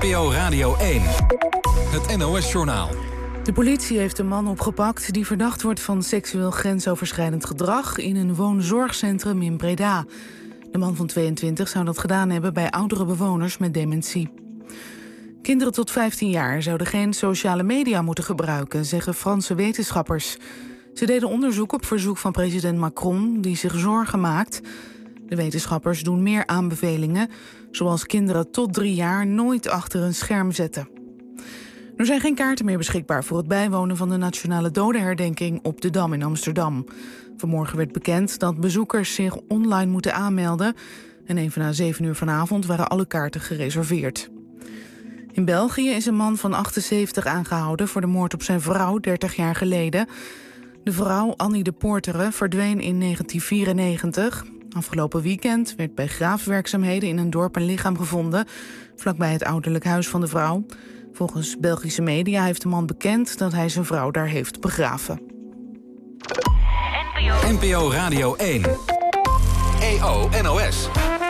NPO Radio 1. Het NOS-journaal. De politie heeft een man opgepakt die verdacht wordt van seksueel grensoverschrijdend gedrag in een woonzorgcentrum in Breda. De man van 22 zou dat gedaan hebben bij oudere bewoners met dementie. Kinderen tot 15 jaar zouden geen sociale media moeten gebruiken, zeggen Franse wetenschappers. Ze deden onderzoek op verzoek van president Macron, die zich zorgen maakt. De wetenschappers doen meer aanbevelingen, zoals kinderen tot 3 jaar nooit achter een scherm zetten. Er zijn geen kaarten meer beschikbaar voor het bijwonen van de Nationale Dodenherdenking op de Dam in Amsterdam. Vanmorgen werd bekend dat bezoekers zich online moeten aanmelden en even na 7 uur vanavond waren alle kaarten gereserveerd. In België is een man van 78 aangehouden voor de moord op zijn vrouw 30 jaar geleden. De vrouw, Annie de Poortere, verdween in 1994. Afgelopen weekend werd bij graafwerkzaamheden in een dorp een lichaam gevonden, vlakbij het ouderlijk huis van de vrouw. Volgens Belgische media heeft de man bekend dat hij zijn vrouw daar heeft begraven. NPO Radio 1. EO NOS.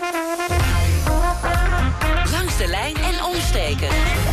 Langs de lijn en omsteken.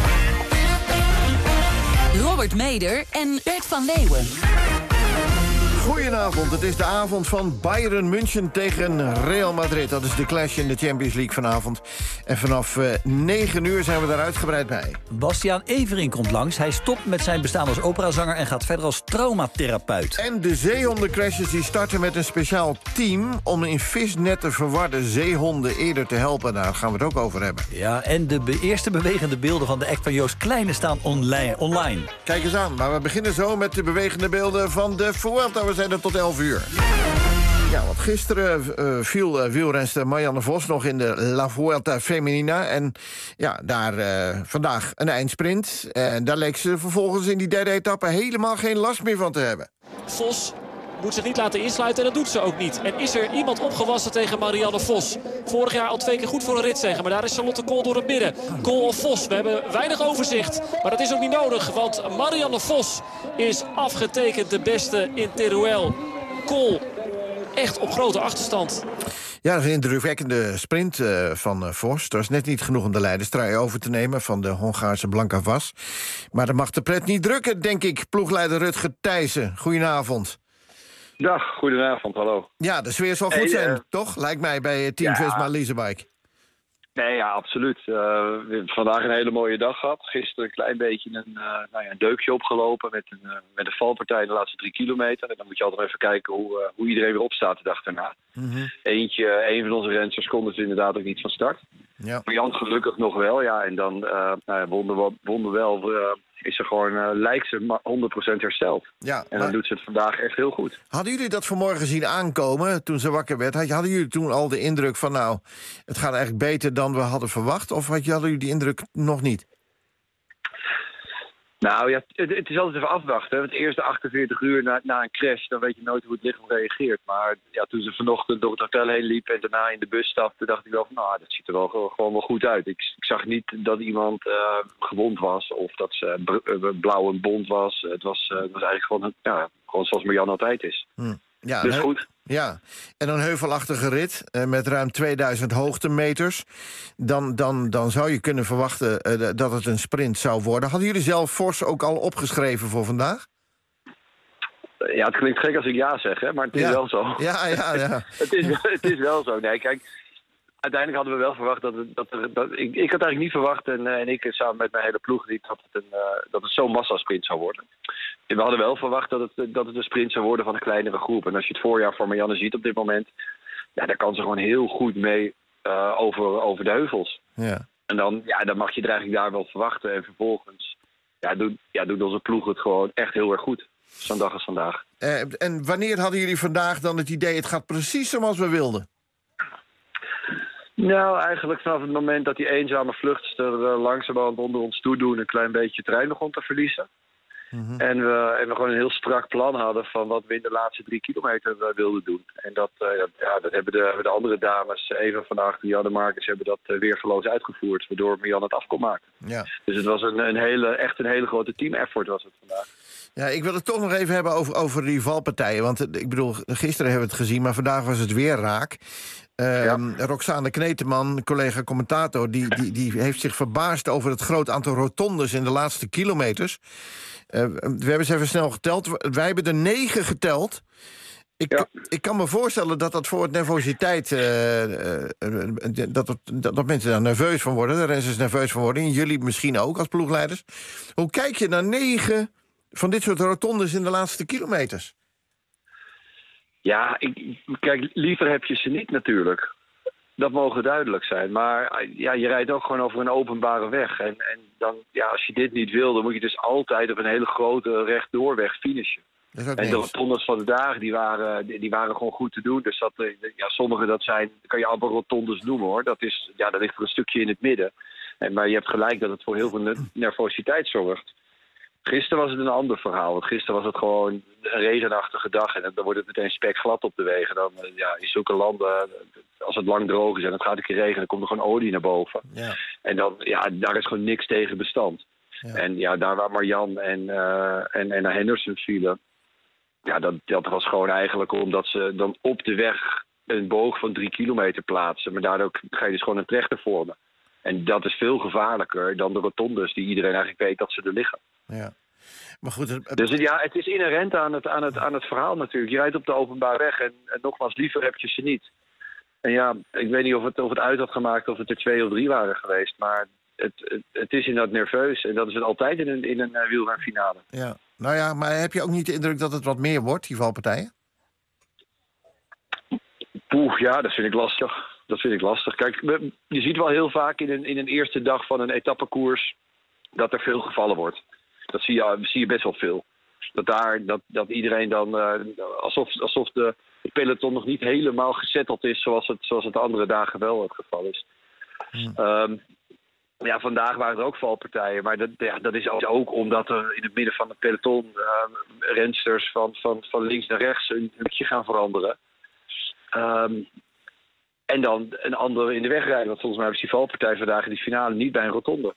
Robert Meder en Bert van Leeuwen. Goedenavond, het is de avond van Bayern München tegen Real Madrid. Dat is de clash in de Champions League vanavond. En vanaf 9 uur zijn we daar uitgebreid bij. Bastiaan Evering komt langs. Hij stopt met zijn bestaan als operazanger en gaat verder als traumatherapeut. En de zeehondencrashers die starten met een speciaal team om in visnetten verwarde zeehonden eerder te helpen. Daar gaan we het ook over hebben. Ja, en de eerste bewegende beelden van de act van Joost Kleine staan online. Kijk eens aan, maar we beginnen zo met de bewegende beelden van de Vuelta. We zijn er tot 11 uur. Ja, want gisteren viel wielrenster Marianne Vos nog in de La Vuelta Femenina. En ja, daar vandaag een eindsprint. En daar leek ze vervolgens in die derde etappe helemaal geen last meer van te hebben. Vos moet zich niet laten insluiten en dat doet ze ook niet. En is er iemand opgewassen tegen Marianne Vos? Vorig jaar al 2 keer goed voor een ritzege, maar daar is Charlotte Kool door het midden. Kool of Vos, we hebben weinig overzicht. Maar dat is ook niet nodig, want Marianne Vos is afgetekend de beste in Teruel. Kool echt op grote achterstand. Ja, dat is een indrukwekkende sprint van Vos. Er is net niet genoeg om de leiderstrui over te nemen van de Hongaarse Blanka Vas. Maar dat mag de pret niet drukken, denk ik. Ploegleider Rutger Thijssen, goedenavond. Dag, goedenavond, hallo. Ja, de sfeer zal goed zijn, toch? Lijkt mij bij Team Visma Leasebike. Nee, ja, absoluut. We hebben vandaag een hele mooie dag gehad. Gisteren een klein beetje een deukje opgelopen met een valpartij de laatste 3 kilometer. En dan moet je altijd even kijken hoe iedereen weer opstaat de dag daarna. Mm-hmm. Een van onze renners kon dus inderdaad ook niet van start. Ja. Maar Jan gelukkig nog wel, ja. En dan wonderwel is ze gewoon, lijkt ze 100% hersteld. Ja, en dan doet ze het vandaag echt heel goed. Hadden jullie dat vanmorgen zien aankomen toen ze wakker werd? Hadden jullie toen al de indruk van het gaat eigenlijk beter dan we hadden verwacht? Of hadden jullie die indruk nog niet? Nou ja, het is altijd even afwachten. Het eerste 48 uur na een crash, dan weet je nooit hoe het lichaam reageert. Maar ja, toen ze vanochtend door het hotel heen liep en daarna in de bus stapte, dacht ik wel van, dat ziet er wel gewoon wel goed uit. Ik zag niet dat iemand gewond was of dat ze blauw en bont was. Het was eigenlijk gewoon zoals Marianne altijd is. Ja, dus goed. Ja, en een heuvelachtige rit met ruim 2000 hoogtemeters. Dan zou je kunnen verwachten dat het een sprint zou worden. Hadden jullie zelf Vos ook al opgeschreven voor vandaag? Ja, het klinkt gek als ik ja zeg, hè, maar het is wel zo. Ja. Het is wel zo. Nee, kijk, uiteindelijk hadden we wel verwacht ik had eigenlijk niet verwacht, en ik samen met mijn hele ploeg niet, dat het zo'n massasprint zou worden. En we hadden wel verwacht dat het een sprint zou worden van een kleinere groep. En als je het voorjaar voor Marianne ziet op dit moment, ja, dan kan ze gewoon heel goed mee over de heuvels. Ja. En dan mag je er eigenlijk daar wel verwachten. En vervolgens doet onze ploeg het gewoon echt heel erg goed. Zo'n dag als vandaag. En wanneer hadden jullie vandaag dan het idee, het gaat precies zoals we wilden? Nou, eigenlijk vanaf het moment dat die eenzame vluchtster langzamerhand onder ons toedoen een klein beetje terrein begon te verliezen. Mm-hmm. En we gewoon een heel strak plan hadden van wat we in de laatste 3 kilometer wilden doen. En dat hebben de andere dames, Eva van Acht, Janne Marcus, hebben dat weergeloos uitgevoerd, waardoor Marianne het af kon maken. Ja. Dus het was echt een hele grote team effort was het vandaag. Ja, ik wil het toch nog even hebben over die valpartijen. Want ik bedoel, gisteren hebben we het gezien, maar vandaag was het weer raak. Roxane Kneteman, collega-commentator... Die heeft zich verbaasd over het groot aantal rotondes in de laatste kilometers. We hebben eens even snel geteld. Wij hebben er 9 geteld. Ik kan me voorstellen dat voor het nervositeit... dat mensen daar nerveus van worden. De renners nerveus van worden. En jullie misschien ook als ploegleiders. Hoe kijk je naar 9 van dit soort rotondes in de laatste kilometers? Ja, kijk, liever heb je ze niet natuurlijk. Dat mogen duidelijk zijn. Maar ja, je rijdt ook gewoon over een openbare weg. En dan, ja, als je dit niet wil, dan moet je dus altijd op een hele grote rechtdoorweg finishen. En de rotondes van de dagen, die waren gewoon goed te doen. Dus sommige kan je amper rotondes noemen hoor. Dat ligt er een stukje in het midden. Maar je hebt gelijk dat het voor heel veel nervositeit zorgt. Gisteren was het een ander verhaal. Want gisteren was het gewoon een regenachtige dag. En dan wordt het meteen spekglad op de wegen. Dan, in zulke landen, als het lang droog is en het gaat een keer regenen... dan komt er gewoon olie naar boven. Ja. En dan, daar is gewoon niks tegen bestand. Ja. En daar waar Marianne en Henderson vielen... Ja, dat was gewoon eigenlijk omdat ze dan op de weg een boog van 3 kilometer plaatsen. Maar daardoor ga je dus gewoon een trechter vormen. En dat is veel gevaarlijker dan de rotondes die iedereen eigenlijk weet dat ze er liggen. Ja. Maar goed, Dus het is inherent aan het verhaal natuurlijk. Je rijdt op de openbare weg en nogmaals, liever heb je ze niet. En ja, ik weet niet of het uit had gemaakt of het er 2 of 3 waren geweest. Maar het is inderdaad nerveus. En dat is het altijd in een wielrenfinale. Ja. Nou ja, maar heb je ook niet de indruk dat het wat meer wordt, die valpartijen? Ja, dat vind ik lastig. Kijk, je ziet wel heel vaak in een eerste dag van een etappekoers dat er veel gevallen wordt. Dat zie je best wel veel. Dat iedereen dan, alsof de peloton nog niet helemaal gesetteld is zoals het de andere dagen wel het geval is. Vandaag waren er ook valpartijen, maar dat is ook omdat er in het midden van het peloton rensters van links naar rechts een beetje gaan veranderen. En dan een ander in de weg rijden. Want volgens mij was die valpartij vandaag in die finale niet bij een rotonde.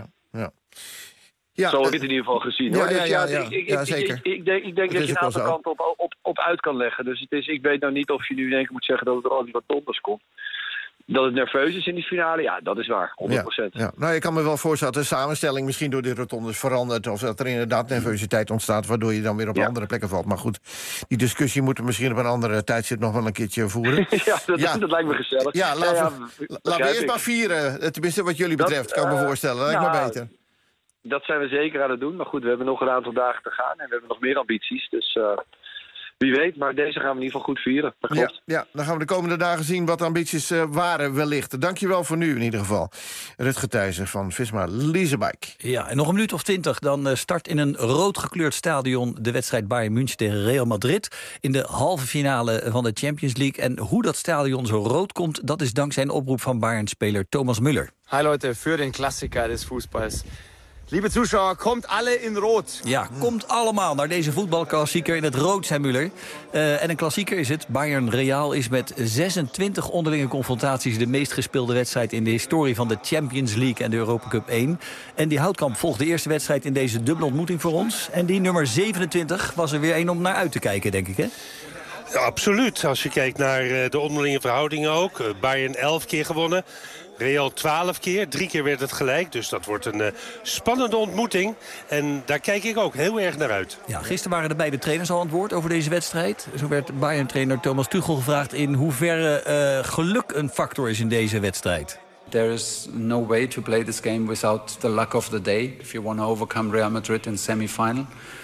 Ja, zo heb ik het in ieder geval gezien. Zeker. Ik denk dat je een aantal kanten op uit kan leggen. Dus ik weet nou niet of je nu in één keer moet zeggen dat het er al die rotondes komt. Dat het nerveus is in die finale, dat is waar, 100%. Ja. Nou, je kan me wel voorstellen dat de samenstelling misschien door die rotondes verandert... of dat er inderdaad nervositeit ontstaat, waardoor je dan weer op andere plekken valt. Maar goed, die discussie moeten we misschien op een andere tijdstip nog wel een keertje voeren. Dat lijkt me gezellig. Ja, laten we eerst maar vieren, tenminste wat jullie betreft, kan ik me voorstellen. Dat lijkt me beter. Dat zijn we zeker aan het doen. Maar goed, we hebben nog een aantal dagen te gaan en we hebben nog meer ambities. Dus wie weet, maar deze gaan we in ieder geval goed vieren. Dat klopt. Ja, dan gaan we de komende dagen zien wat de ambities waren wellicht. Dankjewel voor nu in ieder geval. Rutger Thijssen van Visma Leasebike. Ja, en nog een minuut of 20, dan start in een rood gekleurd stadion de wedstrijd Bayern München tegen Real Madrid in de halve finale van de Champions League. En hoe dat stadion zo rood komt, dat is dankzij een oproep van Bayern-speler Thomas Müller. Hi Leute, für den Klassiker des Fußballs. Lieve Zuschauer, komt alle in rood. Ja, komt allemaal naar deze voetbalklassieker in het rood, zei Müller. En een klassieker is het. Bayern-Real is met 26 onderlinge confrontaties de meest gespeelde wedstrijd in de historie van de Champions League en de Europa Cup 1. En die Houtkamp volgt de eerste wedstrijd in deze dubbele ontmoeting voor ons. En die nummer 27 was er weer een om naar uit te kijken, denk ik, hè? Ja, absoluut. Als je kijkt naar de onderlinge verhoudingen ook. Bayern 11 keer gewonnen. Real 12 keer, 3 keer werd het gelijk. Dus dat wordt een spannende ontmoeting. En daar kijk ik ook heel erg naar uit. Ja, gisteren waren de beide trainers al aan het woord over deze wedstrijd. Zo werd Bayern-trainer Thomas Tuchel gevraagd in hoeverre geluk een factor is in deze wedstrijd. There is no way to play this game without the luck of the day. If you want to overcome Real Madrid in the semi-final.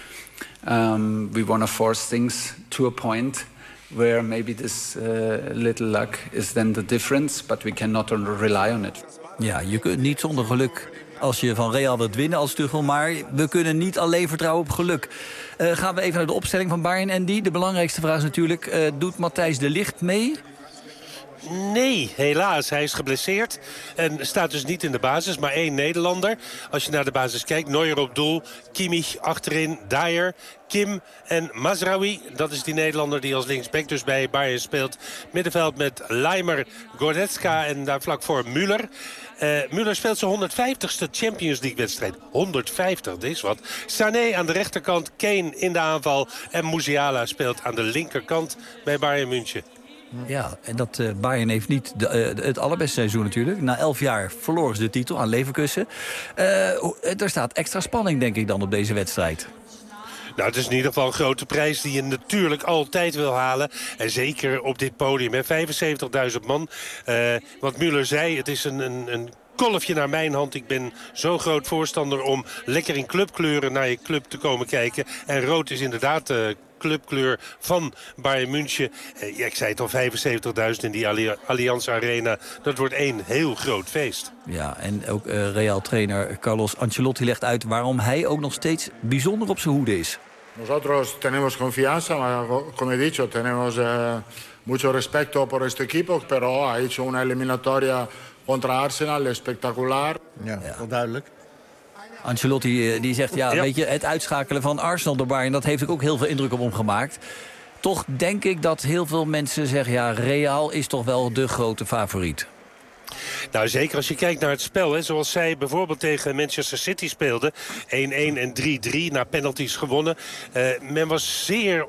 We want to force things to a point where maybe this little luck is then the difference, but we cannot rely on it. Ja, je kunt niet zonder geluk als je van Real wilt winnen als Tuchel, maar we kunnen niet alleen vertrouwen op geluk. Gaan we even naar de opstelling van Bayern en de belangrijkste vraag is natuurlijk, doet Matthijs de Ligt mee? Nee, helaas. Hij is geblesseerd en staat dus niet in de basis. Maar 1 Nederlander. Als je naar de basis kijkt, Neuer op doel, Kimmich achterin, Dyer, Kim en Mazraoui. Dat is die Nederlander die als linksback dus bij Bayern speelt. Middenveld met Leimer, Goretzka en daar vlak voor Müller. Müller speelt zijn 150ste Champions League wedstrijd. 150, dat is wat. Sané aan de rechterkant, Kane in de aanval en Musiala speelt aan de linkerkant bij Bayern München. Ja, en dat Bayern heeft niet het allerbeste seizoen natuurlijk. Na 11 jaar verloren ze de titel aan Leverkusen. Er staat extra spanning, denk ik, dan op deze wedstrijd. Nou, het is in ieder geval een grote prijs die je natuurlijk altijd wil halen. En zeker op dit podium, hè. 75.000 man. Wat Müller zei, het is een kolfje naar mijn hand. Ik ben zo'n groot voorstander om lekker in clubkleuren naar je club te komen kijken. En rood is inderdaad clubkleur van Bayern München. Ja, ik zei het al, 75.000 in die Allianz Arena. Dat wordt één heel groot feest. Ja, en ook Real-trainer Carlos Ancelotti legt uit waarom hij ook nog steeds bijzonder op zijn hoede is. Nosotros tenemos confianza, maar como he dicho, tenemos mucho respeto por este equipo, pero ha hecho una eliminatoria contra Arsenal espectacular. Ja, wel duidelijk. Ancelotti die zegt, weet je, het uitschakelen van Arsenal door Bayern, dat heeft ook heel veel indruk op hem gemaakt. Toch denk ik dat heel veel mensen zeggen, ja, Real is toch wel de grote favoriet. Nou, zeker als je kijkt naar het spel. Hè, zoals zij bijvoorbeeld tegen Manchester City speelden. 1-1 en 3-3 na penalties gewonnen. Men was zeer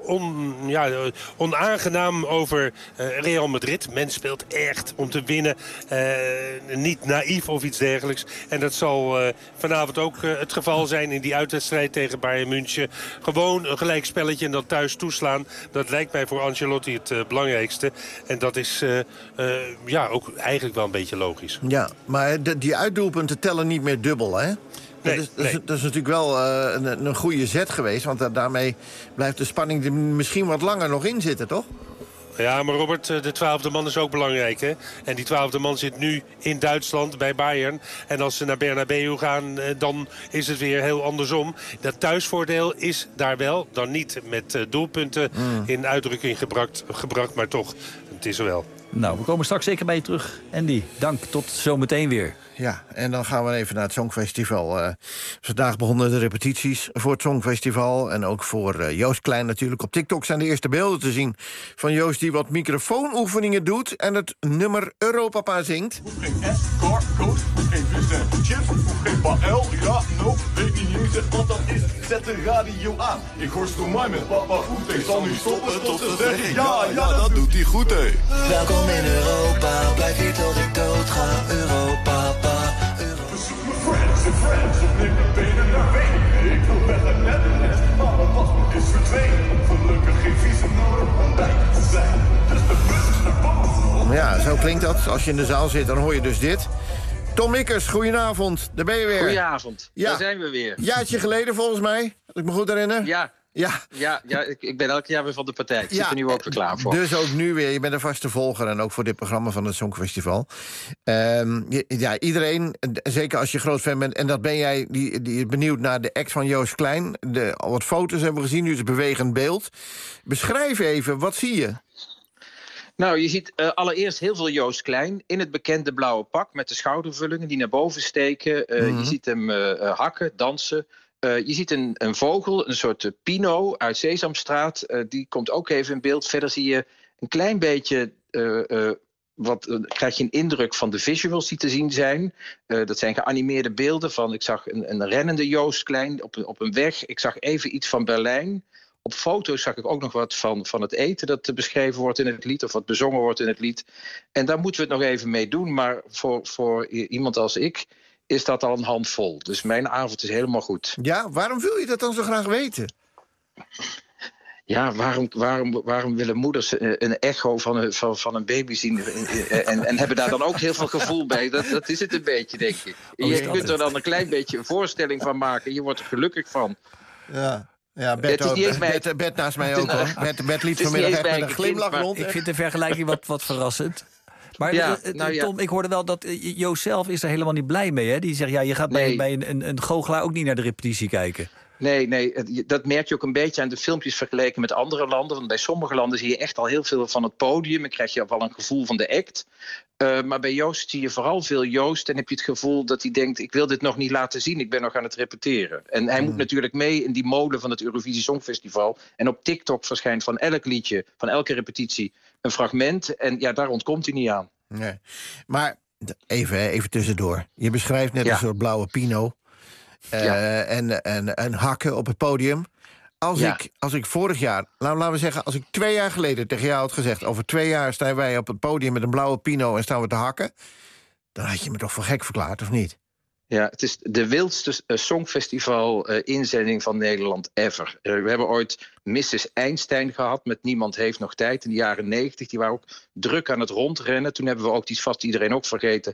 onaangenaam over Real Madrid. Men speelt echt om te winnen. Niet naïef of iets dergelijks. En dat zal vanavond ook het geval zijn in die uitwedstrijd tegen Bayern München. Gewoon een gelijkspelletje en dan thuis toeslaan. Dat lijkt mij voor Ancelotti het belangrijkste. En dat is ook eigenlijk wel een beetje logisch. Ja, maar die uitdoelpunten tellen niet meer dubbel, hè? Dat is natuurlijk wel een goede zet geweest. Want daarmee blijft de spanning er misschien wat langer nog in zitten, toch? Ja, maar Robert, de 12e man is ook belangrijk, hè? En die 12e man zit nu in Duitsland bij Bayern. En als ze naar Bernabeu gaan, dan is het weer heel andersom. Dat thuisvoordeel is daar wel, dan niet met doelpunten in uitdrukking gebracht, maar toch, het is er wel. Nou, we komen straks zeker bij je terug. Andy, dank. Tot zometeen weer. Ja, en dan gaan we even naar het Songfestival. Vandaag begonnen de repetities voor het Songfestival. En ook voor Joost Klein natuurlijk. Op TikTok zijn de eerste beelden te zien van Joost die wat microfoonoefeningen doet en het nummer Europapa zingt. Geen S, car, coat, geen vis en chips, geen paël, ja, nope, weet niet eens wat dat is. Zet de radio aan, ik hoor Stromae met papa goed. Ik zal nu stoppen tot ze zeggen, ja, dat doet hij goed, hé. Welkom in Europa, blijf hier tot ik dood ga, Europapa. Friends and friends, op neem de benen naar benen. Ik wil weg uit Netherlands, maar mijn paspoort is verdwenen. Gelukkig geen visum nodig om bij te zijn. Dus de bus is naar boven. Ja, zo klinkt dat. Als je in de zaal zit, dan hoor je dus dit. Tom Mikkers, goedenavond. Daar ben je weer. Goedenavond, daar zijn we weer. Jaartje geleden volgens mij, als ik me goed herinner. Ja, ik ben elk jaar weer van de partij. Ik zit er nu ook weer klaar voor. Dus ook nu weer. Je bent een vaste volger en ook voor dit programma van het Songfestival. Iedereen, zeker als je groot fan bent, en dat ben jij, die is benieuwd naar de act van Joost Klein. Al wat foto's hebben we gezien, nu is het bewegend beeld. Beschrijf even, wat zie je? Nou, je ziet allereerst heel veel Joost Klein in het bekende blauwe pak met de schoudervullingen die naar boven steken. Je ziet hem hakken, dansen. Je ziet een vogel, een soort Pino uit Sesamstraat. Die komt ook even in beeld. Verder zie je een klein beetje krijg je een indruk van de visuals die te zien zijn. Dat zijn geanimeerde beelden van, ik zag een rennende Joost Klein op een weg. Ik zag even iets van Berlijn. Op foto's zag ik ook nog wat van het eten dat beschreven wordt in het lied, of wat bezongen wordt in het lied. En daar moeten we het nog even mee doen. Maar voor iemand als ik is dat al een handvol. Dus mijn avond is helemaal goed. Ja, waarom wil je dat dan zo graag weten? Ja, waarom willen moeders een echo van een baby zien en hebben daar dan ook heel veel gevoel bij? Dat is het een beetje, denk ik. Je kunt er dan een klein beetje een voorstelling van maken. Je wordt er gelukkig van. Ja, Bert naast mij ook, hoor. Bert liep vanmiddag echt met een glimlach rond. Ik vind de vergelijking wat verrassend. Maar Tom, ik hoorde wel dat Joost zelf is er helemaal niet blij mee. Hè? Die zegt, je gaat bij een goochelaar ook niet naar de repetitie kijken. Nee, dat merk je ook een beetje aan de filmpjes vergeleken met andere landen. Want bij sommige landen zie je echt al heel veel van het podium. Dan krijg je wel een gevoel van de act. Maar bij Joost zie je vooral veel Joost. En heb je het gevoel dat hij denkt, ik wil dit nog niet laten zien. Ik ben nog aan het repeteren. En hij moet natuurlijk mee in die molen van het Eurovisie Songfestival. En op TikTok verschijnt van elk liedje, van elke repetitie, een fragment. En daar ontkomt hij niet aan. Nee. Maar even tussendoor. Je beschrijft net een soort blauwe Pino. En hakken op het podium. Als ik vorig jaar, laten we zeggen, als ik 2 jaar geleden tegen jou had gezegd, over 2 jaar staan wij op het podium met een blauwe Pinot en staan we te hakken, dan had je me toch voor gek verklaard, of niet? Ja, het is de wildste songfestival-inzending van Nederland ever. We hebben ooit Mrs. Einstein gehad met Niemand heeft nog tijd in de jaren 90. Die waren ook druk aan het rondrennen. Toen hebben we ook, die is vast iedereen ook vergeten,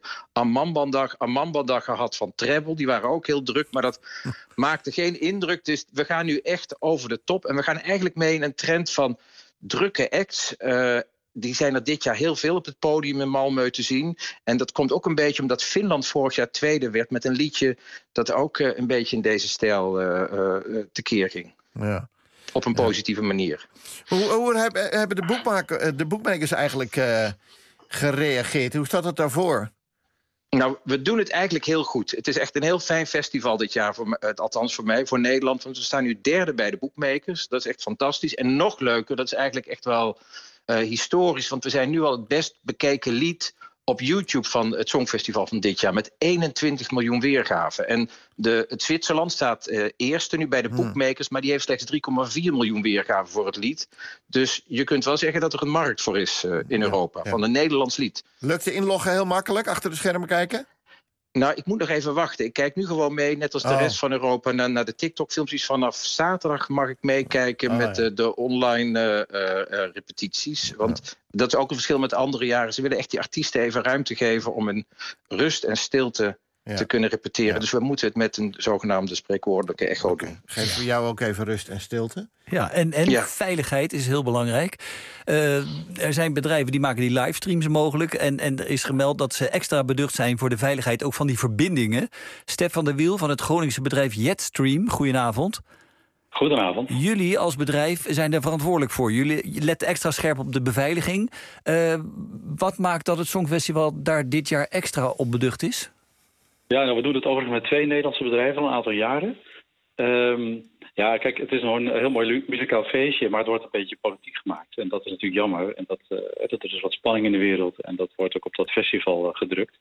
Amambandag gehad van Treble. Die waren ook heel druk, maar dat maakte geen indruk. Dus we gaan nu echt over de top. En we gaan eigenlijk mee in een trend van drukke acts. Die zijn er dit jaar heel veel op het podium in Malmö te zien. En dat komt ook een beetje omdat Finland vorig jaar tweede werd met een liedje dat ook een beetje in deze stijl tekeer ging. Ja. Op een positieve manier. Hoe hebben de boekmakers eigenlijk gereageerd? Hoe staat het daarvoor? Nou, we doen het eigenlijk heel goed. Het is echt een heel fijn festival dit jaar, althans voor mij, voor Nederland. Want we staan nu derde bij de boekmakers. Dat is echt fantastisch. En nog leuker, dat is eigenlijk echt wel historisch. Want we zijn nu al het best bekeken lied op YouTube van het Songfestival van dit jaar. Met 21 miljoen weergaven. En het Zwitserland staat eerste nu bij de boekmakers. Maar die heeft slechts 3,4 miljoen weergaven voor het lied. Dus je kunt wel zeggen dat er een markt voor is in Europa. Ja. Van een Nederlands lied. Lukt de inloggen heel makkelijk? Achter de schermen kijken? Nou, ik moet nog even wachten. Ik kijk nu gewoon mee, net als de rest van Europa, naar de TikTok-filmpjes. Vanaf zaterdag mag ik meekijken met de online repetities. Want dat is ook een verschil met andere jaren. Ze willen echt die artiesten even ruimte geven om in rust en stilte te kunnen repeteren. Ja. Dus we moeten het met een zogenaamde spreekwoordelijke echo doen. Geef voor jou ook even rust en stilte. Ja, en veiligheid is heel belangrijk. Er zijn bedrijven die maken die livestreams mogelijk. En er is gemeld dat ze extra beducht zijn voor de veiligheid ook van die verbindingen. Stef van der Wiel van het Groningse bedrijf Jetstream. Goedenavond. Goedenavond. Jullie als bedrijf zijn daar verantwoordelijk voor. Jullie letten extra scherp op de beveiliging. Wat maakt dat het Songfestival daar dit jaar extra op beducht is? Ja, nou, we doen het overigens met 2 Nederlandse bedrijven al een aantal jaren. Ja, kijk, het is nog een heel mooi muzikaal feestje, maar het wordt een beetje politiek gemaakt. En dat is natuurlijk jammer. En dat er is wat spanning in de wereld. En dat wordt ook op dat festival gedrukt.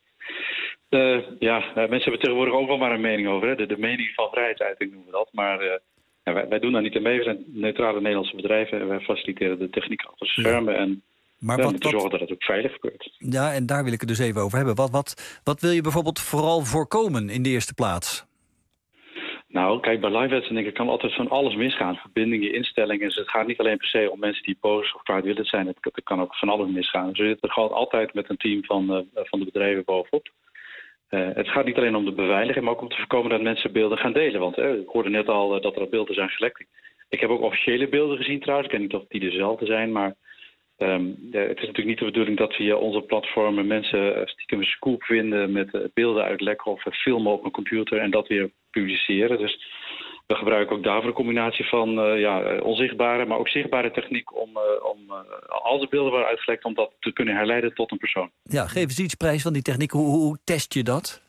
Mensen hebben tegenwoordig ook wel maar een mening over. Hè? De mening van vrijheidsuiting noemen we dat. Maar wij doen daar niet aan mee. We zijn neutrale Nederlandse bedrijven. En wij faciliteren de techniek achter de schermen. En we moeten zorgen dat het ook veilig gebeurt. Ja, en daar wil ik het dus even over hebben. Wat wil je bijvoorbeeld vooral voorkomen in de eerste plaats? Nou, kijk, bij live-uitzendingen kan altijd van alles misgaan. Verbindingen, instellingen. Dus het gaat niet alleen per se om mensen die boos of kwaadwillend zijn. Het kan ook van alles misgaan. Dus we zitten gewoon altijd met een team van de bedrijven bovenop. Het gaat niet alleen om de beveiliging, maar ook om te voorkomen dat mensen beelden gaan delen. Want ik hoorde net al dat er beelden zijn gelekt. Ik heb ook officiële beelden gezien trouwens. Ik weet niet of die dezelfde zijn, maar het is natuurlijk niet de bedoeling dat via onze platformen mensen stiekem een scoop vinden met beelden uitlekken of filmen op een computer en dat weer publiceren. Dus we gebruiken ook daarvoor een combinatie van onzichtbare, maar ook zichtbare techniek om als de beelden worden uitgelekt, om dat te kunnen herleiden tot een persoon. Ja, geef eens iets prijs van die techniek. Hoe test je dat?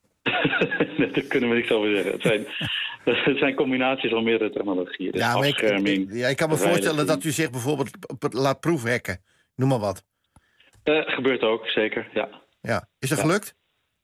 Daar kunnen we niks over zeggen. Het zijn combinaties van meerdere technologieën. Dus ja, maar ik kan me voorstellen dat u zich bijvoorbeeld laat proefhacken. Noem maar wat. Gebeurt ook, zeker, ja. Is dat gelukt?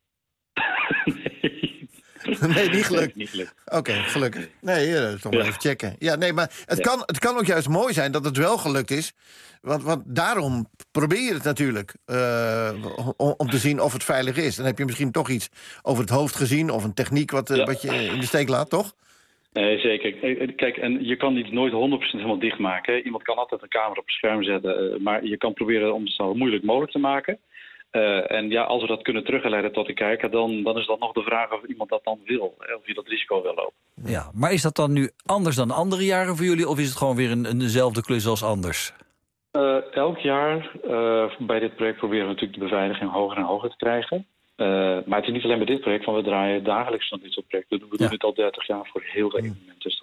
Nee, niet gelukt. Niet gelukt. Oké, gelukkig. Nee, toch maar even checken. Ja, nee, maar het kan ook juist mooi zijn dat het wel gelukt is. Want daarom probeer je het natuurlijk. Om te zien of het veilig is. Dan heb je misschien toch iets over het hoofd gezien. Of een techniek wat je in de steek laat, toch? Nee, zeker. Kijk, en je kan niet nooit 100% helemaal dichtmaken. Hè. Iemand kan altijd een camera op het scherm zetten. Maar je kan proberen om het zo moeilijk mogelijk te maken. En als we dat kunnen terugleiden tot de kijker, dan is dat nog de vraag of iemand dat dan wil. Of je dat risico wil lopen. Ja, maar is dat dan nu anders dan andere jaren voor jullie? Of is het gewoon weer dezelfde klus als anders? Elk jaar bij dit project proberen we natuurlijk de beveiliging hoger en hoger te krijgen. Maar het is niet alleen bij dit project, want we draaien dagelijks nog dit soort projecten. We doen het al 30 jaar voor heel veel evenementen. Dus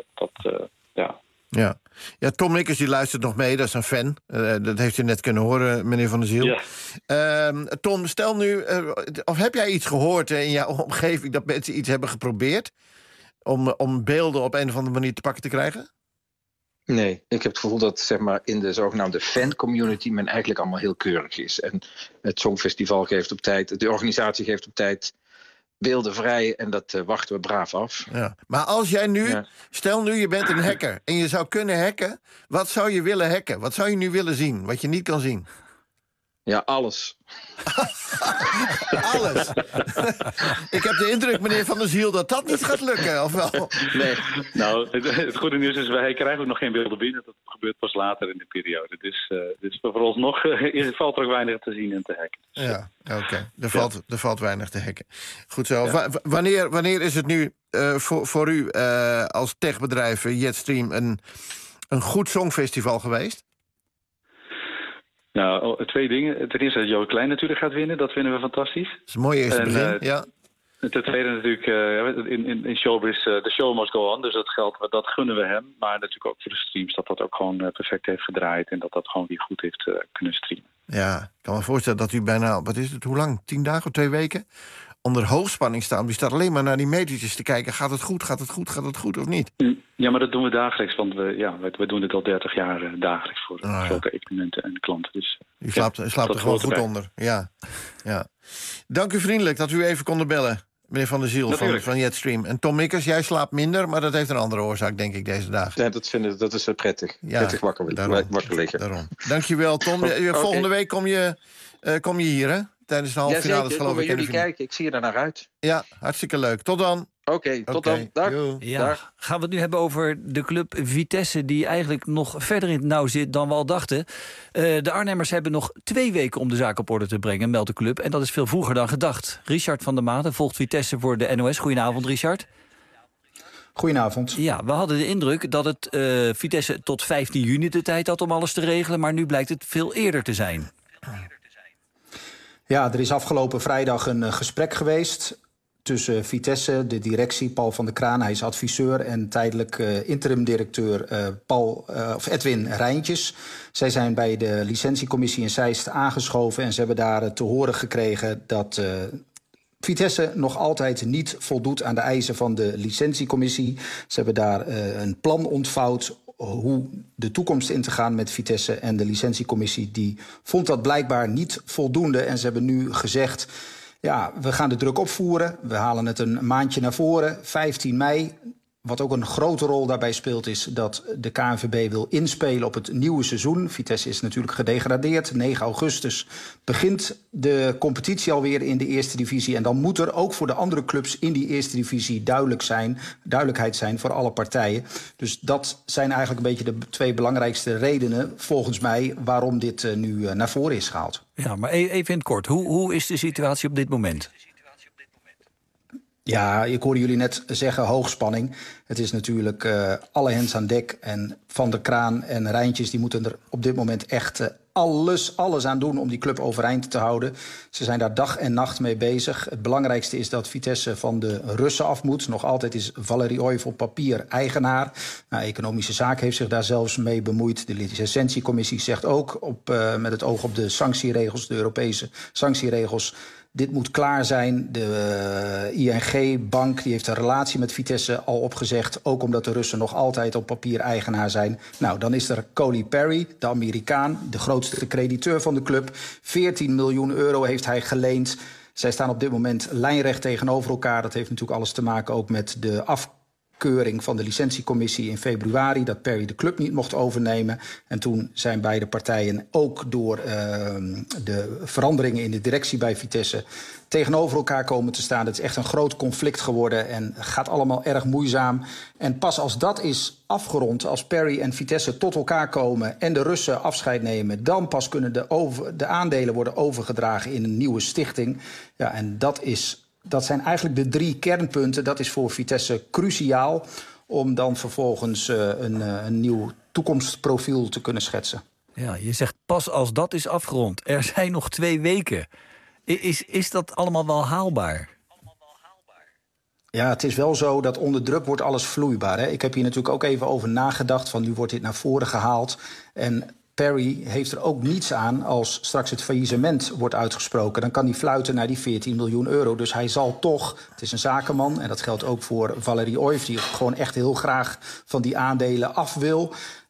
Ja, Tom Nikkers die luistert nog mee, dat is een fan. Dat heeft u net kunnen horen, meneer Van der Ziel. Ja. Tom, stel nu, of heb jij iets gehoord in jouw omgeving dat mensen iets hebben geprobeerd om beelden op een of andere manier te pakken te krijgen? Nee, ik heb het gevoel dat zeg maar, in de zogenaamde fan-community men eigenlijk allemaal heel keurig is. En het Songfestival geeft op tijd, de organisatie geeft op tijd beeldenvrij en dat wachten we braaf af. Ja. Maar als jij nu, stel nu je bent een hacker en je zou kunnen hacken, wat zou je willen hacken? Wat zou je nu willen zien, wat je niet kan zien? Ja, alles. Alles? Ik heb de indruk, meneer Van der Ziel, dat niet gaat lukken, of wel? Nee. Nou, het goede nieuws is, wij krijgen ook nog geen beelden binnen. Dat gebeurt pas later in de periode. Dus vooralsnog valt er ook weinig te zien en te hacken. Ja, oké. Er valt weinig te hacken. Goed zo. Ja. Wanneer is het nu voor u als techbedrijf Jetstream een goed songfestival geweest? Nou, 2 dingen. Ten eerste dat Jo Klein natuurlijk gaat winnen. Dat vinden we fantastisch. Dat is een mooi eerste begin, ja. Ten tweede natuurlijk, in showbiz, the show must go on. Dus dat geldt, dat gunnen we hem. Maar natuurlijk ook voor de streams, dat ook gewoon perfect heeft gedraaid. En dat gewoon weer goed heeft kunnen streamen. Ja, ik kan me voorstellen dat u bijna, wat is het, hoe lang? 10 dagen of 2 weken? Onder hoogspanning staan. U staat alleen maar naar die metertjes te kijken. Gaat het goed, gaat het goed, gaat het goed of niet? Ja, maar dat doen we dagelijks. Want we doen dit al 30 jaar dagelijks voor grote evenementen en klanten. Dus, u slaapt er gewoon goed onder. Ja. Dank u vriendelijk dat u even konden bellen. Meneer Van der Ziel van Jetstream. En Tom Mikkers, jij slaapt minder, maar dat heeft een andere oorzaak, denk ik, deze dagen. Ja, dat is prettig. Ja, prettig wakker liggen. Daarom. Dank je wel, Tom. Volgende week kom je hier, hè? Tijdens de halve finale, geloof ik. Jullie kijken, ik zie er naar uit. Ja, hartstikke leuk. Tot dan. Oké, tot dan. Dag. Dag. Gaan we het nu hebben over de club Vitesse, die eigenlijk nog verder in het nauw zit dan we al dachten. De Arnhemmers hebben nog 2 weken om de zaak op orde te brengen, meldt de club. En dat is veel vroeger dan gedacht. Richard van der Maten volgt Vitesse voor de NOS. Goedenavond, Richard. Goedenavond. Ja, we hadden de indruk dat het Vitesse tot 15 juni de tijd had om alles te regelen, maar nu blijkt het veel eerder te zijn. Ja, er is afgelopen vrijdag een gesprek geweest tussen Vitesse, de directie, Paul van der Kraan, hij is adviseur, en tijdelijk interim-directeur Edwin Rijntjes. Zij zijn bij de licentiecommissie in Zeist aangeschoven en ze hebben daar te horen gekregen dat Vitesse nog altijd niet voldoet aan de eisen van de licentiecommissie. Ze hebben daar een plan ontvouwd hoe de toekomst in te gaan met Vitesse. En de licentiecommissie die vond dat blijkbaar niet voldoende. En ze hebben nu gezegd, ja, we gaan de druk opvoeren. We halen het een maandje naar voren, 15 mei. Wat ook een grote rol daarbij speelt is dat de KNVB wil inspelen op het nieuwe seizoen. Vitesse is natuurlijk gedegradeerd. 9 augustus begint de competitie alweer in de eerste divisie. En dan moet er ook voor de andere clubs in die eerste divisie duidelijkheid zijn voor alle partijen. Dus dat zijn eigenlijk een beetje de 2 belangrijkste redenen, volgens mij, waarom dit nu naar voren is gehaald. Ja, maar even in het kort. Hoe is de situatie op dit moment? Ja, ik hoorde jullie net zeggen hoogspanning. Het is natuurlijk alle hens aan dek. En Van der Kraan en Rijntjes die moeten er op dit moment echt alles aan doen om die club overeind te houden. Ze zijn daar dag en nacht mee bezig. Het belangrijkste is dat Vitesse van de Russen af moet. Nog altijd is Valery Oiv op papier eigenaar. Nou, Economische Zaken heeft zich daar zelfs mee bemoeid. De licentiecommissie zegt ook met het oog op de sanctieregels, de Europese sanctieregels, dit moet klaar zijn. De ING-bank die heeft een relatie met Vitesse al opgezegd, ook omdat de Russen nog altijd op papier eigenaar zijn. Nou, dan is er Coley Perry, de Amerikaan, de grootste crediteur van de club. 14 miljoen euro heeft hij geleend. Zij staan op dit moment lijnrecht tegenover elkaar. Dat heeft natuurlijk alles te maken ook met de afkeuring van de licentiecommissie in februari, dat Perry de club niet mocht overnemen. En toen zijn beide partijen ook door de veranderingen in de directie bij Vitesse tegenover elkaar komen te staan. Het is echt een groot conflict geworden en gaat allemaal erg moeizaam. En pas als dat is afgerond, als Perry en Vitesse tot elkaar komen en de Russen afscheid nemen, dan pas kunnen de aandelen worden overgedragen in een nieuwe stichting. Ja, en dat zijn eigenlijk de 3 kernpunten. Dat is voor Vitesse cruciaal om dan vervolgens een nieuw toekomstprofiel te kunnen schetsen. Ja, je zegt pas als dat is afgerond. Er zijn nog 2 weken. Is dat allemaal wel haalbaar? Ja, het is wel zo dat onder druk wordt alles vloeibaar. Hè? Ik heb hier natuurlijk ook even over nagedacht, van nu wordt dit naar voren gehaald. En Perry heeft er ook niets aan als straks het faillissement wordt uitgesproken. Dan kan hij fluiten naar die 14 miljoen euro. Dus hij zal toch, het is een zakenman, en dat geldt ook voor Valery Oiv, die gewoon echt heel graag van die aandelen af wil.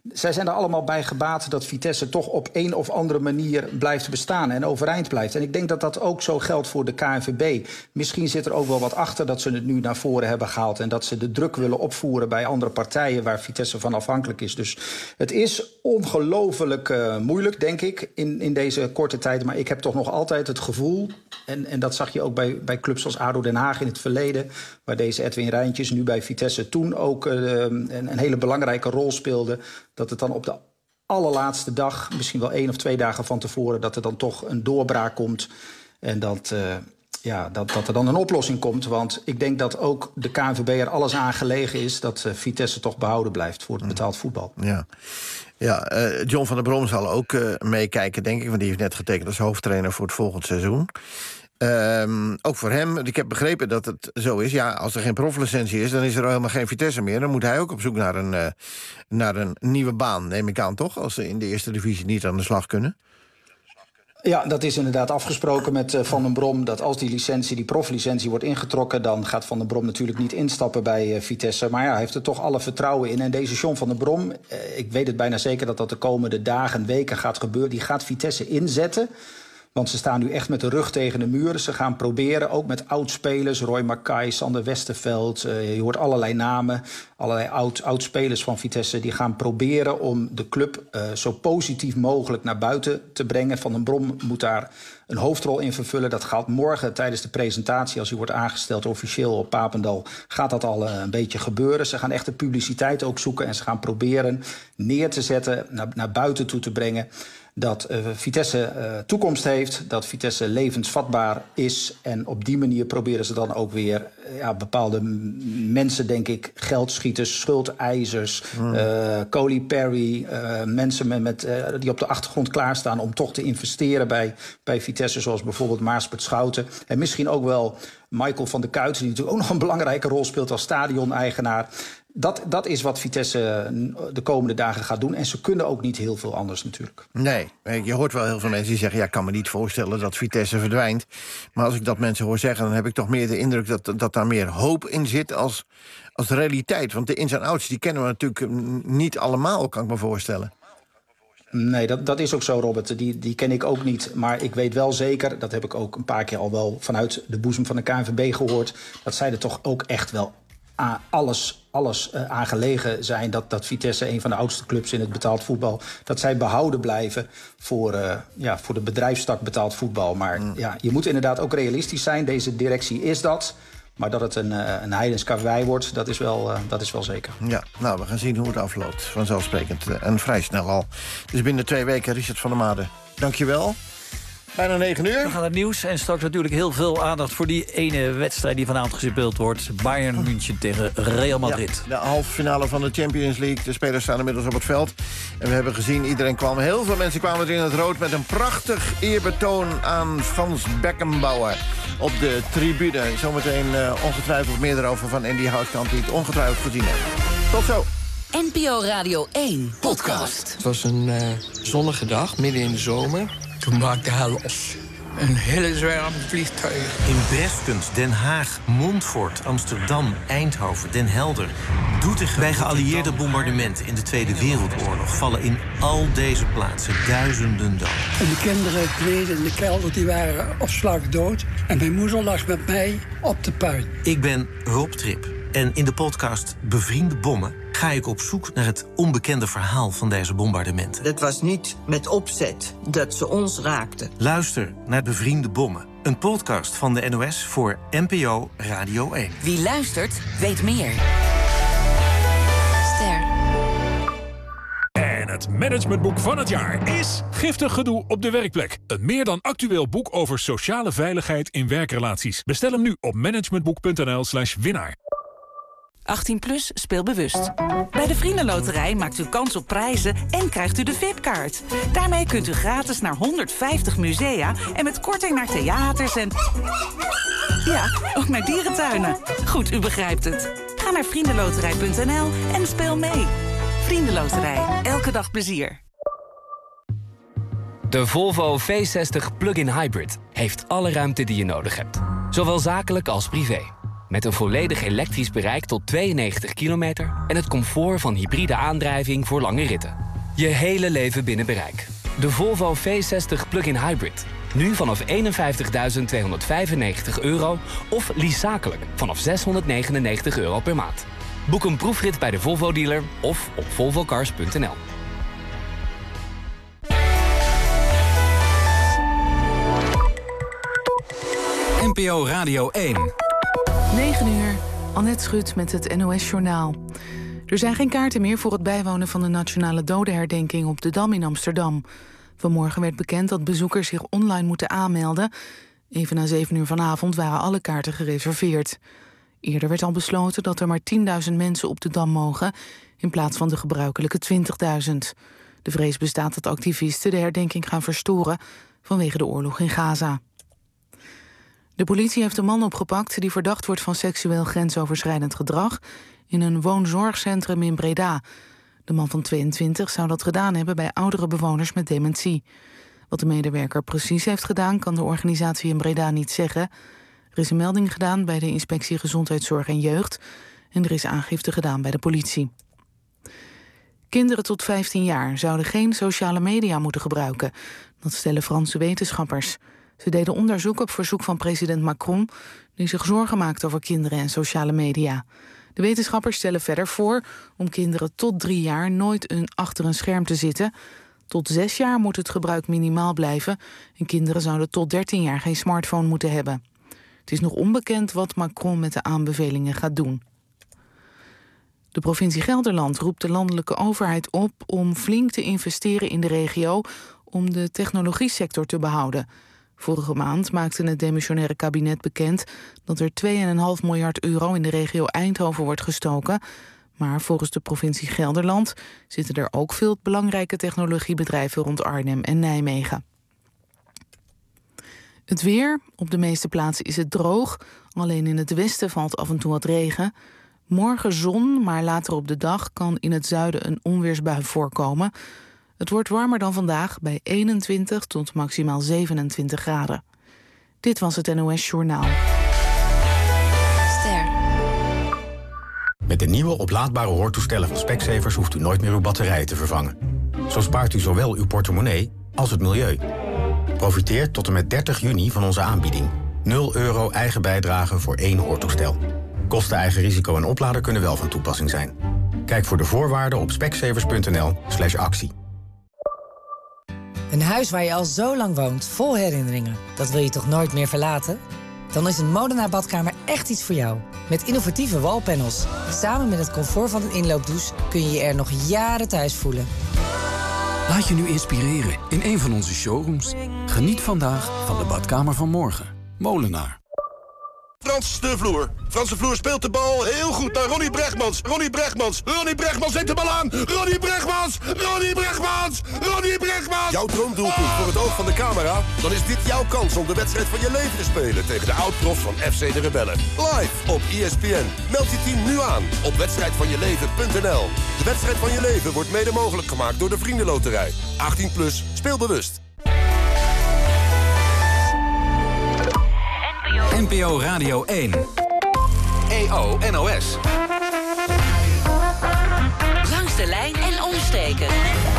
Zij zijn er allemaal bij gebaat dat Vitesse toch op een of andere manier blijft bestaan en overeind blijft. En ik denk dat dat ook zo geldt voor de KNVB. Misschien zit er ook wel wat achter dat ze het nu naar voren hebben gehaald en dat ze de druk willen opvoeren bij andere partijen waar Vitesse van afhankelijk is. Dus het is ongelooflijk moeilijk, denk ik, in deze korte tijd. Maar ik heb toch nog altijd het gevoel, en dat zag je ook bij clubs als ADO Den Haag in het verleden, waar deze Edwin Rijntjes nu bij Vitesse toen ook een hele belangrijke rol speelde, dat het dan op de allerlaatste dag, misschien wel 1 of 2 dagen van tevoren, dat er dan toch een doorbraak komt en dat er dan een oplossing komt. Want ik denk dat ook de KNVB er alles aan gelegen is dat Vitesse toch behouden blijft voor het betaald voetbal. Ja, John van der Brom zal ook meekijken, denk ik, want die heeft net getekend als hoofdtrainer voor het volgend seizoen. Ook voor hem, ik heb begrepen dat het zo is. Ja, als er geen proflicentie is, dan is er helemaal geen Vitesse meer. Dan moet hij ook op zoek naar een nieuwe baan, neem ik aan, toch? Als ze in de eerste divisie niet aan de slag kunnen. Ja, dat is inderdaad afgesproken met Van den Brom, dat als die proflicentie wordt ingetrokken, dan gaat Van den Brom natuurlijk niet instappen bij Vitesse. Maar ja, hij heeft er toch alle vertrouwen in. En deze John van den Brom, ik weet het bijna zeker dat de komende dagen, weken gaat gebeuren. Die gaat Vitesse inzetten. Want ze staan nu echt met de rug tegen de muur. Ze gaan proberen, ook met oudspelers, Roy Mackay, Sander Westerveld. Je hoort allerlei namen, allerlei oudspelers van Vitesse. Die gaan proberen om de club zo positief mogelijk naar buiten te brengen. Van den Brom moet daar een hoofdrol in vervullen. Dat gaat morgen tijdens de presentatie, als hij wordt aangesteld officieel op Papendal, gaat dat al een beetje gebeuren. Ze gaan echt de publiciteit ook zoeken en ze gaan proberen neer te zetten, naar buiten toe te brengen, dat Vitesse toekomst heeft, dat Vitesse levensvatbaar is. En op die manier proberen ze dan ook weer bepaalde mensen, denk ik, geldschieters, schuldeisers, Coley Perry, mensen die op de achtergrond klaarstaan om toch te investeren bij Vitesse, zoals bijvoorbeeld Maaspert Schouten. En misschien ook wel Michael van der Kuijten, die natuurlijk ook nog een belangrijke rol speelt als stadioneigenaar. Dat is wat Vitesse de komende dagen gaat doen. En ze kunnen ook niet heel veel anders natuurlijk. Nee, je hoort wel heel veel mensen die zeggen, ja, ik kan me niet voorstellen dat Vitesse verdwijnt. Maar als ik dat mensen hoor zeggen, dan heb ik toch meer de indruk dat daar meer hoop in zit als realiteit. Want de ins en outs, die kennen we natuurlijk niet allemaal, kan ik me voorstellen. Nee, dat is ook zo, Robert. Die ken ik ook niet. Maar ik weet wel zeker, dat heb ik ook een paar keer al wel vanuit de boezem van de KNVB gehoord, dat zij er toch ook echt wel alles aan gelegen zijn dat Vitesse, een van de oudste clubs in het betaald voetbal, dat zij behouden blijven voor de bedrijfstak betaald voetbal. Maar je moet inderdaad ook realistisch zijn. Deze directie is dat. Maar dat het een heidens karwei wordt, dat is wel zeker. Ja, nou, we gaan zien hoe het afloopt. Vanzelfsprekend. En vrij snel al. Dus binnen 2 weken, Richard van der Made. Dank je wel. Bijna 9 uur. We gaan naar het nieuws en straks natuurlijk heel veel aandacht voor die ene wedstrijd die vanavond gespeeld wordt. Bayern München tegen Real Madrid. Ja, de halve finale van de Champions League. De spelers staan inmiddels op het veld. En we hebben gezien, heel veel mensen kwamen er in het rood met een prachtig eerbetoon aan Frans Beckenbauer op de tribune. Zometeen ongetwijfeld meer erover van Andy Houtkamp, die het ongetwijfeld gezien heeft. Tot zo. NPO Radio 1 podcast. Het was een zonnige dag, midden in de zomer. Toen maakte hij los. Een hele zwerm vliegtuigen. In Breskens, Den Haag, Montfort, Amsterdam, Eindhoven, Den Helder, Doetinchem. Bij geallieerde bombardementen in de Tweede Wereldoorlog vallen in al deze plaatsen duizenden doden. En de kinderen, beneden in de kelder, die waren op slag dood. En mijn moeder lag met mij op de puin. Ik ben Rob Trip. En in de podcast Bevriende Bommen ga ik op zoek naar het onbekende verhaal van deze bombardementen. Het was niet met opzet dat ze ons raakten. Luister naar Bevriende Bommen. Een podcast van de NOS voor NPO Radio 1. Wie luistert, weet meer. Ster. En het managementboek van het jaar is Giftig gedoe op de werkplek. Een meer dan actueel boek over sociale veiligheid in werkrelaties. Bestel hem nu op managementboek.nl/winnaar. 18 plus, speel bewust. Bij de Vriendenloterij maakt u kans op prijzen en krijgt u de VIP-kaart. Daarmee kunt u gratis naar 150 musea en met korting naar theaters en... ja, ook naar dierentuinen. Goed, u begrijpt het. Ga naar vriendenloterij.nl en speel mee. Vriendenloterij, elke dag plezier. De Volvo V60 Plug-in Hybrid heeft alle ruimte die je nodig hebt. Zowel zakelijk als privé. Met een volledig elektrisch bereik tot 92 kilometer... en het comfort van hybride aandrijving voor lange ritten. Je hele leven binnen bereik. De Volvo V60 Plug-in Hybrid. Nu vanaf €51.295 of lease zakelijk vanaf €699 per maand. Boek een proefrit bij de Volvo-dealer of op volvocars.nl. NPO Radio 1. 9 uur, Annette Schut met het NOS-journaal. Er zijn geen kaarten meer voor het bijwonen van de nationale dodenherdenking op de Dam in Amsterdam. Vanmorgen werd bekend dat bezoekers zich online moeten aanmelden. Even na 7 uur vanavond waren alle kaarten gereserveerd. Eerder werd al besloten dat er maar 10.000 mensen op de Dam mogen, in plaats van de gebruikelijke 20.000. De vrees bestaat dat activisten de herdenking gaan verstoren vanwege de oorlog in Gaza. De politie heeft een man opgepakt die verdacht wordt van seksueel grensoverschrijdend gedrag in een woonzorgcentrum in Breda. De man van 22 zou dat gedaan hebben bij oudere bewoners met dementie. Wat de medewerker precies heeft gedaan, kan de organisatie in Breda niet zeggen. Er is een melding gedaan bij de Inspectie Gezondheidszorg en Jeugd en er is aangifte gedaan bij de politie. Kinderen tot 15 jaar zouden geen sociale media moeten gebruiken. Dat stellen Franse wetenschappers. Ze deden onderzoek op verzoek van president Macron, die zich zorgen maakt over kinderen en sociale media. De wetenschappers stellen verder voor om kinderen tot 3 jaar nooit achter een scherm te zitten. Tot 6 jaar moet het gebruik minimaal blijven en kinderen zouden tot 13 jaar geen smartphone moeten hebben. Het is nog onbekend wat Macron met de aanbevelingen gaat doen. De provincie Gelderland roept de landelijke overheid op om flink te investeren in de regio om de technologiesector te behouden. Vorige maand maakte het demissionaire kabinet bekend dat er €2,5 miljard in de regio Eindhoven wordt gestoken. Maar volgens de provincie Gelderland zitten er ook veel belangrijke technologiebedrijven rond Arnhem en Nijmegen. Het weer. Op de meeste plaatsen is het droog. Alleen in het westen valt af en toe wat regen. Morgen zon, maar later op de dag kan in het zuiden een onweersbui voorkomen. Het wordt warmer dan vandaag bij 21 tot maximaal 27 graden. Dit was het NOS Journaal. Ster. Met de nieuwe oplaadbare hoortoestellen van Specsavers hoeft u nooit meer uw batterijen te vervangen. Zo spaart u zowel uw portemonnee als het milieu. Profiteer tot en met 30 juni van onze aanbieding. €0 eigen bijdrage voor 1 hoortoestel. Kosten, eigen risico en oplader kunnen wel van toepassing zijn. Kijk voor de voorwaarden op specsavers.nl/actie. Een huis waar je al zo lang woont, vol herinneringen. Dat wil je toch nooit meer verlaten? Dan is een Modena badkamer echt iets voor jou. Met innovatieve wallpanels. Samen met het comfort van een inloopdouche kun je je er nog jaren thuis voelen. Laat je nu inspireren in een van onze showrooms. Geniet vandaag van de badkamer van morgen. Molenaar. Frans de Vloer. Frans de Vloer speelt de bal heel goed naar Ronnie Brechtmans. Ronnie Brechtmans. Ronnie Brechtmans neemt de bal aan. Ronnie Brechtmans. Ronnie Brechtmans. Ronnie Brechtmans. Jouw droomdoelpunt voor het oog van de camera? Dan is dit jouw kans om de wedstrijd van je leven te spelen tegen de oud-profs van FC de Rebellen. Live op ESPN. Meld je team nu aan op wedstrijdvanjeleven.nl. De wedstrijd van je leven wordt mede mogelijk gemaakt door de Vriendenloterij. 18+, speel bewust. NPO Radio 1. EO NOS. Langs de lijn en omsteken.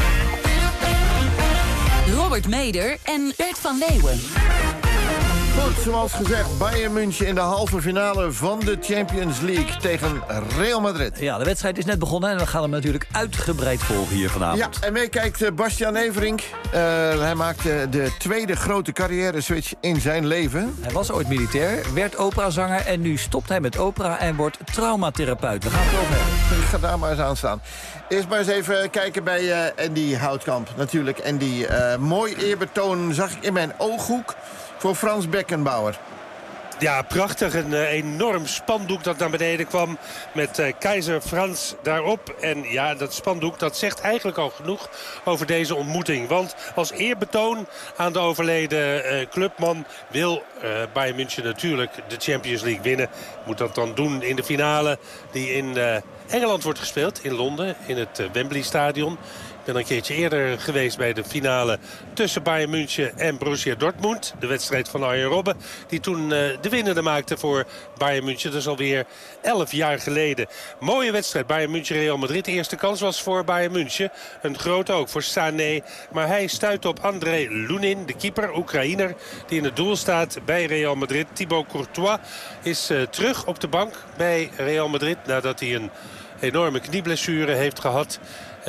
Robert Meder en Bert van Leeuwen. Goed, zoals gezegd, Bayern München in de halve finale van de Champions League tegen Real Madrid. Ja, de wedstrijd is net begonnen en we gaan hem natuurlijk uitgebreid volgen hier vanavond. Ja, en meekijkt Bastiaan Everink. Hij maakte de tweede grote carrière-switch in zijn leven. Hij was ooit militair, werd operazanger en nu stopt hij met opera en wordt traumatherapeut. We gaan het over hebben. Ik ga daar maar eens aan staan. Eerst maar eens even kijken bij Andy Houtkamp. Natuurlijk, Andy. Mooi eerbetoon zag ik in mijn ooghoek voor Frans Beckenbauer. Ja, prachtig. Een enorm spandoek dat naar beneden kwam met keizer Frans daarop. En ja, dat spandoek dat zegt eigenlijk al genoeg over deze ontmoeting. Want als eerbetoon aan de overleden clubman wil Bayern München natuurlijk de Champions League winnen. Moet dat dan doen in de finale die in Engeland wordt gespeeld, in Londen, in het Wembley Stadion. ben een keertje eerder geweest bij de finale tussen Bayern München en Borussia Dortmund. De wedstrijd van Arjen Robben, die toen de winnende maakte voor Bayern München. Dat is alweer 11 jaar geleden. Mooie wedstrijd, Bayern München-Real Madrid. De eerste kans was voor Bayern München. Een grote ook voor Sané. Maar hij stuit op André Lunin, de keeper, Oekraïner, die in het doel staat bij Real Madrid. Thibaut Courtois is terug op de bank bij Real Madrid nadat hij een enorme knieblessure heeft gehad.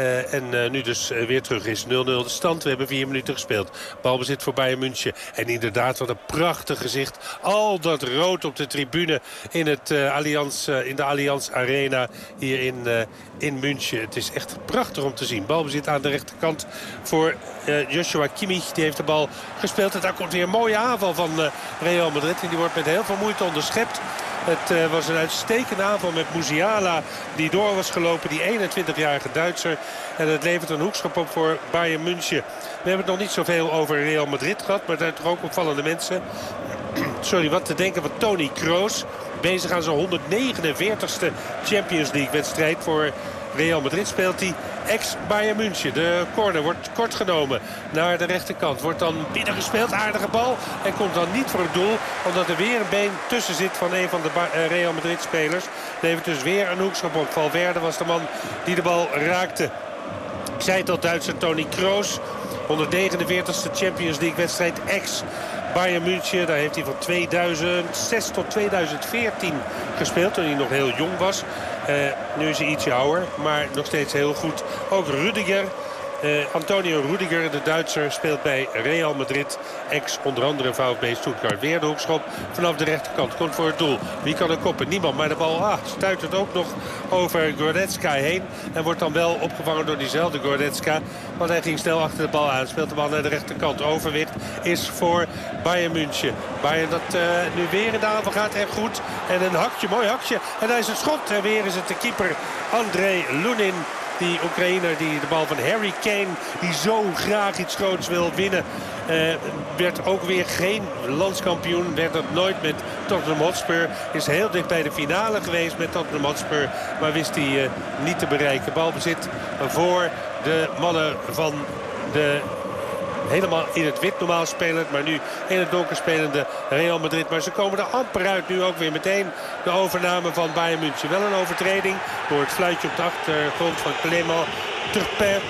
En nu dus weer terug is. 0-0 de stand. We hebben 4 minuten gespeeld. Balbezit voor Bayern München. En inderdaad, wat een prachtig gezicht. Al dat rood op de tribune in, in de Allianz Arena hier in München. Het is echt prachtig om te zien. Balbezit aan de rechterkant voor Joshua Kimmich. Die heeft de bal gespeeld. En daar komt weer een mooie aanval van Real Madrid. En die wordt met heel veel moeite onderschept. Het was een uitstekende aanval met Musiala die door was gelopen. Die 21-jarige Duitser. En het levert een hoekschop op voor Bayern München. We hebben het nog niet zoveel over Real Madrid gehad. Maar daar zijn toch ook opvallende mensen. Wat te denken van Toni Kroos. Bezig aan zijn 149ste Champions League wedstrijd voor Real Madrid speelt hij ex-Bayern München. De corner wordt kort genomen naar de rechterkant. Wordt dan binnengespeeld, aardige bal. En komt dan niet voor het doel, omdat er weer een been tussen zit van een van de Real Madrid spelers. Levert dus weer een hoekschop op. Valverde was de man die de bal raakte. Ik zei het al, Duitser Toni Kroos. 149ste Champions League wedstrijd ex Bayern München. Daar heeft hij van 2006 tot 2014 gespeeld, toen hij nog heel jong was. Nu is hij ietsje ouder, maar nog steeds heel goed. Ook Rudiger. Antonio Rudiger, de Duitser, speelt bij Real Madrid. Ex onder andere VfB Stuttgart. Weer de hoekschop vanaf de rechterkant. Komt voor het doel. Wie kan er koppen? Niemand. Maar de bal stuit het ook nog over Goretzka heen. En wordt dan wel opgevangen door diezelfde Goretzka. Want hij ging snel achter de bal aan. Speelt de bal naar de rechterkant. Overwicht is voor Bayern München. Bayern dat nu weer in de aanval gaat. En goed. En een hakje, mooi hakje. En daar is het schot. En weer is het de keeper André Lunin. Die Oekraïner die de bal van Harry Kane, die zo graag iets groots wil winnen, werd ook weer geen landskampioen. Werd dat nooit met Tottenham Hotspur. Is heel dicht bij de finale geweest met Tottenham Hotspur. Maar wist hij niet te bereiken. Balbezit voor de mannen van de helemaal in het wit normaal spelend, maar nu in het donker spelende Real Madrid. Maar ze komen er amper uit. Nu ook weer meteen de overname van Bayern München. Wel een overtreding door het fluitje op de achtergrond van Clément Turpin.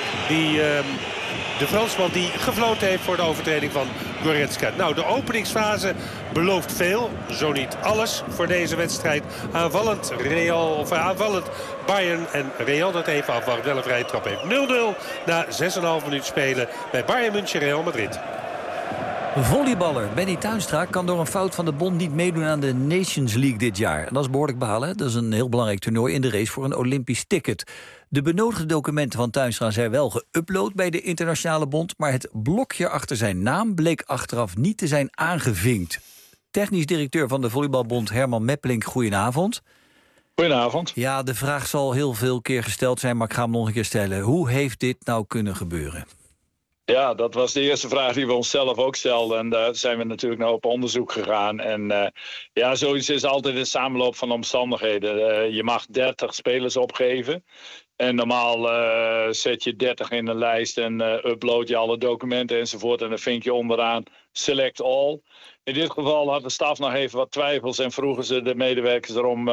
De Fransman die gefloten heeft voor de overtreding van Goretzka. Nou, de openingsfase belooft veel. Zo niet alles voor deze wedstrijd. Aanvallend Bayern en Real dat even afwacht. Wel een vrije trap heeft. 0-0 na 6,5 minuut spelen bij Bayern München Real Madrid. Volleyballer Benny Tuinstra kan door een fout van de bond niet meedoen aan de Nations League dit jaar. En dat is behoorlijk balen. Dat is een heel belangrijk toernooi in de race voor een Olympisch ticket. De benodigde documenten van Tuinstra zijn wel geüpload bij de internationale bond, maar het blokje achter zijn naam bleek achteraf niet te zijn aangevinkt. Technisch directeur van de Volleybalbond Herman Meppelink, goedenavond. Goedenavond. Ja, de vraag zal heel veel keer gesteld zijn, maar ik ga hem nog een keer stellen. Hoe heeft dit nou kunnen gebeuren? Ja, dat was de eerste vraag die we onszelf ook stelden. En daar zijn we natuurlijk naar op onderzoek gegaan. En zoiets is altijd een samenloop van omstandigheden. Je mag 30 spelers opgeven. En normaal zet je 30 in een lijst en upload je alle documenten enzovoort. En dan vind je onderaan select all. In dit geval had de staf nog even wat twijfels en vroegen ze de medewerkers erom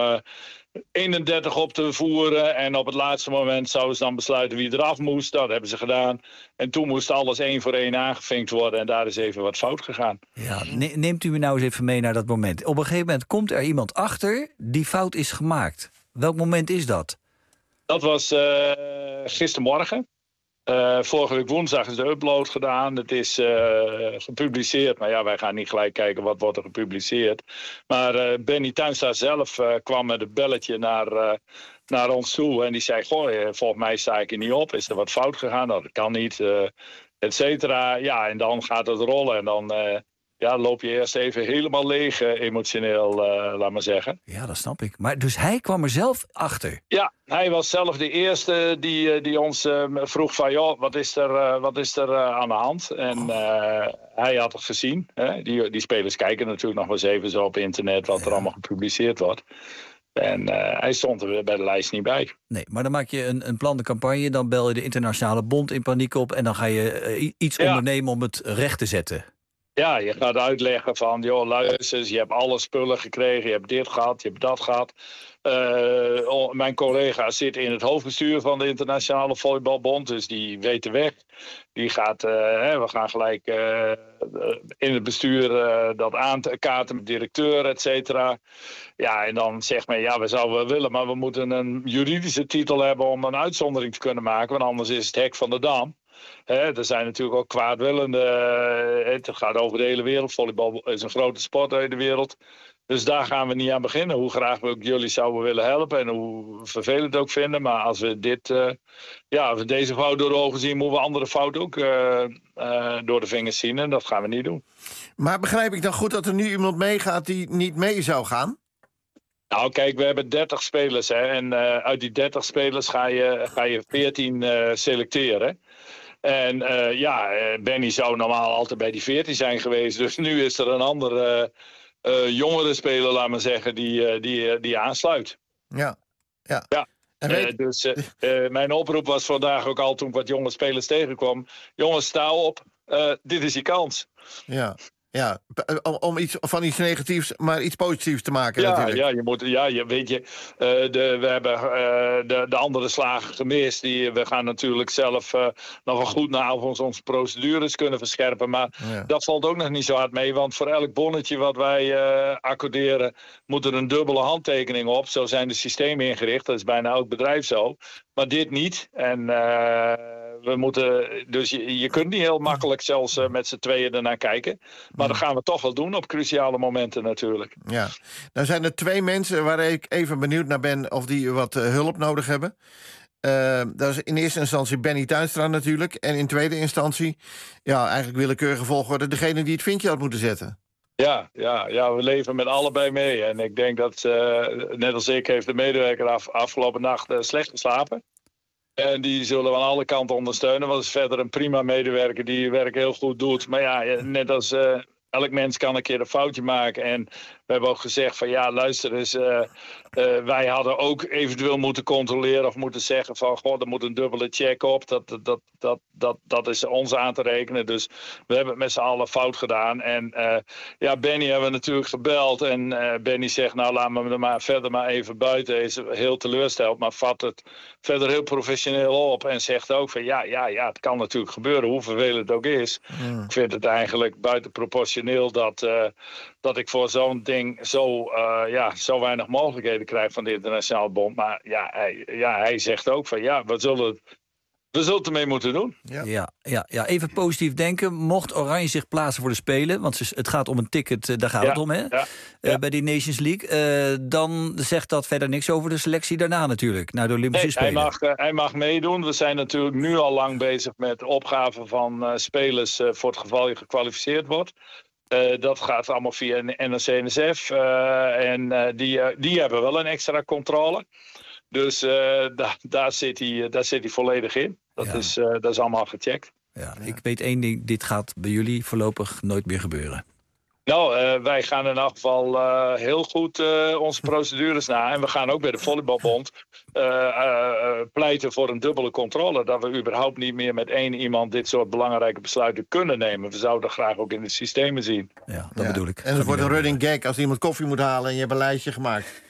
31 op te voeren. En op het laatste moment zouden ze dan besluiten wie eraf moest. Dat hebben ze gedaan. En toen moest alles 1 voor 1 aangevinkt worden. En daar is even wat fout gegaan. Ja, neemt u me nou eens even mee naar dat moment. Op een gegeven moment komt er iemand achter die fout is gemaakt. Welk moment is dat? Dat was gistermorgen. Vorige week woensdag is de upload gedaan. Het is gepubliceerd. Maar ja, wij gaan niet gelijk kijken wat wordt er gepubliceerd. Maar Benny Tuinstra zelf kwam met een belletje naar ons toe. En die zei, volgens mij sta ik er niet op. Is er wat fout gegaan? Nou, dat kan niet. Et cetera. Ja, en dan gaat het rollen. En dan loop je eerst even helemaal leeg emotioneel, laat maar zeggen. Ja, dat snap ik. Maar dus hij kwam er zelf achter? Ja, hij was zelf de eerste die ons vroeg van, joh, wat is er aan de hand? En hij had het gezien. Hè? Die spelers kijken natuurlijk nog wel eens even zo op internet wat er allemaal gepubliceerd wordt. En hij stond er bij de lijst niet bij. Nee, maar dan maak je een plan de campagne, dan bel je de internationale bond in paniek op en dan ga je iets ondernemen om het recht te zetten. Ja, je gaat uitleggen van, joh, luister, je hebt alle spullen gekregen, je hebt dit gehad, je hebt dat gehad. Mijn collega zit in het hoofdbestuur van de Internationale Volleybalbond, dus die weet de weg. Die gaat, we gaan gelijk in het bestuur dat aankaarten met directeur, et cetera. Ja, en dan zegt men, ja, we zouden wel willen, maar we moeten een juridische titel hebben om een uitzondering te kunnen maken, want anders is het hek van de dam. Er zijn natuurlijk ook kwaadwillende. Het gaat over de hele wereld. Volleybal is een grote sport uit de wereld. Dus daar gaan we niet aan beginnen. Hoe graag we ook jullie zouden willen helpen. En hoe vervelend ook vinden. Maar als we als we deze fout door de ogen zien, moeten we andere fouten ook door de vingers zien. En dat gaan we niet doen. Maar begrijp ik dan goed dat er nu iemand meegaat die niet mee zou gaan? Nou, kijk, we hebben 30 spelers. En uit die 30 spelers ga je 14 selecteren. En Benny zou normaal altijd bij die 14 zijn geweest. Dus nu is er een andere jongere speler, laat maar zeggen, die aansluit. Ja. Dus mijn oproep was vandaag ook al toen ik wat jonge spelers tegenkwam. Jongens, sta op. Dit is je kans. Ja, om van iets negatiefs, maar iets positiefs te maken natuurlijk. Ja, je moet, weet je, we hebben de andere slagen gemist. We gaan natuurlijk zelf nog wel goed naar of onze procedures kunnen verscherpen. Maar dat valt ook nog niet zo hard mee. Want voor elk bonnetje wat wij accorderen, moet er een dubbele handtekening op. Zo zijn de systemen ingericht. Dat is bijna elk bedrijf zo. Maar dit niet. En we moeten, dus je kunt niet heel makkelijk zelfs met z'n tweeën ernaar kijken. Maar dat gaan we toch wel doen op cruciale momenten natuurlijk. Ja, nou zijn er 2 mensen waar ik even benieuwd naar ben of die wat hulp nodig hebben. Dat is in eerste instantie Benny Tuinstra natuurlijk. En in tweede instantie, eigenlijk willekeurige volgorde, degene die het vinkje had moeten zetten. Ja, we leven met allebei mee. En ik denk dat, net als ik, heeft de medewerker afgelopen nacht slecht geslapen. En die zullen we aan alle kanten ondersteunen. Want het is verder een prima medewerker die je werk heel goed doet. Maar ja, net als elk mens kan een keer een foutje maken. En we hebben ook gezegd van luister eens. Wij hadden ook eventueel moeten controleren of moeten zeggen van er moet een dubbele check op. Dat is ons aan te rekenen. Dus we hebben het met z'n allen fout gedaan. En Benny hebben we natuurlijk gebeld. En Benny zegt laat me er maar verder maar even buiten. Hij is heel teleurgesteld, maar vat het verder heel professioneel op. En zegt ook van het kan natuurlijk gebeuren, hoe vervelend het ook is. Ik vind het eigenlijk buitenproportioneel dat ik voor zo'n ding zo weinig mogelijkheden krijg van de Internationale Bond. Maar hij zegt ook van we zullen het ermee moeten doen. Ja, even positief denken. Mocht Oranje zich plaatsen voor de Spelen, want het gaat om een ticket, daar gaat het om, hè? Bij die Nations League. Dan zegt dat verder niks over de selectie daarna natuurlijk, naar de Olympische Spelen. Hij mag meedoen. We zijn natuurlijk nu al lang bezig met opgaven van spelers voor het geval je gekwalificeerd wordt. Dat gaat allemaal via NOC-NSF. Die hebben wel een extra controle. Dus daar zit hij volledig in. Dat is allemaal gecheckt. Ja, ik weet één ding. Dit gaat bij jullie voorlopig nooit meer gebeuren. Nou, wij gaan in elk geval heel goed onze procedures na. En we gaan ook bij de Volleybalbond pleiten voor een dubbele controle. Dat we überhaupt niet meer met 1 iemand dit soort belangrijke besluiten kunnen nemen. We zouden dat graag ook in de systemen zien. Ja, dat bedoel ik. En het wordt een running gag als iemand koffie moet halen en je hebt een lijstje gemaakt.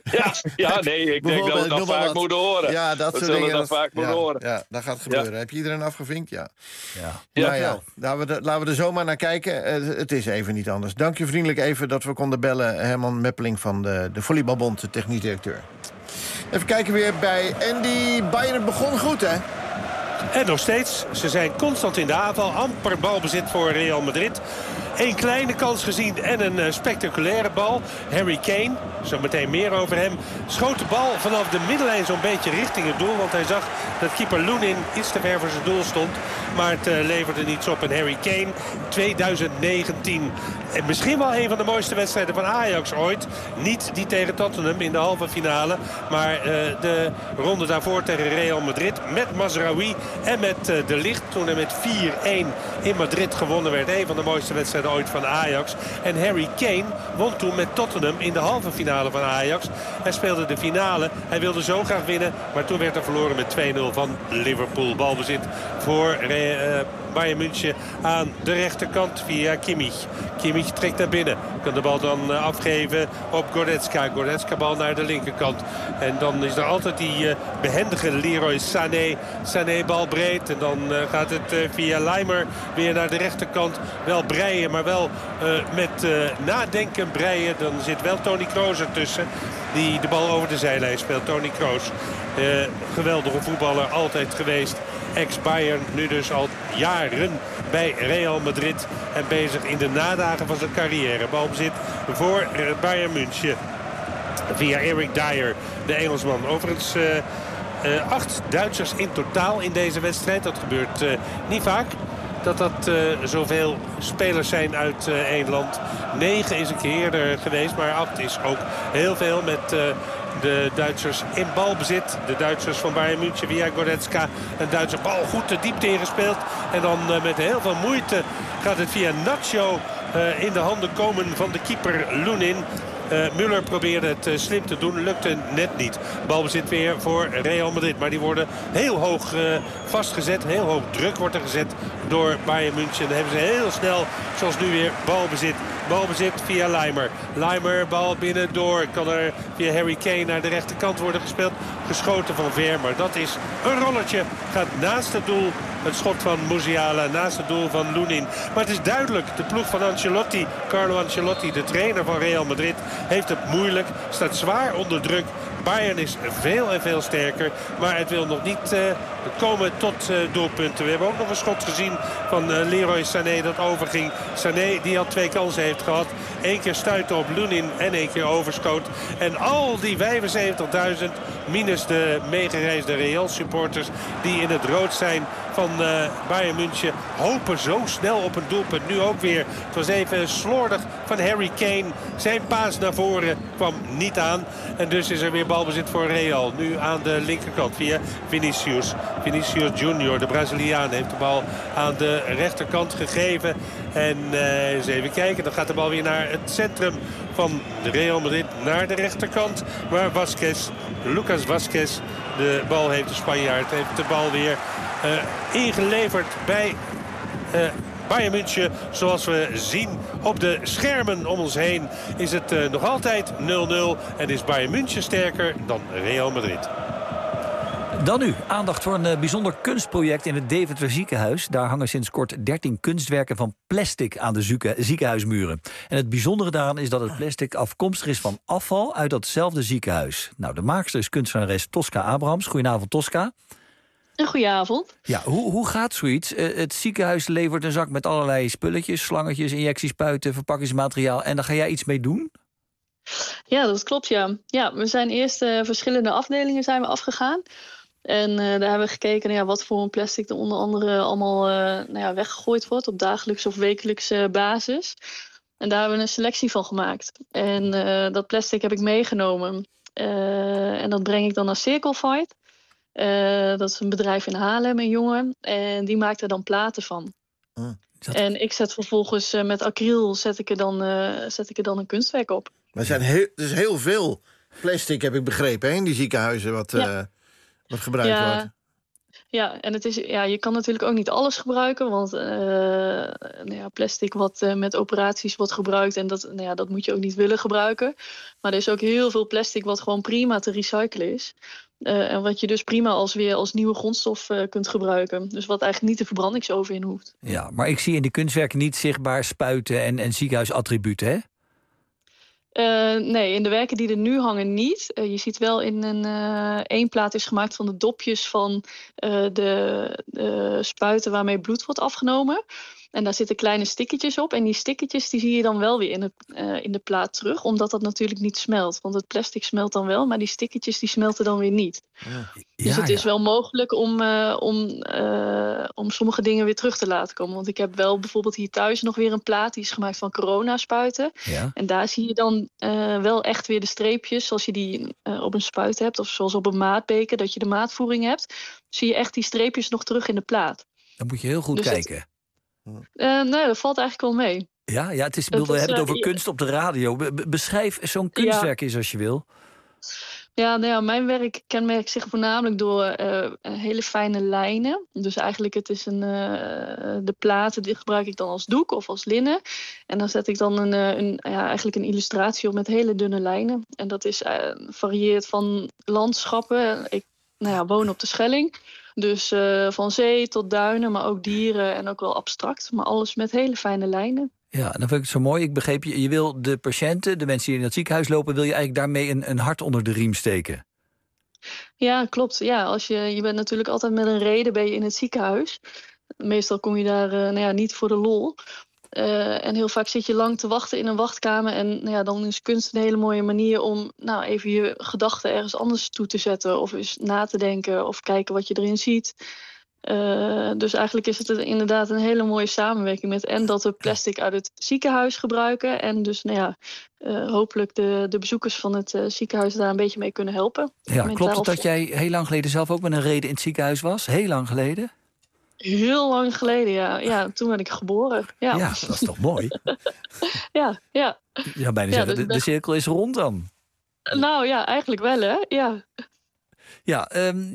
Ik denk dat we dat vaak moeten horen. Ja, dat soort dingen. Dat vaak moeten horen. Ja, dat gaat gebeuren. Ja. Heb je iedereen afgevinkt? Ja. Laten we er zomaar naar kijken. Het is even niet anders. Dank je vriendelijk even dat we konden bellen. Herman Meppeling van de Volleybalbond, de technisch directeur. Even kijken weer bij Andy. Bayern begon goed, hè? En nog steeds. Ze zijn constant in de aanval. Amper balbezit voor Real Madrid. 1 kleine kans gezien en een spectaculaire bal. Harry Kane, zo meteen meer over hem, schoot de bal vanaf de middenlijn zo'n beetje richting het doel. Want hij zag dat keeper Lunin iets te ver voor zijn doel stond. Maar het leverde niets op. En Harry Kane, 2019. En misschien wel een van de mooiste wedstrijden van Ajax ooit. Niet die tegen Tottenham in de halve finale. Maar de ronde daarvoor tegen Real Madrid. Met Mazraoui en met De Ligt. Toen er met 4-1 in Madrid gewonnen werd. Een van de mooiste wedstrijden geworden ooit van Ajax. En Harry Kane won toen met Tottenham in de halve finale van Ajax. Hij speelde de finale. Hij wilde zo graag winnen. Maar toen werd er verloren met 2-0 van Liverpool. Balbezit voor Bayern München aan de rechterkant via Kimmich. Kimmich trekt naar binnen. Kan de bal dan afgeven op Goretzka. Goretzka bal naar de linkerkant. En dan is er altijd die behendige Leroy Sané. Sané bal breed. En dan gaat het via Leimer weer naar de rechterkant. Wel breien, maar wel met nadenken breien. Dan zit wel Toni Kroos ertussen. Die de bal over de zijlijn speelt. Toni Kroos. Geweldige voetballer. Altijd geweest. Ex-Bayern, nu dus al jaren bij Real Madrid. En bezig in de nadagen van zijn carrière. Balbezit voor Bayern München. Via Eric Dyer, de Engelsman. Overigens 8 Duitsers in totaal in deze wedstrijd. Dat gebeurt niet vaak. Dat zoveel spelers zijn uit één land. 9 is een keer eerder geweest, maar 8 is ook heel veel met de Duitsers in balbezit. De Duitsers van Bayern München via Goretzka. Een Duitse bal goed de diepte ingespeeld. En dan met heel veel moeite gaat het via Nacho in de handen komen van de keeper Lunin. Müller probeerde het slim te doen, lukte net niet. Balbezit weer voor Real Madrid. Maar die worden heel hoog vastgezet. Heel hoog druk wordt er gezet door Bayern München. Dan hebben ze heel snel, zoals nu weer, balbezit. Balbezit via Leimer. Leimer, bal binnendoor. Kan er via Harry Kane naar de rechterkant worden gespeeld. Geschoten van ver, maar dat is een rollertje. Gaat naast het doel. Het schot van Musiala naast het doel van Lunin. Maar het is duidelijk, de ploeg van Ancelotti, Carlo Ancelotti, de trainer van Real Madrid, heeft het moeilijk. Staat zwaar onder druk. Bayern is veel en veel sterker. Maar het wil nog niet komen tot doelpunten. We hebben ook nog een schot gezien van Leroy Sané dat overging. Sané die al 2 kansen heeft gehad. 1 keer stuiten op Lunin en 1 keer overschoot. En al die 75.000 minus de meegereisde Real supporters die in het rood zijn van Bayern München hopen zo snel op een doelpunt. Nu ook weer. Het was even slordig van Harry Kane. Zijn paas naar voren kwam niet aan. En dus is er weer balbezit voor Real. Nu aan de linkerkant via Vinicius. Vinicius Junior, de Braziliaan, heeft de bal aan de rechterkant gegeven. En eens even kijken. Dan gaat de bal weer naar het centrum van de Real Madrid. Naar de rechterkant. Waar Vasquez, Lucas Vasquez, de bal heeft, de Spanjaard, heeft de bal weer ingeleverd bij Bayern München. Zoals we zien op de schermen om ons heen is het nog altijd 0-0. En is Bayern München sterker dan Real Madrid. Dan nu aandacht voor een bijzonder kunstproject in het Deventer ziekenhuis. Daar hangen sinds kort 13 kunstwerken van plastic aan de ziekenhuismuren. En het bijzondere daaraan is dat het plastic afkomstig is van afval uit datzelfde ziekenhuis. Nou, de maakster is kunstenares Tosca Abrahams. Goedenavond, Tosca. Een goedenavond. Ja, hoe gaat zoiets? Het ziekenhuis levert een zak met allerlei spulletjes, slangetjes, injectiespuiten, verpakkingsmateriaal. En daar ga jij iets mee doen? Ja, dat klopt, ja. Ja, we zijn eerst verschillende afdelingen zijn we afgegaan. En daar hebben we gekeken naar wat voor een plastic er onder andere allemaal weggegooid wordt op dagelijkse of wekelijkse basis. En daar hebben we een selectie van gemaakt. En dat plastic heb ik meegenomen. En dat breng ik dan naar Circlefight. Dat is een bedrijf in Haarlem, een jongen. En die maakt er dan platen van. En ik zet vervolgens met acryl zet ik er dan een kunstwerk op. Maar er is heel veel plastic, heb ik begrepen, in die ziekenhuizen wat gebruikt wordt. Ja, en je kan natuurlijk ook niet alles gebruiken. Want plastic wat met operaties wordt gebruikt. En dat moet je ook niet willen gebruiken. Maar er is ook heel veel plastic wat gewoon prima te recyclen is. En wat je dus prima als nieuwe grondstof kunt gebruiken. Dus wat eigenlijk niet de verbrandingsoven in hoeft. Ja, maar ik zie in die kunstwerken niet zichtbaar spuiten en ziekenhuisattributen, hè? Nee, in de werken die er nu hangen niet. Je ziet wel in één plaat is gemaakt van de dopjes van de spuiten waarmee bloed wordt afgenomen. En daar zitten kleine stickertjes op. En die stickertjes die zie je dan wel weer in de plaat terug. Omdat dat natuurlijk niet smelt. Want het plastic smelt dan wel, maar die stickertjes die smelten dan weer niet. Dus het is wel mogelijk om sommige dingen weer terug te laten komen. Want ik heb wel bijvoorbeeld hier thuis nog weer een plaat. Die is gemaakt van coronaspuiten. Ja. En daar zie je dan wel echt weer de streepjes. Zoals je die op een spuit hebt. Of zoals op een maatbeker, dat je de maatvoering hebt. Zie je echt die streepjes nog terug in de plaat. Dan moet je heel goed kijken. Nee, dat valt eigenlijk wel mee. Ja, het is, we hebben het over kunst op de radio. Beschrijf zo'n kunstwerk eens als je wil. Ja, nou ja, mijn werk kenmerkt zich voornamelijk door hele fijne lijnen. Dus eigenlijk het is de platen die gebruik ik dan als doek of als linnen. En dan zet ik dan eigenlijk een illustratie op met hele dunne lijnen. En dat is varieert van landschappen. Ik woon op de Schelling. Dus van zee tot duinen, maar ook dieren en ook wel abstract. Maar alles met hele fijne lijnen. Ja, dan vind ik het zo mooi. Ik begreep, je wil de patiënten, de mensen die in het ziekenhuis lopen, wil je eigenlijk daarmee een hart onder de riem steken? Ja, klopt. Ja, als je bent natuurlijk altijd met een reden ben je in het ziekenhuis. Meestal kom je daar niet voor de lol. En heel vaak zit je lang te wachten in een wachtkamer. En dan is kunst een hele mooie manier om even je gedachten ergens anders toe te zetten. Of eens na te denken of kijken wat je erin ziet. Dus eigenlijk is het inderdaad een hele mooie samenwerking met en dat we plastic uit het ziekenhuis gebruiken. En dus hopelijk de bezoekers van het ziekenhuis daar een beetje mee kunnen helpen. Ja, klopt het dat jij heel lang geleden zelf ook met een reden in het ziekenhuis was? Heel lang geleden? Heel lang geleden, ja. Ja, toen ben ik geboren. Ja, dat is toch mooi? Ja. Ja, bijna zeggen, de cirkel is rond dan. Nou ja, eigenlijk wel, hè? Ja. Ja,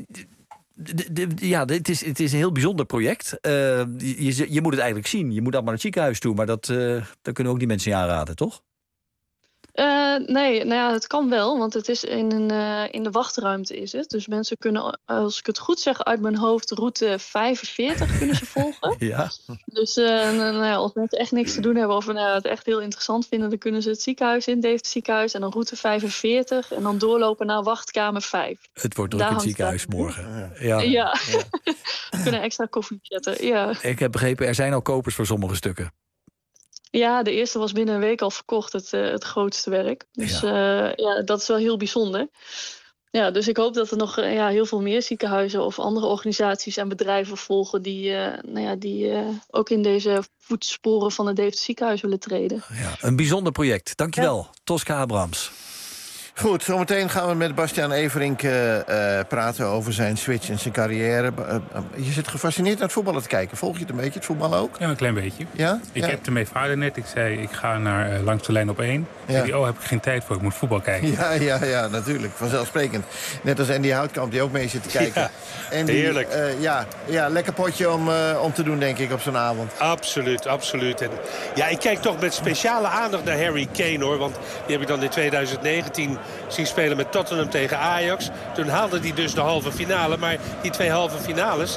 het is een heel bijzonder project. Je moet het eigenlijk zien. Je moet allemaal naar het ziekenhuis toe. Maar dat kunnen ook die mensen niet aanraden, toch? Nee, het kan wel. Want het is in de wachtruimte is het. Dus mensen kunnen, als ik het goed zeg uit mijn hoofd, route 45 kunnen ze volgen. Ja. Dus als mensen echt niks te doen hebben of het echt heel interessant vinden, dan kunnen ze het ziekenhuis in, Deventer ziekenhuis, en dan route 45 en dan doorlopen naar wachtkamer 5. Het wordt druk in het ziekenhuis morgen. Ja. We kunnen extra koffie zetten. Ja. Ik heb begrepen, er zijn al kopers voor sommige stukken. Ja, de eerste was binnen een week al verkocht, het grootste werk. Dus dat is wel heel bijzonder. Ja, dus ik hoop dat er nog heel veel meer ziekenhuizen of andere organisaties en bedrijven volgen die ook in deze voetsporen van het Deventer ziekenhuis willen treden. Ja, een bijzonder project. Dankjewel, Tosca Abrams. Goed, zometeen gaan we met Bastiaan Everink praten over zijn switch en zijn carrière. Je zit gefascineerd naar het voetballen te kijken. Volg je het een beetje, het voetballen ook? Ja, een klein beetje. Ja? Ik heb mijn vader net. Ik zei, ik ga naar Langs de Lijn op 1. Ja. Zei, heb ik geen tijd voor, ik moet voetbal kijken. Ja, natuurlijk. Vanzelfsprekend. Net als Andy Houtkamp, die ook mee zit te kijken. Ja, Andy, heerlijk. Lekker potje om te doen, denk ik, op zo'n avond. Absoluut. En ik kijk toch met speciale aandacht naar Harry Kane, hoor. Want die heb ik dan in 2019 zien spelen met Tottenham tegen Ajax. Toen haalde hij dus de halve finale. Maar die twee halve finales,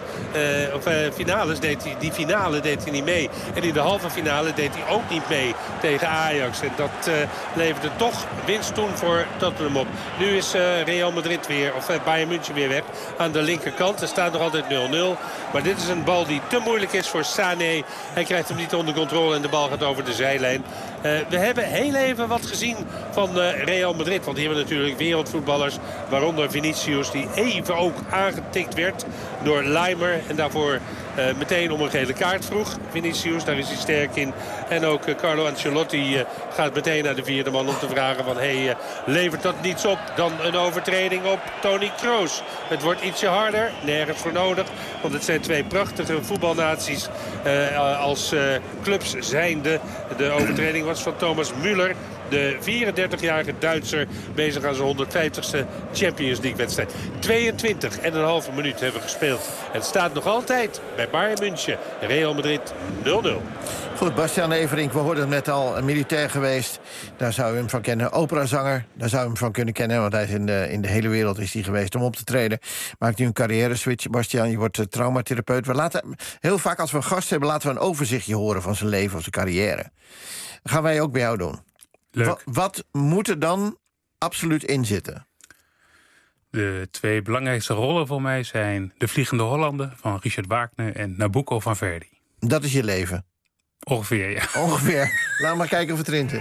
die finale deed hij niet mee. En in de halve finale deed hij ook niet mee tegen Ajax. En dat leverde toch winst toen voor Tottenham op. Nu is Real Madrid Bayern München weer weg aan de linkerkant. Er staat nog altijd 0-0. Maar dit is een bal die te moeilijk is voor Sané. Hij krijgt hem niet onder controle en de bal gaat over de zijlijn. We hebben heel even wat gezien van Real Madrid. Want die hebben natuurlijk wereldvoetballers. Waaronder Vinicius, die even ook aangetikt werd door Leimer. En daarvoor meteen om een gele kaart vroeg. Vinicius, daar is hij sterk in. En ook Carlo Ancelotti gaat meteen naar de vierde man om te vragen van... levert dat niets op dan een overtreding op Toni Kroos? Het wordt ietsje harder, nergens voor nodig. Want het zijn twee prachtige voetbalnaties als clubs zijnde. De overtreding was van Thomas Müller. De 34-jarige Duitser bezig aan zijn 150ste Champions League-wedstrijd. 22,5 minuut hebben we gespeeld. Het staat nog altijd bij Bayern München. Real Madrid 0-0. Goed, Bastiaan Everink, we hoorden het net al, een militair geweest. Daar zou u hem van kennen. Operazanger, daar zou u hem van kunnen kennen. Want hij is in de hele wereld is hij geweest om op te treden. Maakt nu een carrière-switch. Bastiaan, je wordt traumatherapeut. Heel vaak als we een gast hebben, laten we een overzichtje horen van zijn leven of zijn carrière. Dat gaan wij ook bij jou doen. Wat moet er dan absoluut in zitten? De twee belangrijkste rollen voor mij zijn De Vliegende Hollander van Richard Wagner en Nabucco van Verdi. Dat is je leven? Ongeveer, ja. Ongeveer. Laat maar kijken of het erin zit.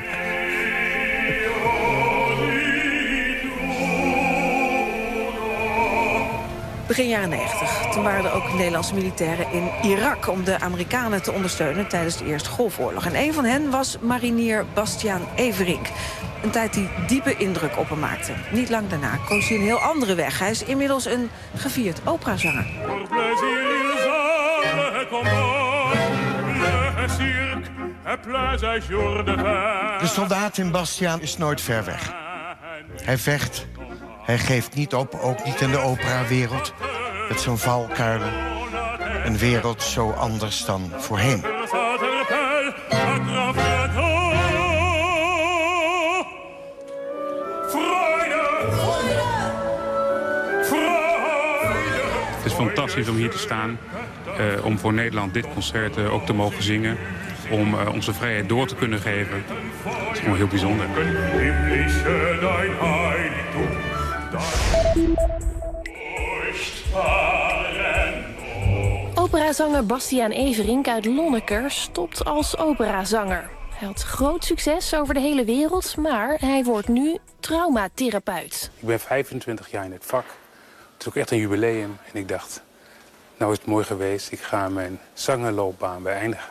Begin jaren 90. Toen waren er ook Nederlandse militairen in Irak om de Amerikanen te ondersteunen tijdens de Eerste Golfoorlog. En een van hen was marinier Bastiaan Everink. Een tijd die diepe indruk op hem maakte. Niet lang daarna koos hij een heel andere weg. Hij is inmiddels een gevierd operazanger. De soldaat in Bastiaan is nooit ver weg. Hij vecht. Hij geeft niet op, ook niet in de operawereld. Met zijn valkuilen. Een wereld zo anders dan voorheen. Het is fantastisch om hier te staan. Om voor Nederland dit concert ook te mogen zingen. Om onze vrijheid door te kunnen geven. Dat is gewoon heel bijzonder. Operazanger Bastiaan Everink uit Lonneker stopt als operazanger. Hij had groot succes over de hele wereld, maar hij wordt nu traumatherapeut. Ik ben 25 jaar in het vak. Het is ook echt een jubileum. En ik dacht, nou is het mooi geweest. Ik ga mijn zangerloopbaan beëindigen.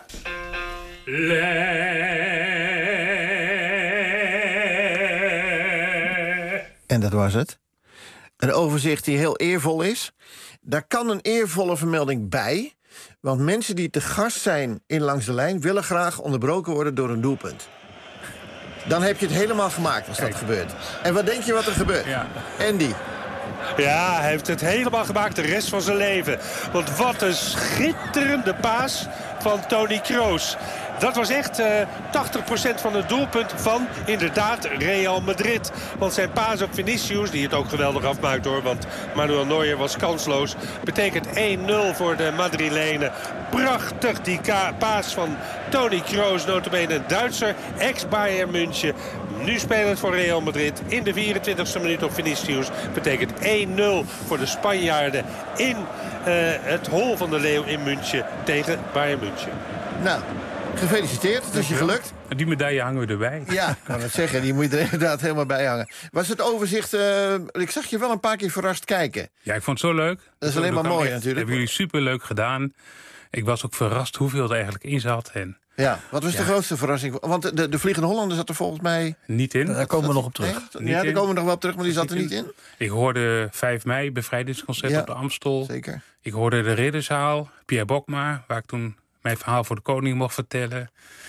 En dat was het. Een overzicht die heel eervol is. Daar kan een eervolle vermelding bij. Want mensen die te gast zijn in Langs de Lijn willen graag onderbroken worden door een doelpunt. Dan heb je het helemaal gemaakt als dat gebeurt. En wat denk je wat er gebeurt? Ja. Andy. Ja, hij heeft het helemaal gemaakt de rest van zijn leven. Want wat een schitterende paas van Toni Kroos. Dat was echt 80% van het doelpunt van, inderdaad, Real Madrid. Want zijn paas op Vinicius, die het ook geweldig afmaakt hoor, want Manuel Neuer was kansloos, betekent 1-0 voor de Madrilenen. Prachtig die paas van Toni Kroos, notabene een Duitser, ex-Bayern München. Nu spelend voor Real Madrid in de 24e minuut op Vinicius. Betekent 1-0 voor de Spanjaarden in het Hol van de Leeuw in München tegen Bayern München. Nou, gefeliciteerd, het is je gelukt. Die medaille hangen we erbij. Ja, ik kan het zeggen, die moet je er inderdaad helemaal bij hangen. Was het overzicht, ik zag je wel een paar keer verrast kijken. Ja, ik vond het zo leuk. Dat is alleen maar mooi natuurlijk. Dat hebben jullie superleuk gedaan. Ik was ook verrast hoeveel er eigenlijk in zat. En ja, wat was de grootste verrassing? Want de Vliegende Hollander zat er volgens mij niet in. Daar komen we nog op terug. Nee? Ja, daar komen we nog wel op terug, maar die zat er niet in. Ik hoorde 5 mei, bevrijdingsconcert op de Amstel. Zeker. Ik hoorde de Ridderzaal, Pierre Bokma, waar ik toen mijn verhaal voor de koning mocht vertellen.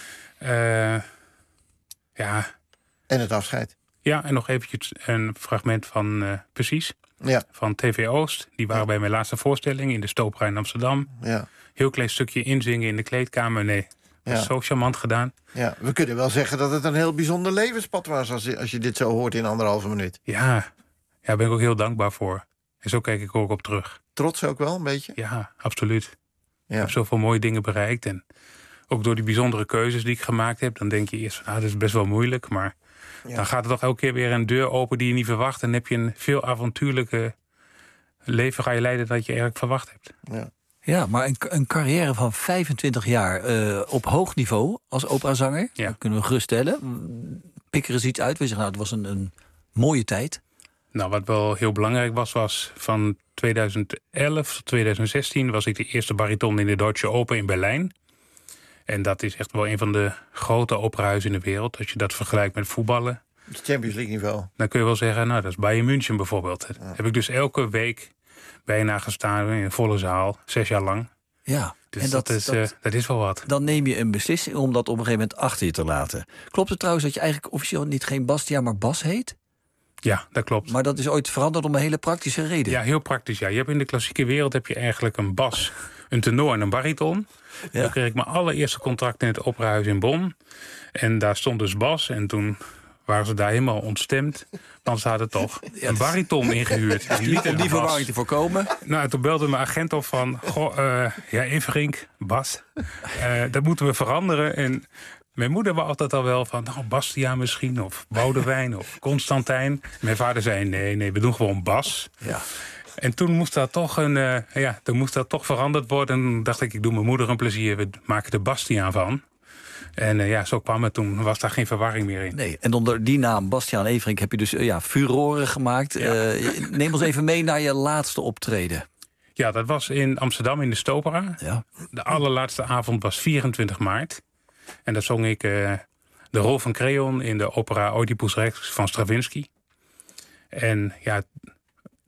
Ja. En het afscheid. Ja, en nog eventjes een fragment van Precies. Ja. Van TV Oost. Die waren bij mijn laatste voorstelling in de Stoopra in Amsterdam. Ja. Heel klein stukje inzingen in de kleedkamer. Nee, dat is zo charmant gedaan. Ja, we kunnen wel zeggen dat het een heel bijzonder levenspad was als je dit zo hoort in 1,5 minuut. Ja, daar ben ik ook heel dankbaar voor. En zo kijk ik ook op terug. Trots ook wel, een beetje? Ja, absoluut. Ja. Ik heb zoveel mooie dingen bereikt. En ook door die bijzondere keuzes die ik gemaakt heb, dan denk je eerst van, dat is best wel moeilijk. Maar dan gaat er toch elke keer weer een deur open die je niet verwacht. En dan heb je een veel avontuurlijke leven ga je leiden dat je eigenlijk verwacht hebt. Ja. Ja, maar een carrière van 25 jaar op hoog niveau als operazanger, dat kunnen we geruststellen. Pik er eens iets uit. We zeggen, het was een mooie tijd. Nou, wat wel heel belangrijk was van 2011 tot 2016 was ik de eerste bariton in de Deutsche Oper in Berlijn. En dat is echt wel een van de grote operahuizen in de wereld. Als je dat vergelijkt met voetballen. Het Champions League niveau. Dan kun je wel zeggen, nou, dat is Bayern München bijvoorbeeld. Ja. Heb ik dus elke week bijna gestaan in een volle zaal, 6 jaar lang. Ja, dus en dat is wel wat. Dan neem je een beslissing om dat op een gegeven moment achter je te laten. Klopt het trouwens dat je eigenlijk officieel niet geen Bastiaan, maar Bas heet? Ja, dat klopt. Maar dat is ooit veranderd om een hele praktische reden. Ja, heel praktisch. Ja. Je hebt in de klassieke wereld heb je eigenlijk een bas, een tenor en een bariton. Ja. Dan kreeg ik mijn allereerste contract in het operahuis in Bonn. En daar stond dus Bas. En toen waren ze daar helemaal ontstemd. Dan staat er toch een bariton ingehuurd. Om die verwarring te voorkomen. Nou, toen belde mijn agent op van, Everink, Bas, dat moeten we veranderen. En mijn moeder was altijd al wel van, nou, Bastiaan misschien, of Boudewijn, of Constantijn. Mijn vader zei, nee, we doen gewoon Bas. Ja. En toen moest dat toch veranderd worden. En toen dacht ik doe mijn moeder een plezier, we maken er Bastiaan van. En zo kwam het, toen was daar geen verwarring meer in. Nee, en onder die naam, Bastiaan Everink, heb je dus furoren gemaakt. Ja. Neem ons even mee naar je laatste optreden. Ja, dat was in Amsterdam in de Stopera. Ja. De allerlaatste avond was 24 maart. En daar zong ik de rol van Creon in de opera Oedipus Rex van Stravinsky. En ja,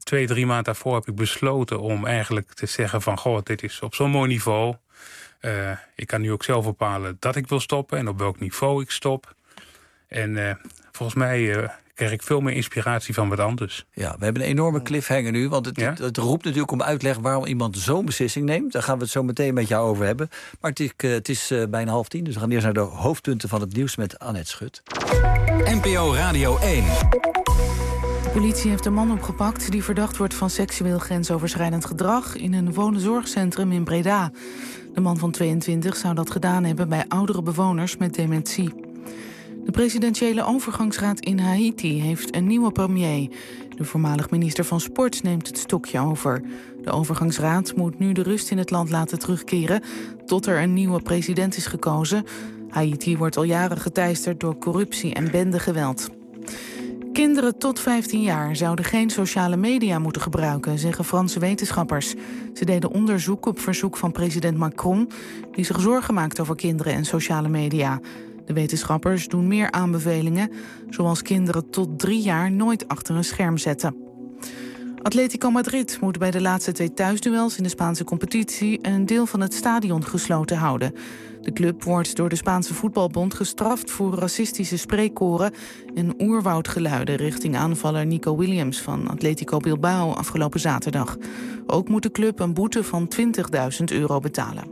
2-3 maanden daarvoor heb ik besloten om eigenlijk te zeggen van... goh, dit is op zo'n mooi niveau. Ik kan nu ook zelf bepalen dat ik wil stoppen en op welk niveau ik stop. En volgens mij krijg ik veel meer inspiratie van wat anders. Ja, we hebben een enorme cliffhanger nu. Want het roept natuurlijk om uitleg waarom iemand zo'n beslissing neemt. Daar gaan we het zo meteen met jou over hebben. Maar het is bijna 9:30, dus we gaan eerst naar de hoofdpunten van het nieuws met Annette Schut. NPO Radio 1. De politie heeft een man opgepakt die verdacht wordt van seksueel grensoverschrijdend gedrag in een wonenzorgcentrum in Breda. De man van 22 zou dat gedaan hebben bij oudere bewoners met dementie. De presidentiële overgangsraad in Haiti heeft een nieuwe premier. De voormalig minister van Sport neemt het stokje over. De overgangsraad moet nu de rust in het land laten terugkeren tot er een nieuwe president is gekozen. Haiti wordt al jaren geteisterd door corruptie en bendegeweld. Kinderen tot 15 jaar zouden geen sociale media moeten gebruiken, zeggen Franse wetenschappers. Ze deden onderzoek op verzoek van president Macron, die zich zorgen maakt over kinderen en sociale media. De wetenschappers doen meer aanbevelingen, zoals kinderen tot 3 jaar nooit achter een scherm zetten. Atletico Madrid moet bij de laatste 2 thuisduels in de Spaanse competitie een deel van het stadion gesloten houden. De club wordt door de Spaanse voetbalbond gestraft voor racistische spreekkoren en oerwoudgeluiden richting aanvaller Nico Williams van Atletico Bilbao afgelopen zaterdag. Ook moet de club een boete van €20.000 betalen.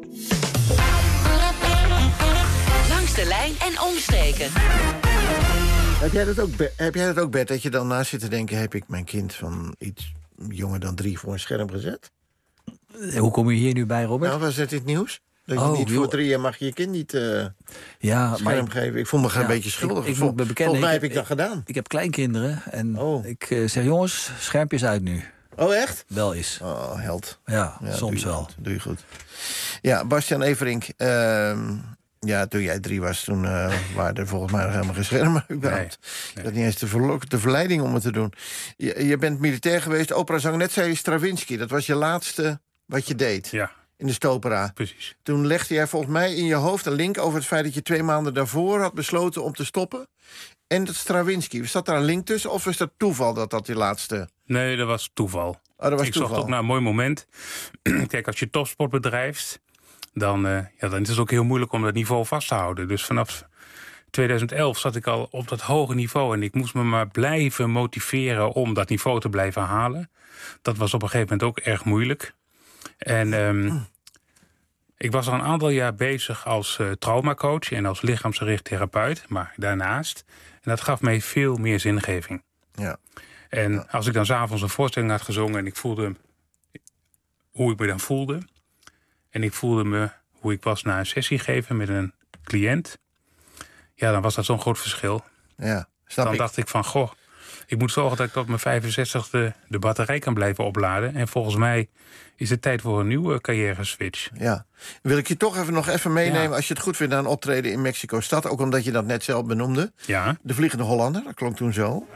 Langs de lijn en omstreken. Heb jij dat ook, Bert, dat je dan naast zit te denken... heb ik mijn kind van iets jonger dan 3 voor een scherm gezet? Hoe kom je hier nu bij, Robert? Nou, was het dit nieuws? Dat je niet voor 3 jaar mag je kind niet scherm geven. Ik voel me een beetje schuldig. Ik moet me bekennen, volgens mij heb ik dat gedaan. Ik heb kleinkinderen en ik zeg, jongens, schermpjes uit nu. Oh, echt? Wel eens. Oh, held. Ja, soms wel. Goed, doe je goed. Ja, Bastiaan Everink... toen jij 3 was, toen waren er volgens mij nog helemaal geen schermen. Nee. Je had niet eens de verleiding om het te doen. Je bent militair geweest, operazang. Net zei je Stravinsky, dat was je laatste wat je deed. Ja. In de stopera. Precies. Toen legde jij volgens mij in je hoofd een link over het feit dat je 2 maanden daarvoor had besloten om te stoppen. En dat Stravinsky. Zat daar een link tussen of was dat toeval dat je laatste... Nee, dat was toeval. Oh, dat was ik toeval. zocht ook naar een mooi moment. Kijk, als je topsport bedrijft... Dan is het ook heel moeilijk om dat niveau vast te houden. Dus vanaf 2011 zat ik al op dat hoge niveau... en ik moest me maar blijven motiveren om dat niveau te blijven halen. Dat was op een gegeven moment ook erg moeilijk. En ik was al een aantal jaar bezig als traumacoach... en als lichaamsgericht therapeut, maar daarnaast. En dat gaf mij veel meer zingeving. Ja. En als ik dan 's avonds een voorstelling had gezongen... en ik voelde hoe ik me dan voelde... en ik voelde me hoe ik was na een sessie geven met een cliënt... ja, dan was dat zo'n groot verschil. Ja, dan dacht ik van, goh, ik moet zorgen dat ik tot mijn 65e de batterij kan blijven opladen. En volgens mij is het tijd voor een nieuwe carrière-switch. Ja. Wil ik je toch nog even meenemen, als je het goed vindt... naar een optreden in Mexico-stad, ook omdat je dat net zelf benoemde. Ja. De Vliegende Hollander, dat klonk toen zo.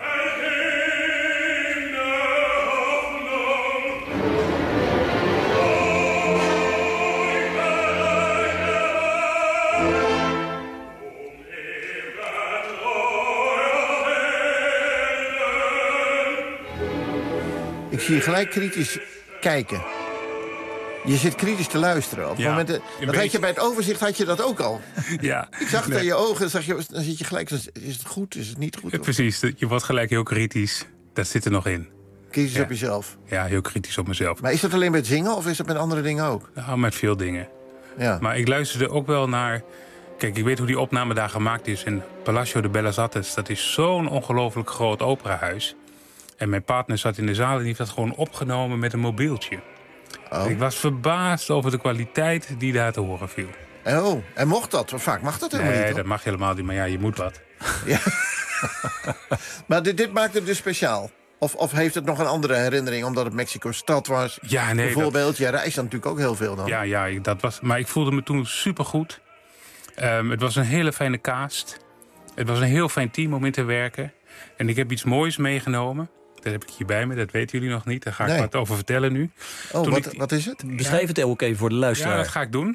Ik zie je gelijk kritisch kijken. Je zit kritisch te luisteren. Op momenten, had je bij het overzicht had je dat ook al. Ja. Ik zag het aan je ogen, dan zit je gelijk... is het goed, is het niet goed? Precies, je wordt gelijk heel kritisch. Dat zit er nog in. Kritisch op jezelf? Ja, heel kritisch op mezelf. Maar is dat alleen met zingen of is dat met andere dingen ook? Nou, met veel dingen. Ja. Maar ik luisterde ook wel naar... Kijk, ik weet hoe die opname daar gemaakt is. In Palacio de Bellas Artes. Dat is zo'n ongelooflijk groot operahuis. En mijn partner zat in de zaal en die heeft dat gewoon opgenomen met een mobieltje. Oh. Ik was verbaasd over de kwaliteit die daar te horen viel. Oh, en mocht dat? Vaak mag dat helemaal niet, Nee, dat mag helemaal niet, maar ja, je moet wat. Ja. Maar dit maakt het dus speciaal? Of heeft het nog een andere herinnering, omdat het Mexico-stad was? Ja, nee. Bijvoorbeeld, jij reist dan natuurlijk ook heel veel dan. Ja, dat was... Maar ik voelde me toen supergoed. Het was een hele fijne cast. Het was een heel fijn team om in te werken. En ik heb iets moois meegenomen. Dat heb ik hier bij me, dat weten jullie nog niet. Daar ga ik wat over vertellen nu. Oh, wat is het? Beschrijf het ook even voor de luisteraar. Ja, dat ga ik doen.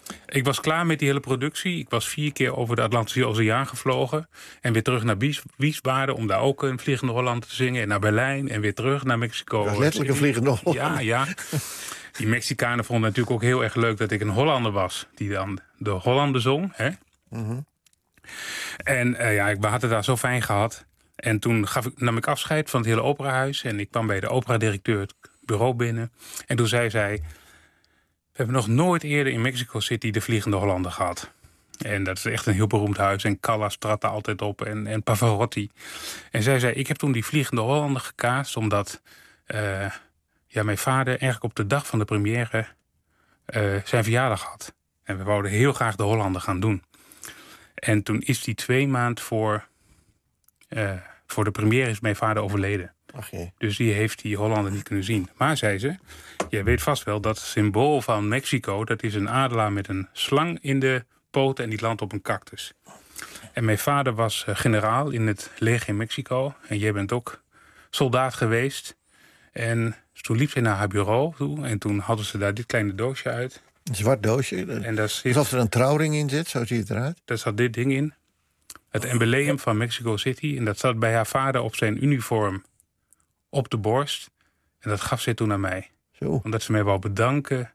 Ik was klaar met die hele productie. Ik was 4 keer over de Atlantische Oceaan gevlogen. En weer terug naar Wiesbaden om daar ook een Vliegende Hollander te zingen. En naar Berlijn en weer terug naar Mexico. Dat is letterlijk een Vliegende Hollander. Ja. Die Mexicanen vonden natuurlijk ook heel erg leuk dat ik een Hollander was. Die dan de Hollander zong. Hè? Mm-hmm. En we hadden daar zo fijn gehad. En toen nam ik afscheid van het hele operahuis. En ik kwam bij de operadirecteur het bureau binnen. En toen zei zij... We hebben nog nooit eerder in Mexico City de Vliegende Hollander gehad. En dat is echt een heel beroemd huis. En Callas trad daar altijd op en Pavarotti. En zij zei, ik heb toen die Vliegende Hollander gekaast... omdat mijn vader eigenlijk op de dag van de première zijn verjaardag had. En we wouden heel graag de Hollander gaan doen. En toen is die 2 maanden voor de première is mijn vader overleden. Ach jee. Dus die heeft die Hollander niet kunnen zien. Maar, zei ze, jij weet vast wel dat het symbool van Mexico... dat is een adelaar met een slang in de poten en die landt op een cactus. En mijn vader was generaal in het leger in Mexico. En jij bent ook soldaat geweest. En toen liep ze naar haar bureau toe. En toen hadden ze daar dit kleine doosje uit. Een zwart doosje? En daar zit, alsof er een trouwring in zit, zo ziet het eruit. Daar zat dit ding in. Het embleem van Mexico City. En dat zat bij haar vader op zijn uniform op de borst. En dat gaf zij toen aan mij. Zo. Omdat ze mij wou bedanken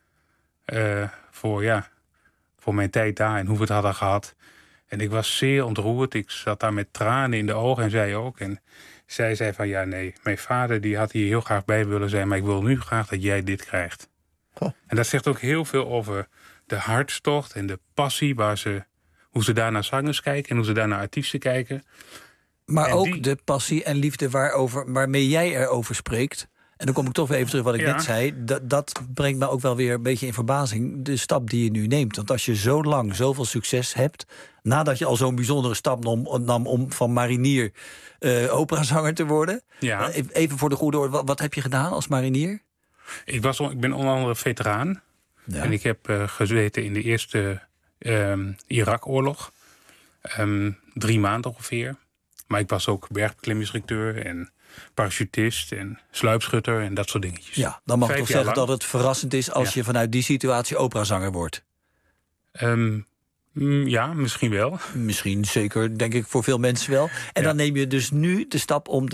voor mijn tijd daar en hoe we het hadden gehad. En ik was zeer ontroerd. Ik zat daar met tranen in de ogen en zij ook. En zij zei van mijn vader die had hier heel graag bij willen zijn... maar ik wil nu graag dat jij dit krijgt. Oh. En dat zegt ook heel veel over de hartstocht en de passie... hoe ze daar naar zangers kijken en hoe ze daar naar artiesten kijken. Maar en ook de passie en liefde waarmee jij erover spreekt. En dan kom ik toch weer even terug wat ik net zei. Dat brengt me ook wel weer een beetje in verbazing. De stap die je nu neemt. Want als je zo lang zoveel succes hebt... nadat je al zo'n bijzondere stap nam om van marinier operazanger te worden. Ja. Even voor de goede orde, wat heb je gedaan als marinier? Ik ben onder andere veteraan. Ja. En ik heb gezeten in de eerste Irak-oorlog. 3 maanden ongeveer. Maar ik was ook bergbekliminstructeur en parachutist en sluipschutter en dat soort dingetjes. Ja, dan mag ik toch zeggen dat het verrassend is als je vanuit die situatie operazanger wordt. Ja, misschien wel. Misschien zeker, denk ik, voor veel mensen wel. En dan neem je dus nu de stap om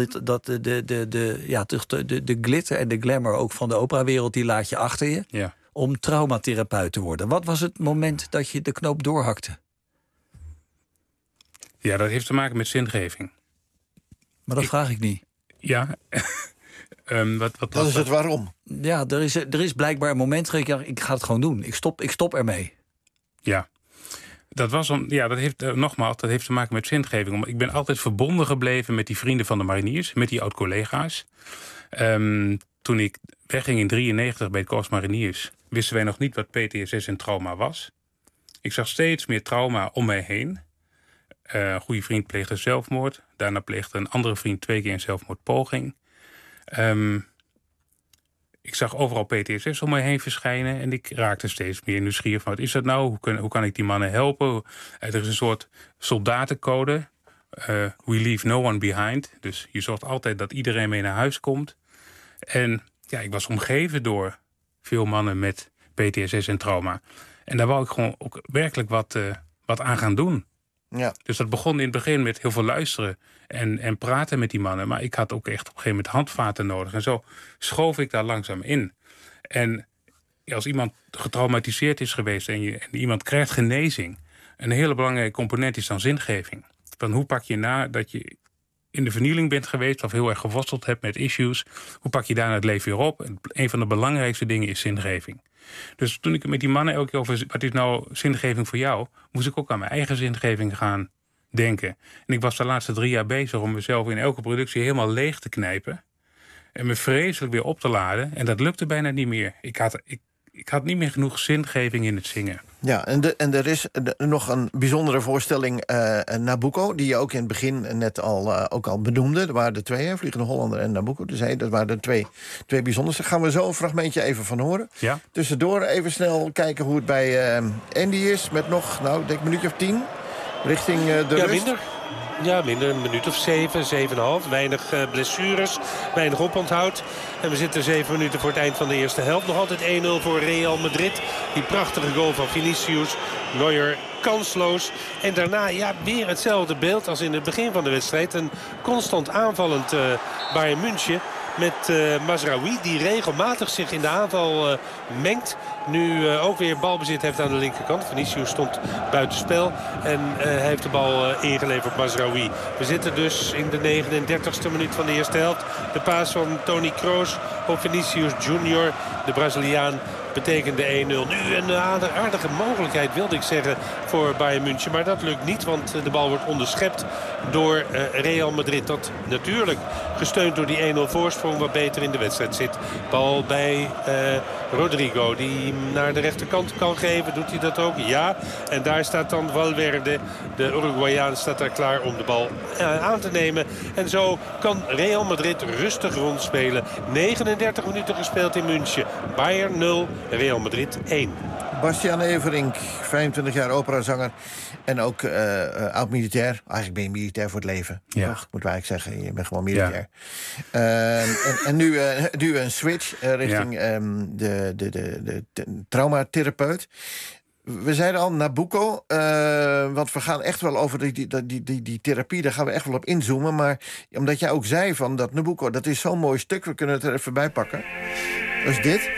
de glitter en de glamour ook van de operawereld, die laat je achter je. Ja. Om traumatherapeut te worden. Wat was het moment dat je de knoop doorhakte? Ja, dat heeft te maken met zingeving. Maar dat vraag ik niet. Ja. Dat is het waarom. Ja, er is blijkbaar een moment dat ik ga het gewoon doen. Ik stop ermee. Ja. Dat heeft te maken met zingeving. Ik ben altijd verbonden gebleven met die vrienden van de mariniers. Met die oud-collega's. Toen ik wegging in 1993 bij het Korps Mariniers... wisten wij nog niet wat PTSS en trauma was. Ik zag steeds meer trauma om mij heen. Een goede vriend pleegde zelfmoord. Daarna pleegde een andere vriend 2 keer een zelfmoordpoging. Ik zag overal PTSS om mij heen verschijnen. En ik raakte steeds meer nieuwsgierig van... wat is dat nou? Hoe kan ik die mannen helpen? Er is een soort soldatencode. We leave no one behind. Dus je zorgt altijd dat iedereen mee naar huis komt. En ja, ik was omgeven door veel mannen met PTSS en trauma. En daar wou ik gewoon ook werkelijk wat aan gaan doen. Ja. Dus dat begon in het begin met heel veel luisteren en praten met die mannen. Maar ik had ook echt op een gegeven moment handvaten nodig. En zo schoof ik daar langzaam in. En als iemand getraumatiseerd is geweest en iemand krijgt genezing... een hele belangrijke component is dan zingeving. Van hoe pak je na dat je in de vernieling bent geweest... of heel erg geworsteld hebt met issues... hoe pak je daarna het leven weer op? En een van de belangrijkste dingen is zingeving. Dus toen ik met die mannen elke keer over... wat is nou zingeving voor jou? Moest ik ook aan mijn eigen zingeving gaan denken. En ik was de laatste 3 jaar bezig om mezelf in elke productie helemaal leeg te knijpen. En me vreselijk weer op te laden. En dat lukte bijna niet meer. Ik had niet meer genoeg zingeving in het zingen. Ja, en er is nog een bijzondere voorstelling, Nabucco... die je ook in het begin net al benoemde. Er waren er 2, Vliegende Hollander en Nabucco. Dus dat waren er twee bijzonderste. Daar gaan we zo een fragmentje even van horen. Ja. Tussendoor even snel kijken hoe het bij Andy is... met nog, denk een minuutje of 10... richting de rust. Minder. Ja, minder een minuut of 7, 7,5. Weinig blessures, weinig oponthoud. En we zitten 7 minuten voor het eind van de eerste helft. Nog altijd 1-0 voor Real Madrid. Die prachtige goal van Vinicius. Neuer kansloos. En daarna weer hetzelfde beeld als in het begin van de wedstrijd. Een constant aanvallend Bayern München. Met Mazraoui die regelmatig zich in de aanval mengt. Nu ook weer balbezit heeft aan de linkerkant. Vinicius stond buitenspel. En hij heeft de bal ingeleverd, Mazraoui. We zitten dus in de 39e minuut van de eerste helft. De paas van Toni Kroos op Vinicius Junior. De Braziliaan betekende 1-0. Nu een aardige mogelijkheid, wilde ik zeggen, voor Bayern München. Maar dat lukt niet, want de bal wordt onderschept door Real Madrid. Dat natuurlijk gesteund door die 1-0 voorsprong wat beter in de wedstrijd zit. Bal bij Rodrigo, die naar de rechterkant kan geven. Doet hij dat ook? Ja. En daar staat dan Valverde. De Uruguayaan staat daar klaar om de bal aan te nemen. En zo kan Real Madrid rustig rondspelen. 39 minuten gespeeld in München. Bayern 0, Real Madrid 1. Bastiaan Everink, 25 jaar operazanger en ook oud-militair. Eigenlijk ben je militair voor het leven. Ja. Toch? Moet wij eigenlijk zeggen, je bent gewoon militair. Ja. En nu een switch richting de traumatherapeut. We zeiden al, Nabucco, want we gaan echt wel over die therapie, daar gaan we echt wel op inzoomen. Maar omdat jij ook zei van dat Nabucco, dat is zo'n mooi stuk, we kunnen het er even bij pakken. Dat is dit.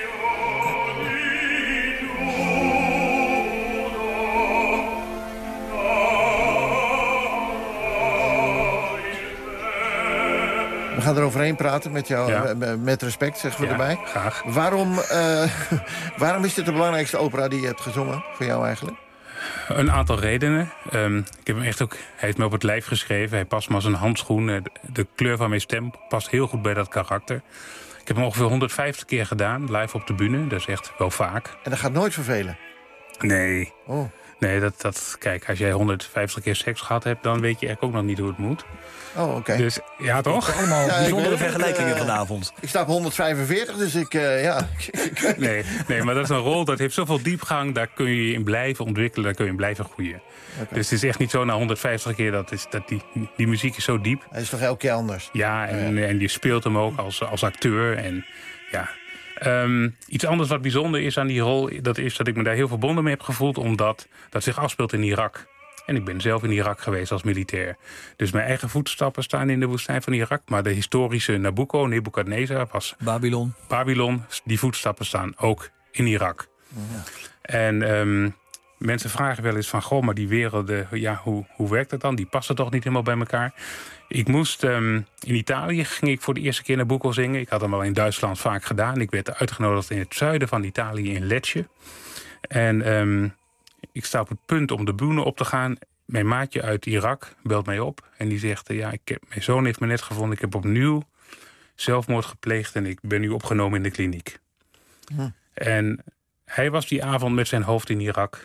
We gaan er overheen praten met jou, met respect, zeggen we erbij. Graag. Waarom is dit de belangrijkste opera die je hebt gezongen voor jou eigenlijk? Een aantal redenen. Ik heb hem echt ook, hij heeft me op het lijf geschreven. Hij past me als een handschoen. De kleur van mijn stem past heel goed bij dat karakter. Ik heb hem ongeveer 150 keer gedaan, live op de bühne. Dat is echt wel vaak. En dat gaat nooit vervelen? Nee. Oh. Nee, kijk, als jij 150 keer seks gehad hebt, dan weet je eigenlijk ook nog niet hoe het moet. Oh, oké. Dus, ja, toch? Allemaal bijzondere vergelijkingen vanavond. Ik sta op 145, dus ik. Nee, maar dat is een rol, dat heeft zoveel diepgang. Daar kun je in blijven ontwikkelen, daar kun je in blijven groeien. Okay. Dus het is echt niet zo na 150 keer dat die muziek is zo diep. Hij is toch elke keer anders? Ja, en je speelt hem ook als acteur. En ja. Iets anders wat bijzonder is aan die rol, dat is dat ik me daar heel verbonden mee heb gevoeld, omdat dat zich afspeelt in Irak. En ik ben zelf in Irak geweest als militair. Dus mijn eigen voetstappen staan in de woestijn van Irak. Maar de historische Nabucco, Nebukadnezar, was Babylon, die voetstappen staan ook in Irak. Ja. En mensen vragen wel eens van, goh, maar die werelden, hoe werkt dat dan? Die passen toch niet helemaal bij elkaar? Ik moest, in Italië ging ik voor de eerste keer Nabucco zingen. Ik had hem al in Duitsland vaak gedaan. Ik werd uitgenodigd in het zuiden van Italië, in Lecce. En ik sta op het punt om de bühne op te gaan. Mijn maatje uit Irak belt mij op. En die zegt, mijn zoon heeft me net gevonden. Ik heb opnieuw zelfmoord gepleegd en ik ben nu opgenomen in de kliniek. En hij was die avond met zijn hoofd in Irak.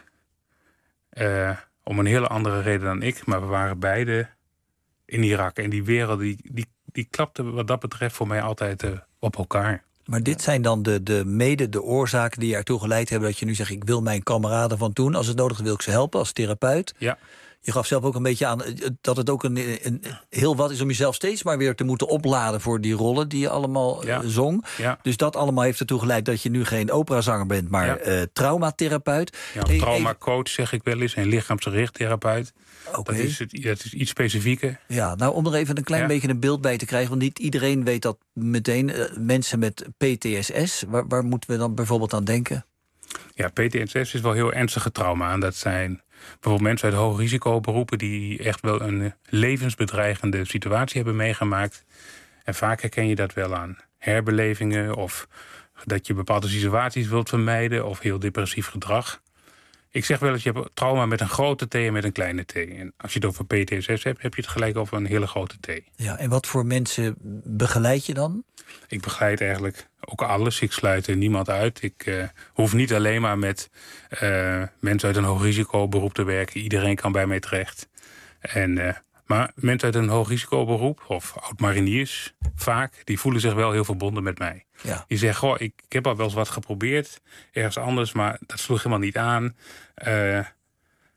Om een hele andere reden dan ik. Maar we waren beide in Irak. En die wereld die klapte wat dat betreft voor mij altijd op elkaar. Maar dit zijn dan de oorzaken die ertoe geleid hebben dat je nu zegt, ik wil mijn kameraden van toen, als het nodig is wil ik ze helpen als therapeut. Ja. Je gaf zelf ook een beetje aan dat het ook een heel wat is om jezelf steeds maar weer te moeten opladen voor die rollen die je allemaal zong. Ja. Dus dat allemaal heeft ertoe geleid dat je nu geen operazanger bent, maar traumatherapeut. Ja, traumacoach zeg ik wel eens en lichaamsgericht therapeut. Okay. Dat is iets specifieker. Ja, nou om er even een klein beetje een beeld bij te krijgen, want niet iedereen weet dat meteen. Mensen met PTSS, waar moeten we dan bijvoorbeeld aan denken? Ja, PTSS is wel heel ernstige trauma. En dat zijn bijvoorbeeld mensen uit hoogrisicoberoepen die echt wel een levensbedreigende situatie hebben meegemaakt. En vaak herken je dat wel aan herbelevingen of dat je bepaalde situaties wilt vermijden of heel depressief gedrag. Ik zeg wel eens, je hebt trauma met een grote T en met een kleine T. En als je het over PTSS hebt, heb je het gelijk over een hele grote T. Ja, en wat voor mensen begeleid je dan? Ik begeleid eigenlijk ook alles. Ik sluit er niemand uit. Ik hoef niet alleen maar met mensen uit een hoogrisicoberoep te werken. Iedereen kan bij mij terecht. Maar mensen uit een hoogrisicoberoep, of oud-mariniers vaak, die voelen zich wel heel verbonden met mij. Ja. Die zeggen, goh, ik heb al wel eens wat geprobeerd, ergens anders, maar dat sloeg helemaal niet aan.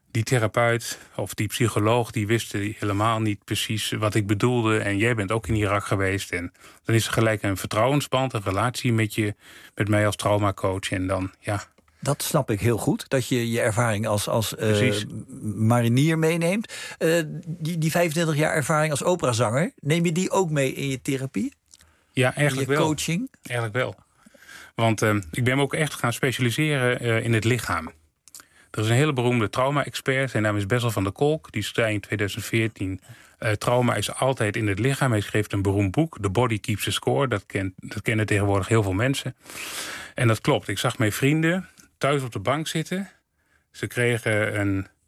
die therapeut of die psycholoog, die wist helemaal niet precies wat ik bedoelde. En jij bent ook in Irak geweest. En dan is er gelijk een vertrouwensband, een relatie met mij als traumacoach. En dan, ja. Dat snap ik heel goed, dat je je ervaring als marinier meeneemt. Die 25 jaar ervaring als operazanger, neem je die ook mee in je therapie? Ja, eigenlijk in je wel. Coaching? Eigenlijk wel. Want ik ben me ook echt gaan specialiseren in het lichaam. Er is een hele beroemde trauma-expert, zijn naam is Bessel van der Kolk. Die zei in 2014, trauma is altijd in het lichaam. Hij schreef een beroemd boek, The Body Keeps the Score. Dat kennen tegenwoordig heel veel mensen. En dat klopt. Ik zag mijn vrienden thuis op de bank zitten. Ze kregen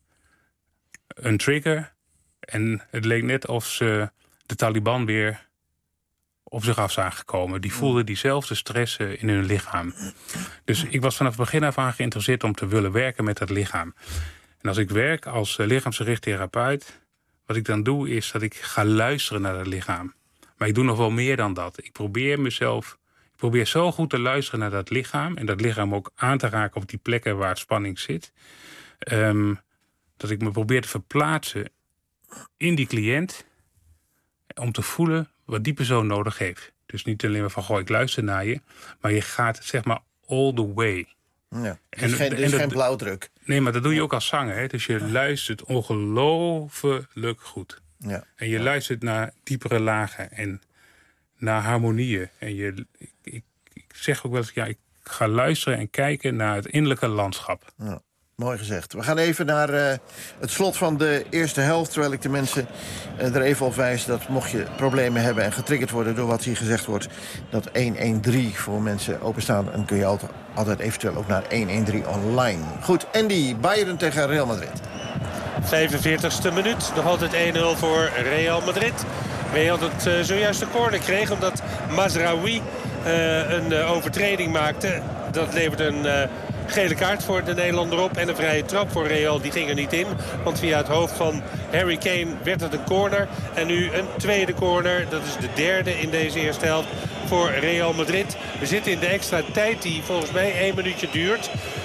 een trigger. En het leek net of ze de Taliban weer op zich af zagen komen. Die voelden diezelfde stress in hun lichaam. Dus ik was vanaf het begin af aan geïnteresseerd om te willen werken met het lichaam. En als ik werk als lichaamsgericht therapeut, wat ik dan doe is dat ik ga luisteren naar het lichaam. Maar ik doe nog wel meer dan dat. Ik probeer zo goed te luisteren naar dat lichaam en dat lichaam ook aan te raken op die plekken waar spanning zit. Dat ik me probeer te verplaatsen in die cliënt om te voelen wat die persoon nodig heeft. Dus niet alleen maar van, ik luister naar je, maar je gaat zeg maar all the way. Ja, er is geen blauwdruk. Nee, maar dat doe je ook als zanger. Hè? Dus je luistert ongelooflijk goed. Ja. En je luistert naar diepere lagen en naar harmonieën. En ik zeg ook wel eens, ik ga luisteren en kijken naar het innerlijke landschap. Ja. Mooi gezegd. We gaan even naar het slot van de eerste helft. Terwijl ik de mensen er even op wijs dat mocht je problemen hebben en getriggerd worden door wat hier gezegd wordt, dat 113 voor mensen openstaan. En kun je altijd eventueel ook naar 113 online. Goed, Andy, Bayern tegen Real Madrid. 45e minuut, nog altijd 1-0 voor Real Madrid. Real dat zojuist een corner kreeg omdat Mazraoui een overtreding maakte. Dat levert een gele kaart voor de Nederlander op en een vrije trap voor Real. Die ging er niet in, want via het hoofd van Harry Kane werd het een corner. En nu een tweede corner, dat is de derde in deze eerste helft voor Real Madrid. We zitten in de extra tijd die volgens mij 1 minuutje duurt.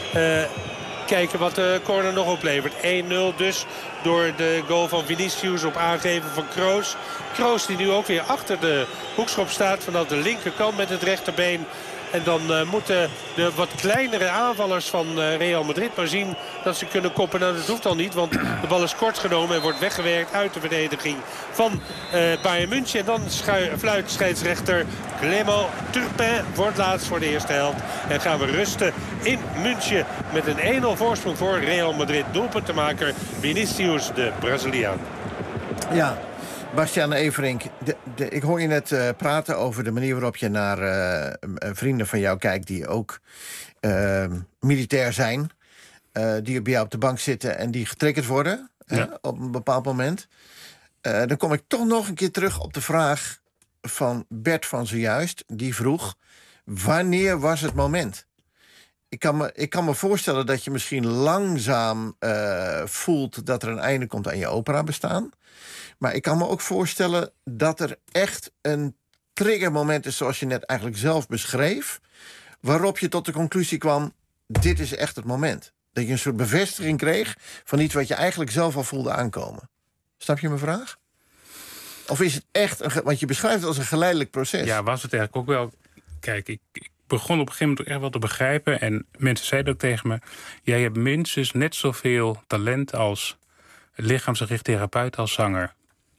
Kijken wat de corner nog oplevert. 1-0 dus door de goal van Vinicius op aangeven van Kroos. Kroos die nu ook weer achter de hoekschop staat vanaf de linkerkant met het rechterbeen. En dan moeten de wat kleinere aanvallers van Real Madrid maar zien dat ze kunnen koppen. Nou, dat hoeft al niet, want de bal is kort genomen en wordt weggewerkt uit de verdediging van Bayern München. En dan fluit scheidsrechter Clément Turpin voor het laatst voor de eerste helft. En gaan we rusten in München met een 1-0 voorsprong voor Real Madrid. Doelpuntenmaker Vinicius, de Braziliaan. Ja. Bastiaan Everink, ik hoor je net praten over de manier waarop je naar vrienden van jou kijkt die ook militair zijn. Die bij jou op de bank zitten en die getriggerd worden op een bepaald moment. Dan kom ik toch nog een keer terug op de vraag van Bert van zojuist. Die vroeg, wanneer was het moment? Ik kan me voorstellen dat je misschien langzaam voelt dat er een einde komt aan je opera-bestaan. Maar ik kan me ook voorstellen dat er echt een triggermoment is, zoals je net eigenlijk zelf beschreef, waarop je tot de conclusie kwam, dit is echt het moment. Dat je een soort bevestiging kreeg van iets wat je eigenlijk zelf al voelde aankomen. Snap je mijn vraag? Of is het echt, want je beschrijft het als een geleidelijk proces. Ja, was het eigenlijk ook wel. Kijk, ik begon op een gegeven moment echt wel te begrijpen. En mensen zeiden ook tegen me, jij hebt minstens net zoveel talent als lichaamsgericht therapeut als zanger.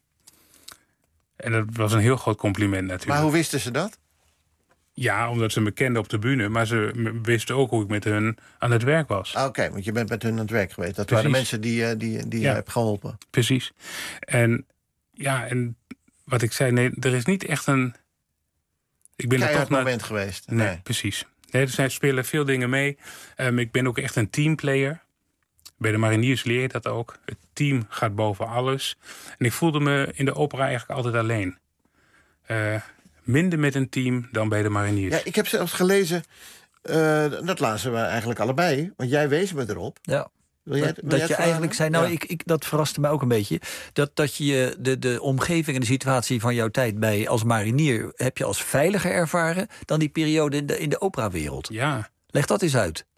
En dat was een heel groot compliment natuurlijk. Maar hoe wisten ze dat? Ja, omdat ze me kenden op de bühne. Maar ze wisten ook hoe ik met hun aan het werk was. Oké, want je bent met hun aan het werk geweest. Dat waren de mensen die je hebt geholpen. Precies. En wat ik zei, nee, er is niet echt een. Ik ben er toch moment geweest. Nee, precies. Nee, er spelen veel dingen mee. Ik ben ook echt een teamplayer. Bij de mariniers leer je dat ook. Het team gaat boven alles. En ik voelde me in de opera eigenlijk altijd alleen. Minder met een team dan bij de mariniers. Ja, ik heb zelfs gelezen, dat lazen we eigenlijk allebei. Want jij wees me erop. Ja. Wil jij dat je eigenlijk zei, nou, dat verraste mij ook een beetje. Dat je de omgeving en de situatie van jouw tijd als marinier heb je als veiliger ervaren dan die periode in de operawereld. Ja. Leg dat eens uit.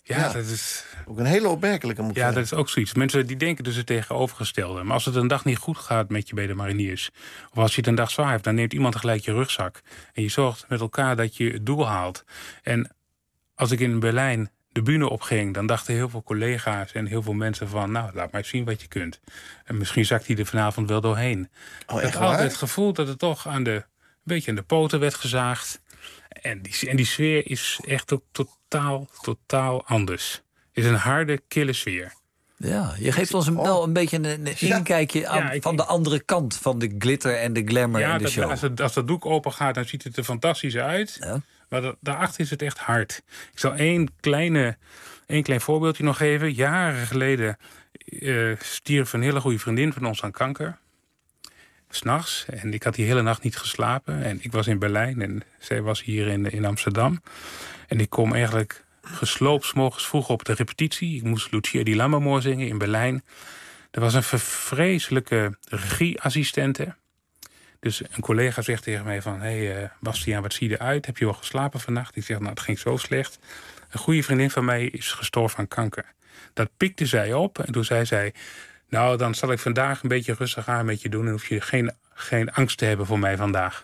Ja, dat is... Ook een hele opmerkelijke, moet ik zeggen. Dat is ook zoiets. Mensen die denken dus het tegenovergestelde. Maar als het een dag niet goed gaat met je bij de mariniers... of als je het een dag zwaar hebt, dan neemt iemand gelijk je rugzak. En je zorgt met elkaar dat je het doel haalt. En als ik in Berlijn de bühne opging... dan dachten heel veel collega's en heel veel mensen van... nou, laat maar zien wat je kunt. En misschien zakt hij er vanavond wel doorheen. Ik had altijd het gevoel dat het toch een beetje aan de poten werd gezaagd. En die sfeer is echt ook totaal aan. Is een harde, kille sfeer. Ja, je geeft ons wel een beetje een inkijkje van de andere kant... van de glitter en de glamour in de show. Als dat doek open gaat, dan ziet het er fantastisch uit. Ja. Maar daarachter is het echt hard. Ik zal één klein voorbeeldje nog geven. Jaren geleden stierf een hele goede vriendin van ons aan kanker. 's Nachts. En ik had die hele nacht niet geslapen. En ik was in Berlijn en zij was hier in Amsterdam. En ik kom eigenlijk... gesloopt 's morgens vroeg op de repetitie. Ik moest Lucia di Lammermoor zingen in Berlijn. Er was een vreselijke regieassistente. Dus een collega zegt tegen mij van... Hey, Bastiaan, wat zie je eruit? Heb je wel geslapen vannacht? Ik zeg, nou, het ging zo slecht. Een goede vriendin van mij is gestorven aan kanker. Dat pikte zij op en toen zei zij... nou, dan zal ik vandaag een beetje rustig aan met je doen... en hoef je geen angst te hebben voor mij vandaag.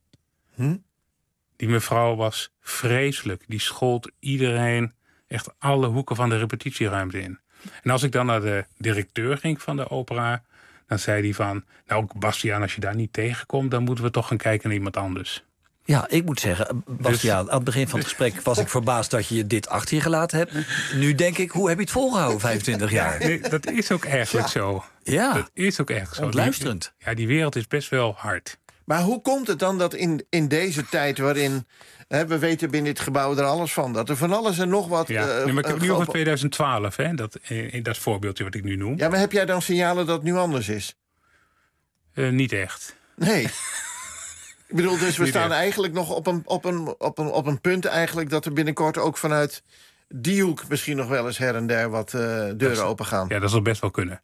Die mevrouw was vreselijk. Die schold iedereen echt alle hoeken van de repetitieruimte in. En als ik dan naar de directeur ging van de opera... dan zei hij van... nou, Bastiaan, als je daar niet tegenkomt... dan moeten we toch gaan kijken naar iemand anders. Ja, ik moet zeggen, Bastiaan, aan het begin van het gesprek... was ik verbaasd dat je dit achter je gelaten hebt. Nu denk ik, hoe heb je het volgehouden 25 jaar? Nee, dat is ook eigenlijk zo. Ja, dat is ook echt zo. Ontluisterend. Die wereld is best wel hard. Maar hoe komt het dan dat in deze tijd waarin... we weten binnen dit gebouw er alles van. Dat er van alles en nog wat... maar ik heb het nu over 2012, hè, dat voorbeeldje wat ik nu noem. Ja, maar heb jij dan signalen dat het nu anders is? Niet echt. Nee. Ik bedoel, dus we staan eigenlijk nog op een punt... eigenlijk dat er binnenkort ook vanuit die hoek... misschien nog wel eens her en der wat deuren open gaan. Ja, dat zal best wel kunnen.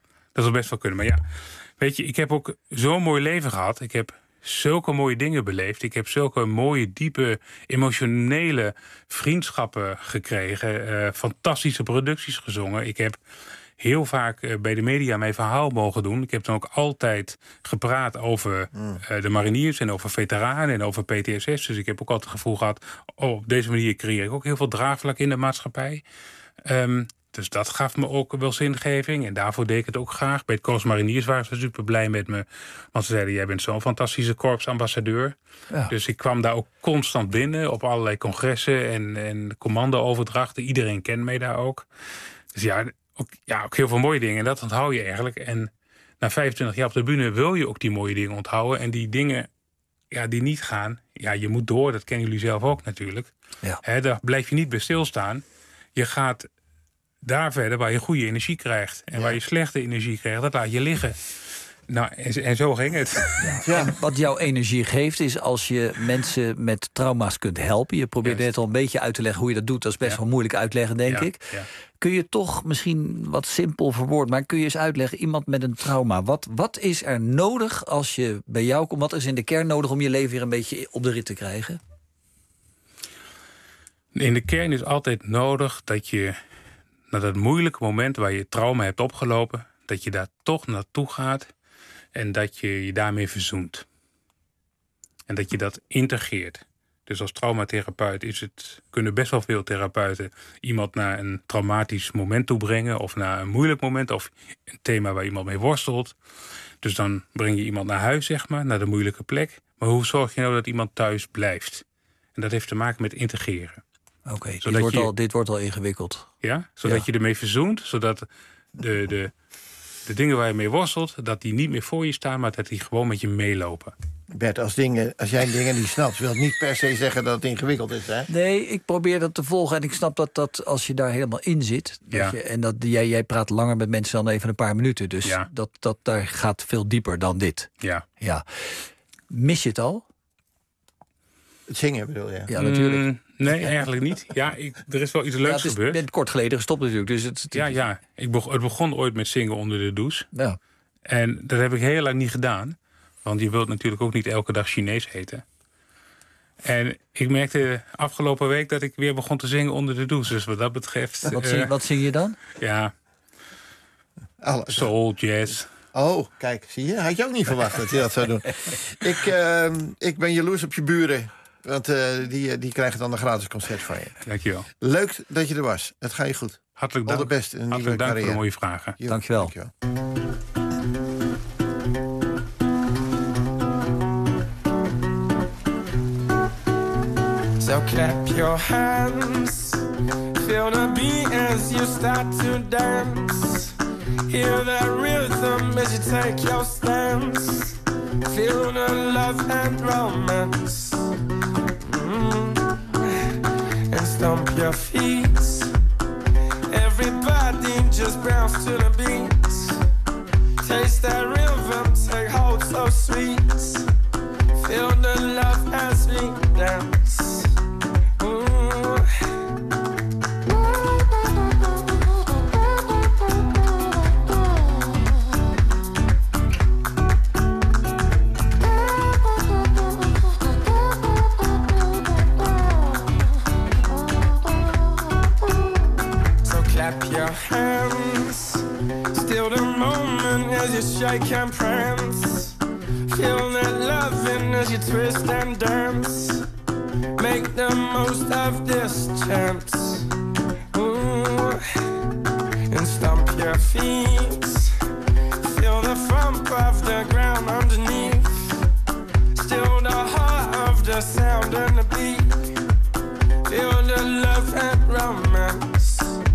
Maar ja, weet je, ik heb ook zo'n mooi leven gehad. Ik heb zulke mooie dingen beleefd. Ik heb zulke mooie, diepe, emotionele vriendschappen gekregen. Fantastische producties gezongen. Ik heb heel vaak bij de media mijn verhaal mogen doen. Ik heb dan ook altijd gepraat over de mariniers... en over veteranen en over PTSS. Dus ik heb ook altijd het gevoel gehad... op deze manier creëer ik ook heel veel draagvlak in de maatschappij. Dus dat gaf me ook wel zingeving. En daarvoor deed ik het ook graag. Bij het Korps Mariniers waren ze super blij met me. Want ze zeiden, jij bent zo'n fantastische korpsambassadeur. Ja. Dus ik kwam daar ook constant binnen. Op allerlei congressen en commando-overdrachten. Iedereen kent mij daar ook. Dus ook heel veel mooie dingen. En dat onthoud je eigenlijk. En na 25 jaar op de bühne wil je ook die mooie dingen onthouden. En die dingen die niet gaan... ja, je moet door. Dat kennen jullie zelf ook natuurlijk. Ja. Daar blijf je niet bij stilstaan. Je gaat... daar verder waar je goede energie krijgt. En waar je slechte energie krijgt, dat laat je liggen. Nou, en zo ging het. Ja. En wat jouw energie geeft, is als je mensen met trauma's kunt helpen. Je probeert net al een beetje uit te leggen hoe je dat doet. Dat is best wel moeilijk uitleggen, denk ik. Ja. Kun je toch misschien wat simpel verwoord, maar kun je eens uitleggen, iemand met een trauma. Wat is er nodig als je bij jou komt? Wat is in de kern nodig om je leven weer een beetje op de rit te krijgen? In de kern is altijd nodig dat je... naar dat moeilijke moment waar je trauma hebt opgelopen... dat je daar toch naartoe gaat en dat je je daarmee verzoent. En dat je dat integreert. Dus als traumatherapeut kunnen best wel veel therapeuten... iemand naar een traumatisch moment toe brengen... of naar een moeilijk moment of een thema waar iemand mee worstelt. Dus dan breng je iemand naar huis, zeg maar, naar de moeilijke plek. Maar hoe zorg je nou dat iemand thuis blijft? En dat heeft te maken met integreren. Oké, dit wordt al ingewikkeld. Ja, zodat je ermee verzoent, zodat de dingen waar je mee worstelt... dat die niet meer voor je staan, maar dat die gewoon met je meelopen. Bert, als jij dingen niet snapt... wil het niet per se zeggen dat het ingewikkeld is, hè? Nee, ik probeer dat te volgen. En ik snap dat als je daar helemaal in zit... jij praat langer met mensen dan even een paar minuten. Dus dat daar gaat veel dieper dan dit. Ja. Mis je het al? Het zingen bedoel je? Ja, natuurlijk. Nee, eigenlijk niet. Ja, er is wel iets leuks gebeurd. Je bent kort geleden gestopt natuurlijk. Dus het begon ooit met zingen onder de douche. Ja. En dat heb ik heel lang niet gedaan. Want je wilt natuurlijk ook niet elke dag Chinees eten. En ik merkte afgelopen week dat ik weer begon te zingen onder de douche. Dus wat dat betreft... Wat zing je dan? Ja, soul, jazz. Oh, kijk, zie je? Had je ook niet verwacht dat je dat zou doen. Ik ben jaloers op je buren. Want die krijgen dan een gratis concert van je. Dankjewel. Leuk dat je er was. Het gaat je goed. Hartelijk dank. All the best in een nieuwe Hartelijk dank carrière. voor de mooie vragen. Dankjewel. So clap your hands, feel the beat as you start to dance. Hear the rhythm as you take your stance. Feel the love and romance. And stomp your feet. Everybody just bounce to the beat. Taste that rhythm, take hold so sweet. Feel the love as we dance. Your hands, still the moment as you shake and prance. Feel that loving as you twist and dance. Make the most of this chance. Ooh. And stomp your feet. Feel the thump of the ground underneath. Still the heart of the sound and the beat. Feel the love and romance.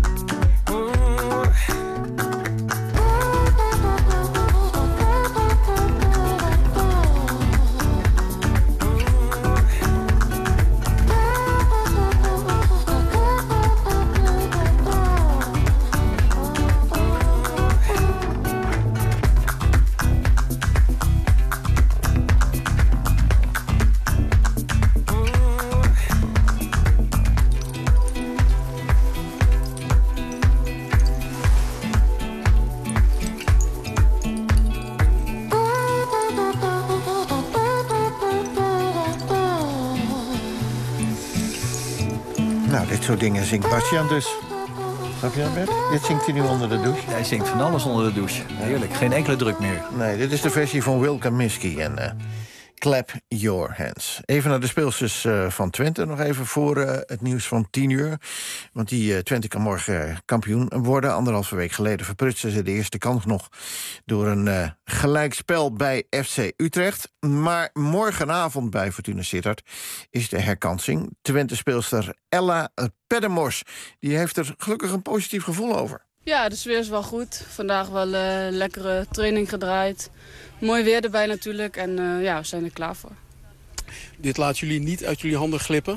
Dit soort dingen zingt Bastiaan dus. Snap je dat, Bert? Dit zingt hij nu onder de douche. Hij zingt van alles onder de douche. Heerlijk, geen enkele druk meer. Nee, dit is de versie van Will Kaminsky en Clap Your Hands. Even naar de speelsters van Twente. Nog even voor het nieuws van 10:00. Want die Twente kan morgen kampioen worden. 1,5 week geleden verprutsten ze de eerste kans nog door een gelijkspel bij FC Utrecht. Maar morgenavond bij Fortuna Sittard is de herkansing. Twente-speelster Ella Pedemors. Die heeft er gelukkig een positief gevoel over. Ja, de sfeer is wel goed. Vandaag wel een lekkere training gedraaid. Mooi weer erbij natuurlijk en we zijn er klaar voor. Dit laat jullie niet uit jullie handen glippen?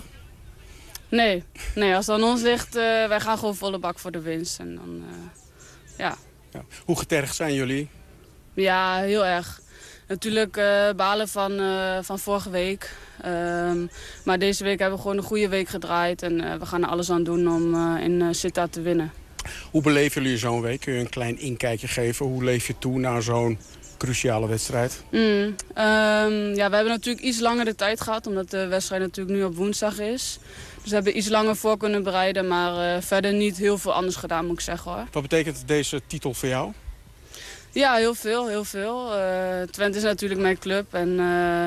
Nee, als het aan ons ligt, wij gaan gewoon volle bak voor de winst. En dan, ja. Hoe getergd zijn jullie? Ja, heel erg. Natuurlijk balen van vorige week. Maar deze week hebben we gewoon een goede week gedraaid. En we gaan er alles aan doen om in Sittard te winnen. Hoe beleven jullie zo'n week? Kun je een klein inkijkje geven? Hoe leef je toe naar zo'n cruciale wedstrijd? We hebben natuurlijk iets langer de tijd gehad. Omdat de wedstrijd natuurlijk nu op woensdag is. Dus we hebben iets langer voor kunnen bereiden. Maar verder niet heel veel anders gedaan, moet ik zeggen, hoor. Wat betekent deze titel voor jou? Ja, heel veel. Twente is natuurlijk mijn club. En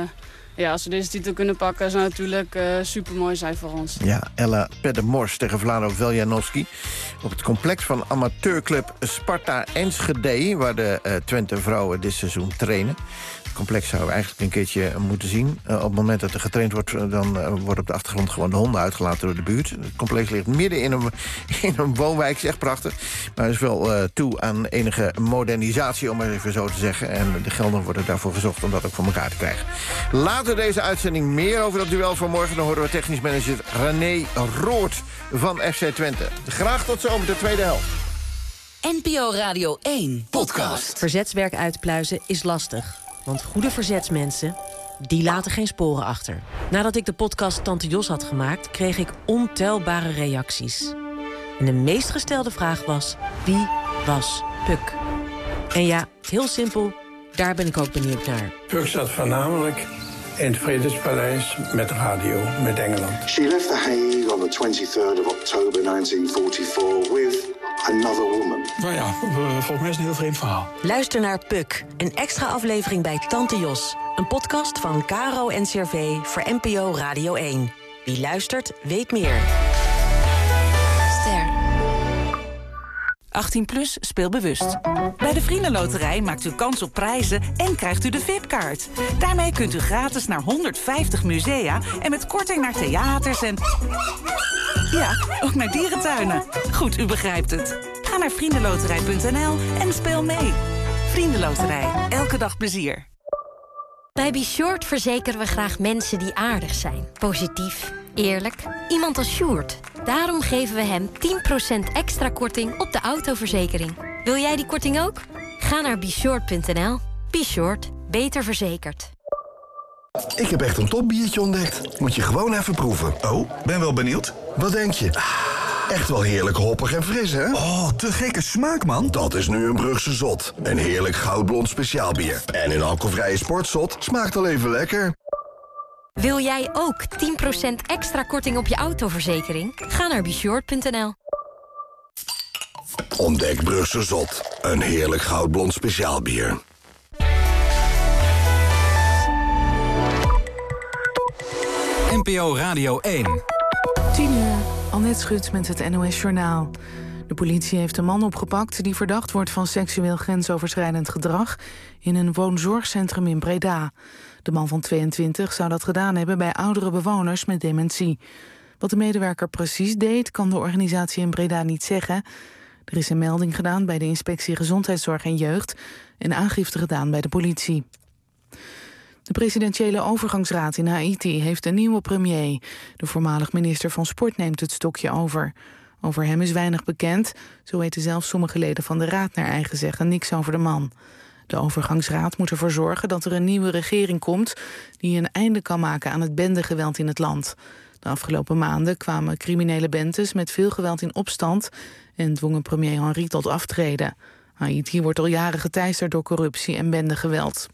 als we deze titel kunnen pakken, zou het natuurlijk supermooi zijn voor ons. Ja, Ella Pedemors tegen Vlado Veljanovski. Op het complex van amateurclub Sparta Enschede, waar de Twente vrouwen dit seizoen trainen. Het complex zouden we eigenlijk een keertje moeten zien. Op het moment dat er getraind wordt, dan worden op de achtergrond gewoon de honden uitgelaten door de buurt. Het complex ligt midden in een woonwijk, is echt prachtig. Maar er is wel toe aan enige modernisatie, om maar even zo te zeggen. En de gelden worden daarvoor gezocht om dat ook voor elkaar te krijgen. Later deze uitzending meer over dat duel van morgen. Dan horen we technisch manager René Roord van FC Twente. Graag tot zo met de tweede helft. NPO Radio 1 podcast. Verzetswerk uitpluizen is lastig. Want goede verzetsmensen, die laten geen sporen achter. Nadat ik de podcast Tante Jos had gemaakt, kreeg ik ontelbare reacties. En de meest gestelde vraag was: wie was Puk? En ja, heel simpel, daar ben ik ook benieuwd naar. Puk zat voornamelijk in het Vredespaleis met radio, met Engeland. She left The Hague on the 23rd of October 1944 with another woman. Nou ja, volgens mij is het een heel vreemd verhaal. Luister naar Puk, een extra aflevering bij Tante Jos. Een podcast van Caro NCRV voor NPO Radio 1. Wie luistert, weet meer. Ster. 18 plus, speel bewust. Bij de Vriendenloterij maakt u kans op prijzen en krijgt u de VIP-kaart. Daarmee kunt u gratis naar 150 musea en met korting naar theaters en... ja, ook naar dierentuinen. Goed, u begrijpt het. Ga naar vriendenloterij.nl en speel mee. Vriendenloterij, elke dag plezier. Bij Be Short verzekeren we graag mensen die aardig zijn. Positief, eerlijk. Iemand als Sjoerd. Daarom geven we hem 10% extra korting op de autoverzekering. Wil jij die korting ook? Ga naar BeShort.nl. Be Short. Beter verzekerd. Ik heb echt een topbiertje ontdekt. Moet je gewoon even proeven. Oh, ben wel benieuwd. Wat denk je? Echt wel heerlijk hoppig en fris, hè? Oh, te gekke smaak, man. Dat is nu een Brugse Zot. Een heerlijk goudblond speciaalbier. En een alcoholvrije sportzot smaakt al even lekker. Wil jij ook 10% extra korting op je autoverzekering? Ga naar BeShort.nl. Ontdek Brugse Zot. Een heerlijk goudblond speciaalbier. NPO Radio 1. 10 uur, Annette Schut met het NOS Journaal. De politie heeft een man opgepakt die verdacht wordt van seksueel grensoverschrijdend gedrag in een woonzorgcentrum in Breda. De man van 22 zou dat gedaan hebben bij oudere bewoners met dementie. Wat de medewerker precies deed, kan de organisatie in Breda niet zeggen. Er is een melding gedaan bij de Inspectie Gezondheidszorg en Jeugd en aangifte gedaan bij de politie. De presidentiële overgangsraad in Haiti heeft een nieuwe premier. De voormalig minister van Sport neemt het stokje over. Over hem is weinig bekend. Zo weten zelfs sommige leden van de raad naar eigen zeggen niks over de man. De overgangsraad moet ervoor zorgen dat er een nieuwe regering komt die een einde kan maken aan het bendegeweld in het land. De afgelopen maanden kwamen criminele bendes met veel geweld in opstand en dwongen premier Henry tot aftreden. Haiti wordt al jaren geteisterd door corruptie en bendegeweld.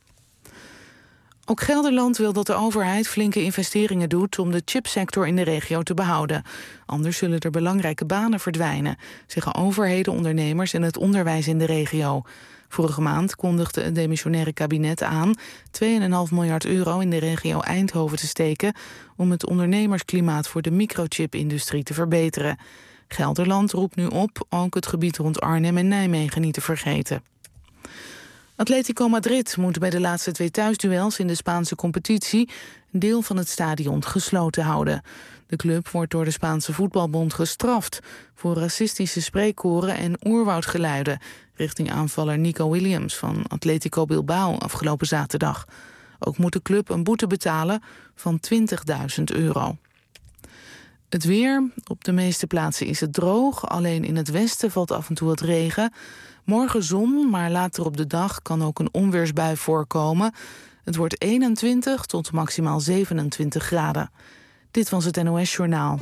Ook Gelderland wil dat de overheid flinke investeringen doet om de chipsector in de regio te behouden. Anders zullen er belangrijke banen verdwijnen, zeggen overheden, ondernemers en het onderwijs in de regio. Vorige maand kondigde het demissionaire kabinet aan 2,5 miljard euro in de regio Eindhoven te steken om het ondernemersklimaat voor de microchipindustrie te verbeteren. Gelderland roept nu op ook het gebied rond Arnhem en Nijmegen niet te vergeten. Atletico Madrid moet bij de laatste 2 thuisduels in de Spaanse competitie een deel van het stadion gesloten houden. De club wordt door de Spaanse voetbalbond gestraft voor racistische spreekkoren en oerwoudgeluiden richting aanvaller Nico Williams van Atletico Bilbao afgelopen zaterdag. Ook moet de club een boete betalen van €20.000. Het weer. Op de meeste plaatsen is het droog. Alleen in het westen valt af en toe wat regen. Morgen zon, maar later op de dag kan ook een onweersbui voorkomen. Het wordt 21 tot maximaal 27 graden. Dit was het NOS Journaal.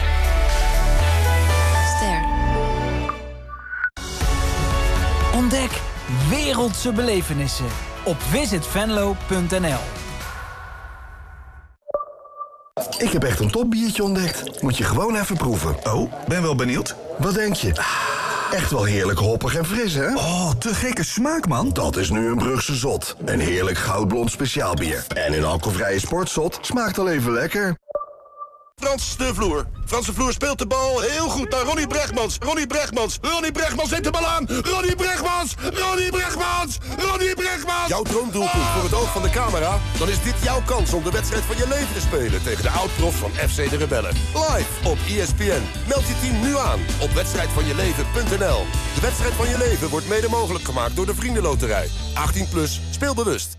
Ster. Ontdek wereldse belevenissen op visitvenlo.nl. Ik heb echt een topbiertje ontdekt. Moet je gewoon even proeven. Oh, ben wel benieuwd. Wat denk je? Echt wel heerlijk hoppig en fris, hè? Oh, te gekke smaak, man. Dat is nu een Brugse Zot. Een heerlijk goudblond speciaalbier. En een alcoholvrije sportzot smaakt al even lekker. Frans de Vloer. Frans de Vloer speelt de bal heel goed naar Ronnie Brechtmans. Ronnie Brechtmans. Ronnie Brechtmans neemt de bal aan. Ronnie Brechtmans. Ronnie Brechtmans. Ronnie Brechtmans. Jouw droomdoelpunt voor het oog van de camera? Dan is dit jouw kans om de wedstrijd van je leven te spelen tegen de oud-profs van FC de Rebellen. Live op ESPN. Meld je team nu aan op wedstrijdvanjeleven.nl. De wedstrijd van je leven wordt mede mogelijk gemaakt door de Vriendenloterij. 18 plus, speel bewust.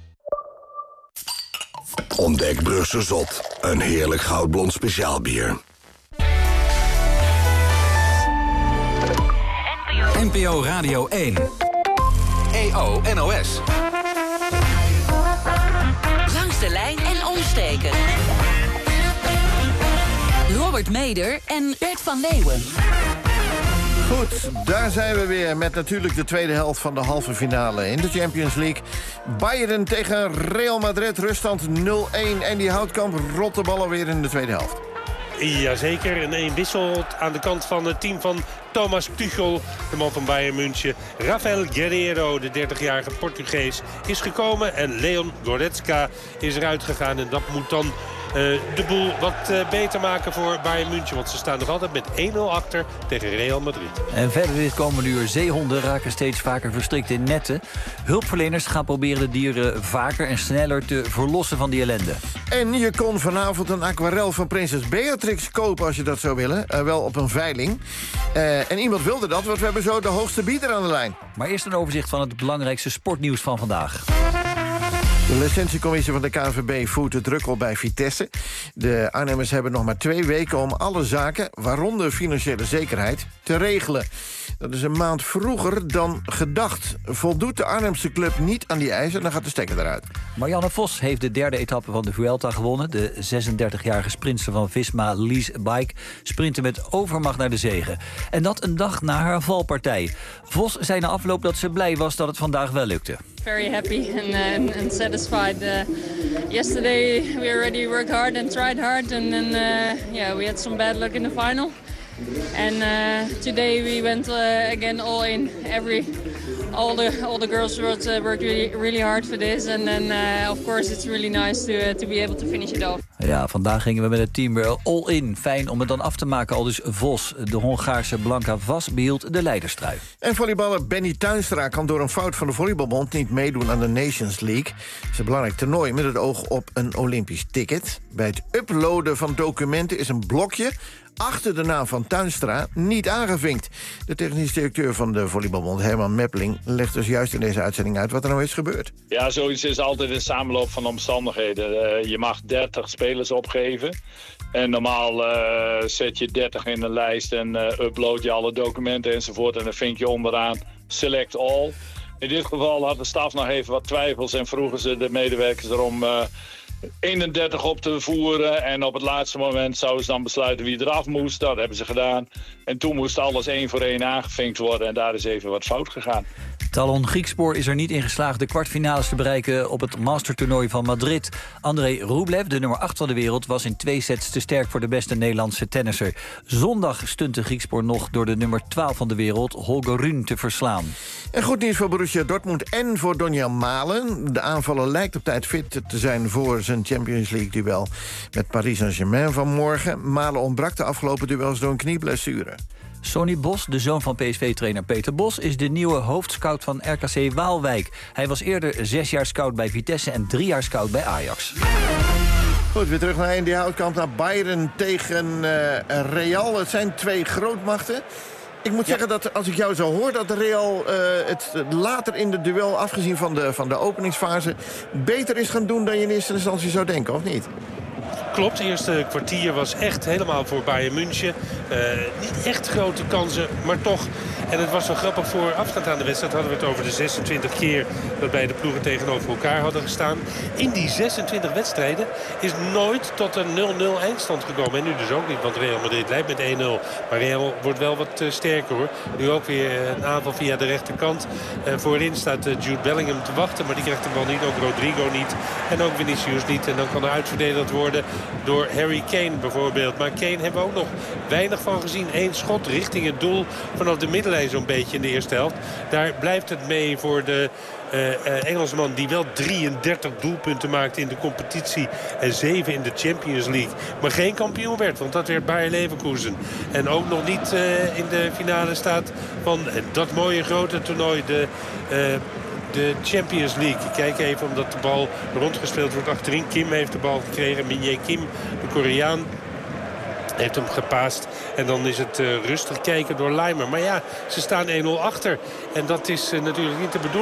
Ontdek Brugse Zot. Een heerlijk goudblond speciaalbier. NPO Radio 1. EO NOS. Langs de lijn en omstreken. Robert Meder en Bert van Leeuwen. Goed, daar zijn we weer met natuurlijk de tweede helft van de halve finale in de Champions League. Bayern tegen Real Madrid, ruststand 0-1. En die Houtkamp rolt de bal alweer in de tweede helft. Jazeker, en 1 wissel aan de kant van het team van Thomas Tuchel, de man van Bayern München. Rafael Guerreiro, de 30-jarige Portugees, is gekomen. En Leon Goretzka is eruit gegaan. En dat moet dan de boel wat beter maken voor Bayern München. Want ze staan nog altijd met 1-0 achter tegen Real Madrid. En verder dit komende uur. Zeehonden raken steeds vaker verstrikt in netten. Hulpverleners gaan proberen de dieren vaker en sneller te verlossen van die ellende. En je kon vanavond een aquarel van prinses Beatrix kopen als je dat zou willen. Wel op een veiling. En iemand wilde dat, want we hebben zo de hoogste bieder aan de lijn. Maar eerst een overzicht van het belangrijkste sportnieuws van vandaag. De licentiecommissie van de KNVB voert de druk op bij Vitesse. De Arnhemmers hebben nog maar 2 weken om alle zaken, waaronder financiële zekerheid, te regelen. Dat is een maand vroeger dan gedacht. Voldoet de Arnhemse club niet aan die eisen, dan gaat de stekker eruit. Marianne Vos heeft de 3e etappe van de Vuelta gewonnen. De 36-jarige sprinter van Visma Lease Bike sprintte met overmacht naar de zege. En dat een dag na haar valpartij. Vos zei na afloop dat ze blij was dat het vandaag wel lukte. Very happy and satisfied. Yesterday we already worked hard and tried hard, and then we had some bad luck in the final. And today we went again all in. All the girls worked really hard for this, and then of course it's really nice to be able to finish it off. Ja, vandaag gingen we met het team weer all in. Fijn om het dan af te maken. Al dus Vos, de Hongaarse Blanka Vas, behield de leiderstrui. En volleyballer Benny Tuinstra kan door een fout van de Volleybalbond niet meedoen aan de Nations League. Het is een belangrijk toernooi met het oog op een Olympisch ticket. Bij het uploaden van documenten is een blokje achter de naam van Tuinstra niet aangevinkt. De technisch directeur van de Volleybalbond, Herman Meppeling, legt dus juist in deze uitzending uit wat er nou is gebeurd. Ja, zoiets is altijd een samenloop van omstandigheden. Je mag 30 spelers opgeven. En normaal zet je 30 in een lijst en upload je alle documenten enzovoort. En dan vink je onderaan select all. In dit geval had de staf nog even wat twijfels en vroegen ze de medewerkers erom 31 op te voeren. En op het laatste moment zouden ze dan besluiten wie eraf moest. Dat hebben ze gedaan. En toen moest alles 1 voor 1 aangevinkt worden. En daar is even wat fout gegaan. Talon Griekspoor is er niet in geslaagd de kwartfinales te bereiken op het mastertoernooi van Madrid. André Rublev, de nummer 8 van de wereld, was in 2 sets te sterk voor de beste Nederlandse tennisser. Zondag stuntte Griekspoor nog door de nummer 12 van de wereld, Holger Rune, te verslaan. En goed nieuws voor Borussia Dortmund en voor Donjan Malen. De aanvaller lijkt op tijd fit te zijn voor zijn Champions League-duel met Paris Saint-Germain vanmorgen. Malen ontbrak de afgelopen duels door een knieblessure. Sonny Bos, de zoon van PSV-trainer Peter Bos, is de nieuwe hoofdscout van RKC Waalwijk. Hij was eerder 6 jaar scout bij Vitesse en 3 jaar scout bij Ajax. Goed, weer terug naar die Houtkamp, naar Bayern tegen Real. Het zijn 2 grootmachten. Ik moet zeggen dat als ik jou zo hoor, dat de Real het later in de duel, afgezien van de openingsfase, beter is gaan doen dan je in eerste instantie zou denken, of niet? Klopt, het eerste kwartier was echt helemaal voor Bayern München. Niet echt grote kansen, maar toch. En het was wel grappig, voorafgaand aan de wedstrijd hadden we het over de 26 keer dat beide ploegen tegenover elkaar hadden gestaan. In die 26 wedstrijden is nooit tot een 0-0 eindstand gekomen. En nu dus ook niet, want Real Madrid leidt met 1-0. Maar Real wordt wel wat sterker, hoor. Nu ook weer een aanval via de rechterkant. Voorin staat Jude Bellingham te wachten, maar die krijgt de bal niet. Ook Rodrigo niet. En ook Vinicius niet. En dan kan er uitverdedigd worden door Harry Kane bijvoorbeeld. Maar Kane hebben we ook nog weinig van gezien. 1 schot richting het doel vanaf de middenlijn zo'n beetje in de eerste helft. Daar blijft het mee voor de Engelsman die wel 33 doelpunten maakte in de competitie en 7 in de Champions League. Maar geen kampioen werd, want dat werd Bayer Leverkusen. En ook nog niet in de finale staat van dat mooie grote toernooi, de Champions League. Ik kijk even omdat de bal rondgespeeld wordt achterin. Kim heeft de bal gekregen. Min-Jae Kim, de Koreaan, heeft hem gepaast. En dan is het rustig kijken door Leimer. Maar ja, ze staan 1-0 achter. En dat is natuurlijk niet de bedoeling.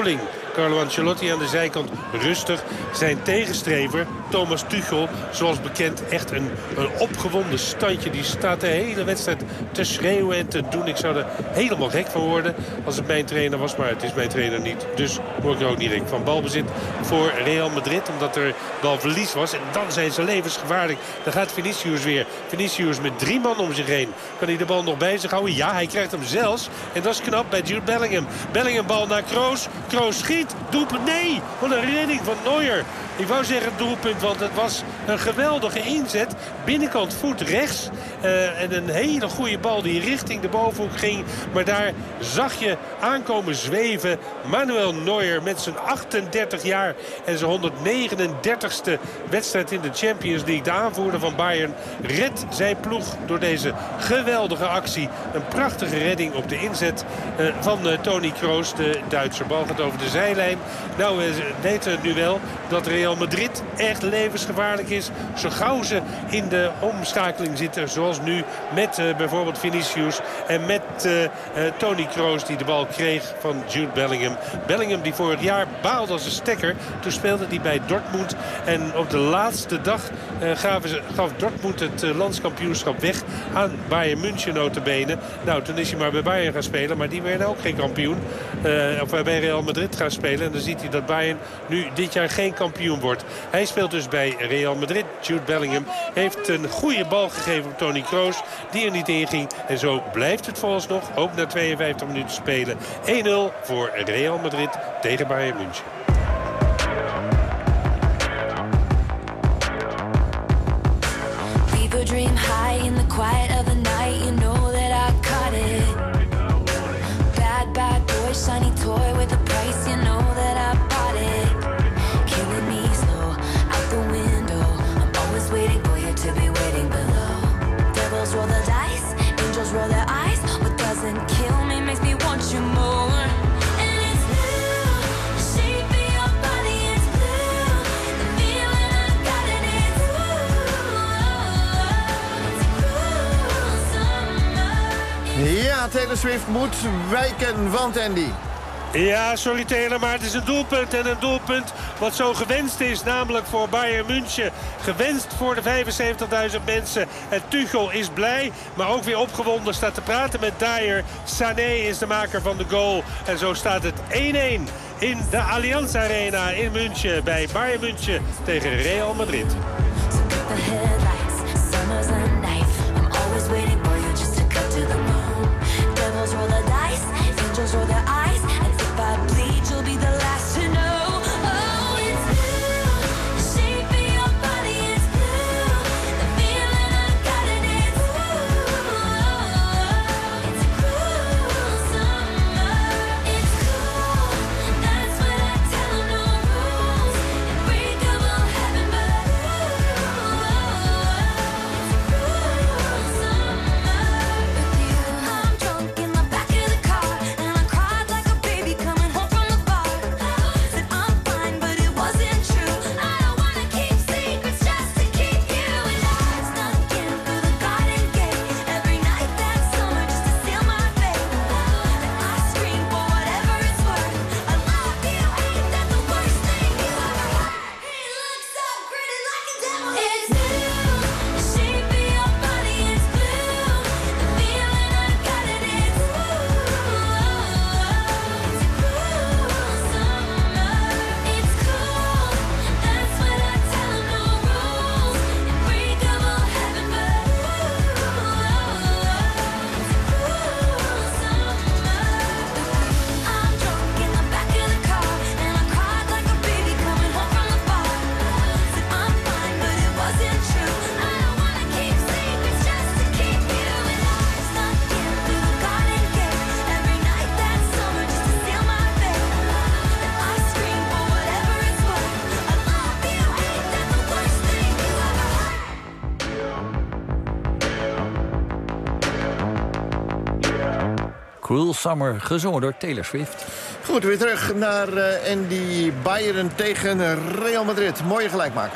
Carlo Ancelotti aan de zijkant rustig. Zijn tegenstrever, Thomas Tuchel, zoals bekend echt een opgewonden standje. Die staat de hele wedstrijd te schreeuwen en te doen. Ik zou er helemaal gek van worden als het mijn trainer was. Maar het is mijn trainer niet. Dus word ik er ook niet gek van. Balbezit voor Real Madrid. Omdat er balverlies was. En dan zijn ze levensgevaarlijk. Dan gaat Vinicius weer. Vinicius met 3 man om zich heen. Kan hij de bal nog bij zich houden? Ja, hij krijgt hem zelfs. En dat is knap bij Jude Bellingham. Bellingham bal naar Kroos. Kroos schiet. Doelpunt. Nee! Wat een redding van Neuer. Ik wou zeggen doelpunt, want het was een geweldige inzet. Binnenkant voet rechts. En een hele goede bal die richting de bovenhoek ging. Maar daar zag je aankomen zweven Manuel Neuer met zijn 38 jaar en zijn 139ste wedstrijd in de Champions League. De aanvoerder van Bayern redt zijn ploeg door deze geweldige actie. Een prachtige redding op de inzet van Toni Kroos, de Duitser. Bal gaat over de zijlijn. Nou, we weten nu wel dat Real Madrid echt levensgevaarlijk is. Zo gauw ze in de omschakeling zitten, zoals nu met bijvoorbeeld Vinicius en met Toni Kroos die de bal kreeg van Jude Bellingham. Bellingham die vorig jaar baalde als een stekker. Toen speelde hij bij Dortmund. En op de laatste dag gaf Dortmund het landskampioenschap weg aan Bayern München notabene. Nou, toen is hij maar bij Bayern gaan spelen. Maar die werden ook geen kampioen. Of bij Real Madrid gaan spelen. En dan ziet hij dat Bayern nu dit jaar geen kampioen wordt. Hij speelt dus bij Real Madrid. Jude Bellingham heeft een goede bal gegeven op Toni Kroos. Die er niet in ging. En zo blijft het vooralsnog ook na 52 minuten spelen. 1-0 voor Real Madrid tegen Bayern München. People dream high in the quiet of the night. You know that I caught it. Bad, bad boy, shiny toy with a price. You know that I bought it. Killing me slow, out the window. I'm always waiting for you to be waiting below. Devils roll the dice, angels roll their eyes. What doesn't kill me makes me want you more. And it's blue, the shape of your body is blue. The feeling I got it is it's a cruel summer. Ja, Taylor Swift moet wijken, want Andy. Ja, sorry Taylor, maar het is een doelpunt. En een doelpunt wat zo gewenst is, namelijk voor Bayern München. Gewenst voor de 75.000 mensen. En Tuchel is blij, maar ook weer opgewonden. Staat te praten met Dyer. Sané is de maker van de goal. En zo staat het 1-1 in de Allianz Arena in München. Bij Bayern München tegen Real Madrid. Cruel Summer, gezongen door Taylor Swift. Goed, weer terug naar Andy. Bayern tegen Real Madrid. Mooie gelijkmaker.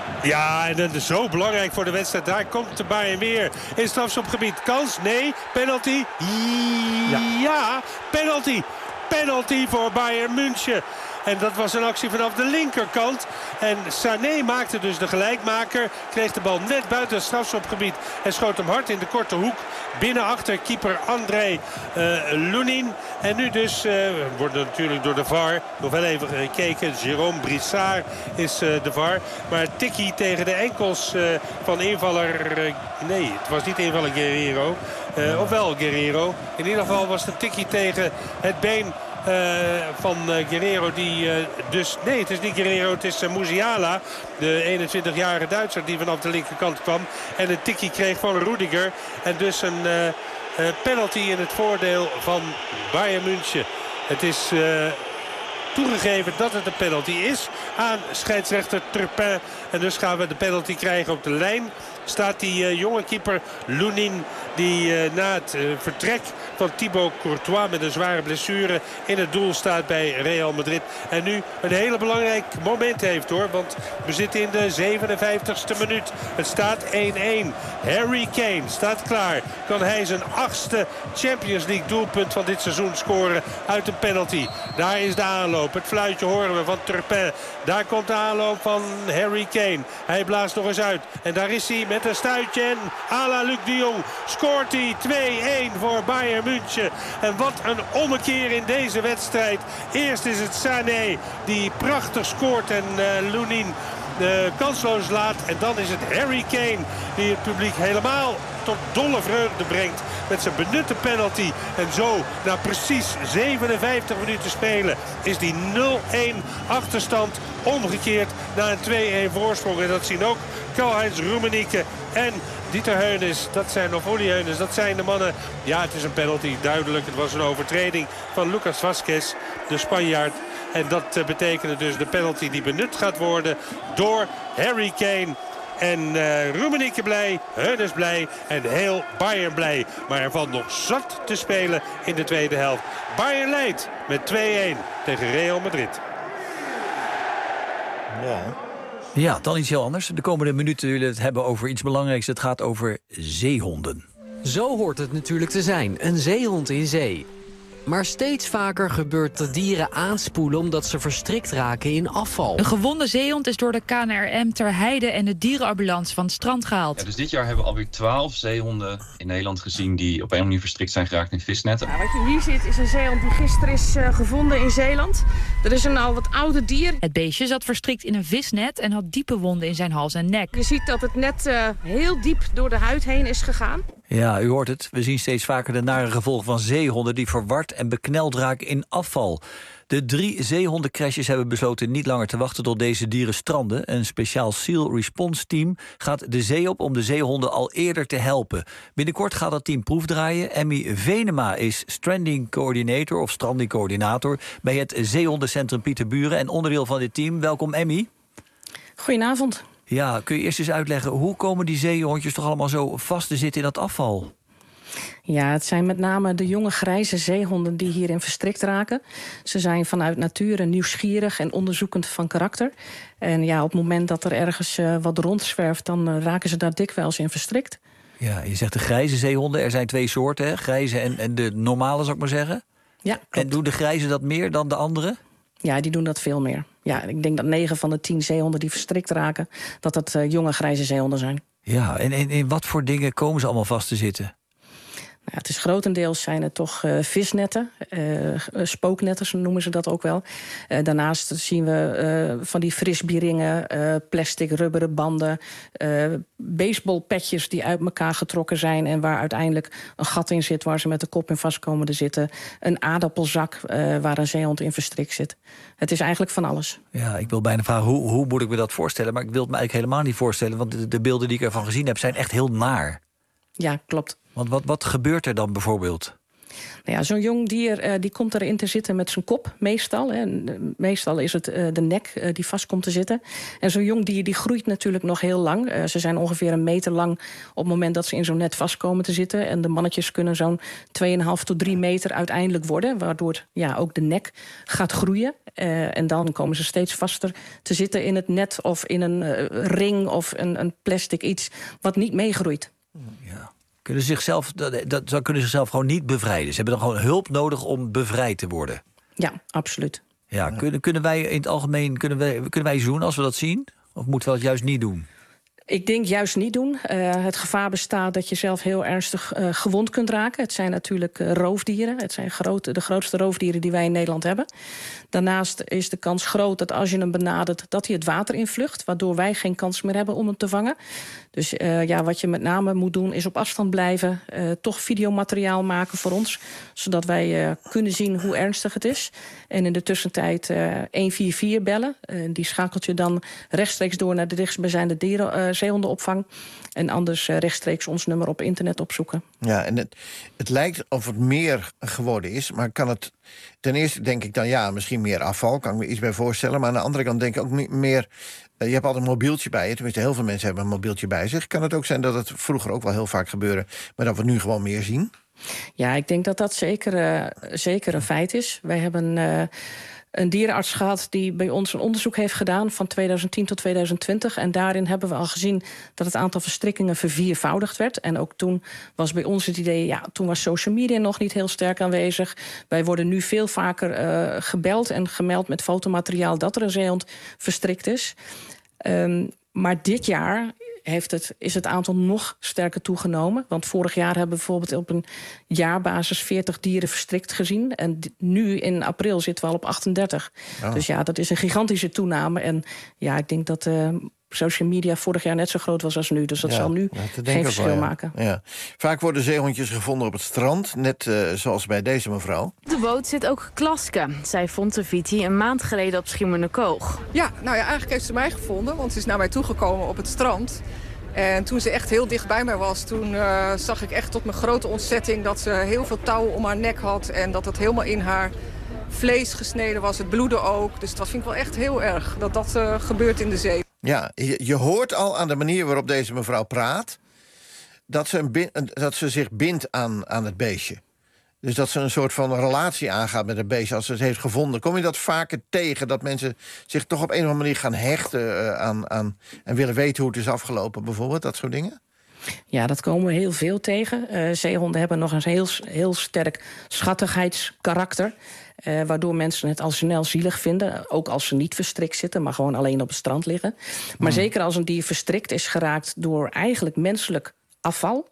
Ja, en dat is zo belangrijk voor de wedstrijd. Daar komt de Bayern weer. In strafschopgebied. Kans? Nee. Penalty? Ja, penalty. Penalty voor Bayern München. En dat was een actie vanaf de linkerkant. En Sané maakte dus de gelijkmaker. Kreeg de bal net buiten het strafschopgebied. En schoot hem hard in de korte hoek. Binnen achter keeper André Lunin. En nu dus wordt er natuurlijk door de VAR nog wel even gekeken. Jérôme Brissard is de VAR. Maar tikkie tegen de enkels van invaller... nee, het was niet invaller Guerreiro. Ofwel Guerreiro. In ieder geval was het tikkie tegen het been van Guerreiro die dus... Nee, het is niet Guerreiro, het is Musiala. De 21-jarige Duitser die vanaf de linkerkant kwam. En een tikkie kreeg van Rudiger. En dus een penalty in het voordeel van Bayern München. Het is... toegegeven dat het een penalty is aan scheidsrechter Turpin. En dus gaan we de penalty krijgen op de lijn. Staat die jonge keeper Lunin die na het vertrek van Thibaut Courtois met een zware blessure in het doel staat bij Real Madrid. En nu een hele belangrijk moment heeft hoor. Want we zitten in de 57ste minuut. Het staat 1-1. Harry Kane staat klaar. Kan hij zijn 8e Champions League doelpunt van dit seizoen scoren uit een penalty. Daar is de aanloop. Het fluitje horen we van Turpin. Daar komt de aanloop van Harry Kane. Hij blaast nog eens uit. En daar is hij met een stuitje. En à la Luc de Jong scoort hij 2-1 voor Bayern München. En wat een ommekeer in deze wedstrijd. Eerst is het Sané die prachtig scoort en Lunin kansloos laat. En dan is het Harry Kane die het publiek helemaal tot dolle vreugde brengt met zijn benutte penalty. En zo, na precies 57 minuten spelen, is die 0-1 achterstand omgekeerd naar een 2-1 voorsprong. En dat zien ook Karl-Heinz Rummenigge en Dieter Heunes. Dat zijn, of Uli Heunes, dat zijn de mannen. Ja, het is een penalty, duidelijk. Het was een overtreding van Lucas Vazquez, de Spanjaard. En dat betekende dus de penalty die benut gaat worden door Harry Kane. En Rummenigge blij, Heunes blij en heel Bayern blij. Maar er valt nog zat te spelen in de tweede helft. Bayern leidt met 2-1 tegen Real Madrid. Ja, dan iets heel anders. De komende minuten willen we het hebben over iets belangrijks. Het gaat over zeehonden. Zo hoort het natuurlijk te zijn, een zeehond in zee. Maar steeds vaker gebeurt dat dieren aanspoelen omdat ze verstrikt raken in afval. Een gewonde zeehond is door de KNRM Ter Heide en de dierenambulance van het strand gehaald. Ja, dus dit jaar hebben we alweer 12 zeehonden in Nederland gezien die op een manier verstrikt zijn geraakt in visnetten. Ja, wat je hier ziet is een zeehond die gisteren is gevonden in Zeeland. Dat is een al wat ouder dier. Het beestje zat verstrikt in een visnet en had diepe wonden in zijn hals en nek. Je ziet dat het net heel diep door de huid heen is gegaan. Ja, u hoort het. We zien steeds vaker de nare gevolgen van zeehonden die verward en bekneld raken in afval. De 3 zeehondencrashes hebben besloten niet langer te wachten tot deze dieren stranden. Een speciaal SEAL Response Team gaat de zee op om de zeehonden al eerder te helpen. Binnenkort gaat dat team proefdraaien. Emmy Venema is stranding coördinator of stranding coördinator bij het Zeehondencentrum Pieterburen en onderdeel van dit team. Welkom Emmy. Goedenavond. Ja, kun je eerst eens uitleggen, hoe komen die zeehondjes toch allemaal zo vast te zitten in dat afval? Ja, het zijn met name de jonge grijze zeehonden die hierin verstrikt raken. Ze zijn vanuit nature nieuwsgierig en onderzoekend van karakter. En ja, op het moment dat er ergens wat rondzwerft, dan raken ze daar dikwijls in verstrikt. Ja, je zegt de grijze zeehonden. Er zijn 2 soorten, hè? Grijze en de normale, zou ik maar zeggen. Ja, klopt. En doen de grijze dat meer dan de andere? Ja, die doen dat veel meer. Ja, ik denk dat 9 van de 10 zeehonden die verstrikt raken, dat jonge grijze zeehonden zijn. Ja, en in wat voor dingen komen ze allemaal vast te zitten? Ja, het is grotendeels zijn het toch visnetten, spooknetten noemen ze dat ook wel. Daarnaast zien we van die frisbieringen, plastic, rubberen banden, baseballpetjes die uit elkaar getrokken zijn en waar uiteindelijk een gat in zit waar ze met de kop in vast komen te zitten. Een aardappelzak waar een zeehond in verstrikt zit. Het is eigenlijk van alles. Ja, ik wil bijna vragen, hoe moet ik me dat voorstellen? Maar ik wil het me eigenlijk helemaal niet voorstellen, want de beelden die ik ervan gezien heb zijn echt heel naar. Ja, klopt. Want wat gebeurt er dan bijvoorbeeld? Nou ja, zo'n jong dier die komt erin te zitten met zijn kop, meestal. Hè. Meestal is het de nek die vast komt te zitten. En zo'n jong dier die groeit natuurlijk nog heel lang. Ze zijn ongeveer 1 meter lang op het moment dat ze in zo'n net vast komen te zitten. En de mannetjes kunnen zo'n 2,5 tot 3 meter uiteindelijk worden. Waardoor ook de nek gaat groeien. En dan komen ze steeds vaster te zitten in het net of in een ring of een plastic iets wat niet meegroeit. Ja. Kunnen zichzelf gewoon niet bevrijden. Ze hebben dan gewoon hulp nodig om bevrijd te worden. Ja, absoluut. Ja, kunnen wij in het algemeen kunnen wij zoenen als we dat zien? Of moeten we dat juist niet doen? Ik denk juist niet doen. Het gevaar bestaat dat je zelf heel ernstig gewond kunt raken. Het zijn natuurlijk roofdieren. Het zijn de grootste roofdieren die wij in Nederland hebben. Daarnaast is de kans groot dat als je hem benadert, dat hij het water invlucht, waardoor wij geen kans meer hebben om hem te vangen. Dus wat je met name moet doen is op afstand blijven. Toch videomateriaal maken voor ons, zodat wij kunnen zien hoe ernstig het is. En in de tussentijd 144 bellen. Die schakelt je dan rechtstreeks door naar de dichtstbijzijnde zeehondenopvang. En anders rechtstreeks ons nummer op internet opzoeken. Ja, en het lijkt of het meer geworden is, maar kan het... Ten eerste denk ik dan, misschien meer afval, kan ik me iets bij voorstellen. Maar aan de andere kant denk ik ook meer... Je hebt altijd een mobieltje bij je, tenminste heel veel mensen hebben een mobieltje bij zich. Kan het ook zijn dat het vroeger ook wel heel vaak gebeurde, maar dat we het nu gewoon meer zien? Ja, ik denk dat dat zeker een feit is. Wij hebben een dierenarts gehad die bij ons een onderzoek heeft gedaan van 2010 tot 2020. En daarin hebben we al gezien dat het aantal verstrikkingen verviervoudigd werd. En ook toen was bij ons het idee, toen was social media nog niet heel sterk aanwezig. Wij worden nu veel vaker gebeld en gemeld met fotomateriaal dat er een zeehond verstrikt is. Maar dit jaar is het aantal nog sterker toegenomen. Want vorig jaar hebben we bijvoorbeeld op een jaarbasis 40 dieren verstrikt gezien. En nu in april zitten we al op 38. Oh. Dus dat is een gigantische toename. En ik denk dat social media vorig jaar net zo groot was als nu. Dus dat zal nu geen verschil maken. Ja. Vaak worden zeehondjes gevonden op het strand. Net zoals bij deze mevrouw. Op de boot zit ook Klaske. Zij vond de Viti een maand geleden op Schiermonnikoog. Ja, eigenlijk heeft ze mij gevonden. Want ze is naar mij toegekomen op het strand. En toen ze echt heel dicht bij mij was, toen zag ik echt tot mijn grote ontzetting dat ze heel veel touwen om haar nek had. En dat het helemaal in haar vlees gesneden was. Het bloedde ook. Dus dat vind ik wel echt heel erg dat gebeurt in de zee. Ja, je hoort al aan de manier waarop deze mevrouw praat dat ze zich bindt aan het beestje. Dus dat ze een soort van relatie aangaat met het beestje als ze het heeft gevonden. Kom je dat vaker tegen, dat mensen zich toch op een of andere manier gaan hechten aan en willen weten hoe het is afgelopen bijvoorbeeld, dat soort dingen? Ja, dat komen we heel veel tegen. Zeehonden hebben nog een heel sterk schattigheidskarakter. Waardoor mensen het al snel zielig vinden. Ook als ze niet verstrikt zitten, maar gewoon alleen op het strand liggen. Maar zeker als een dier verstrikt is geraakt door eigenlijk menselijk afval,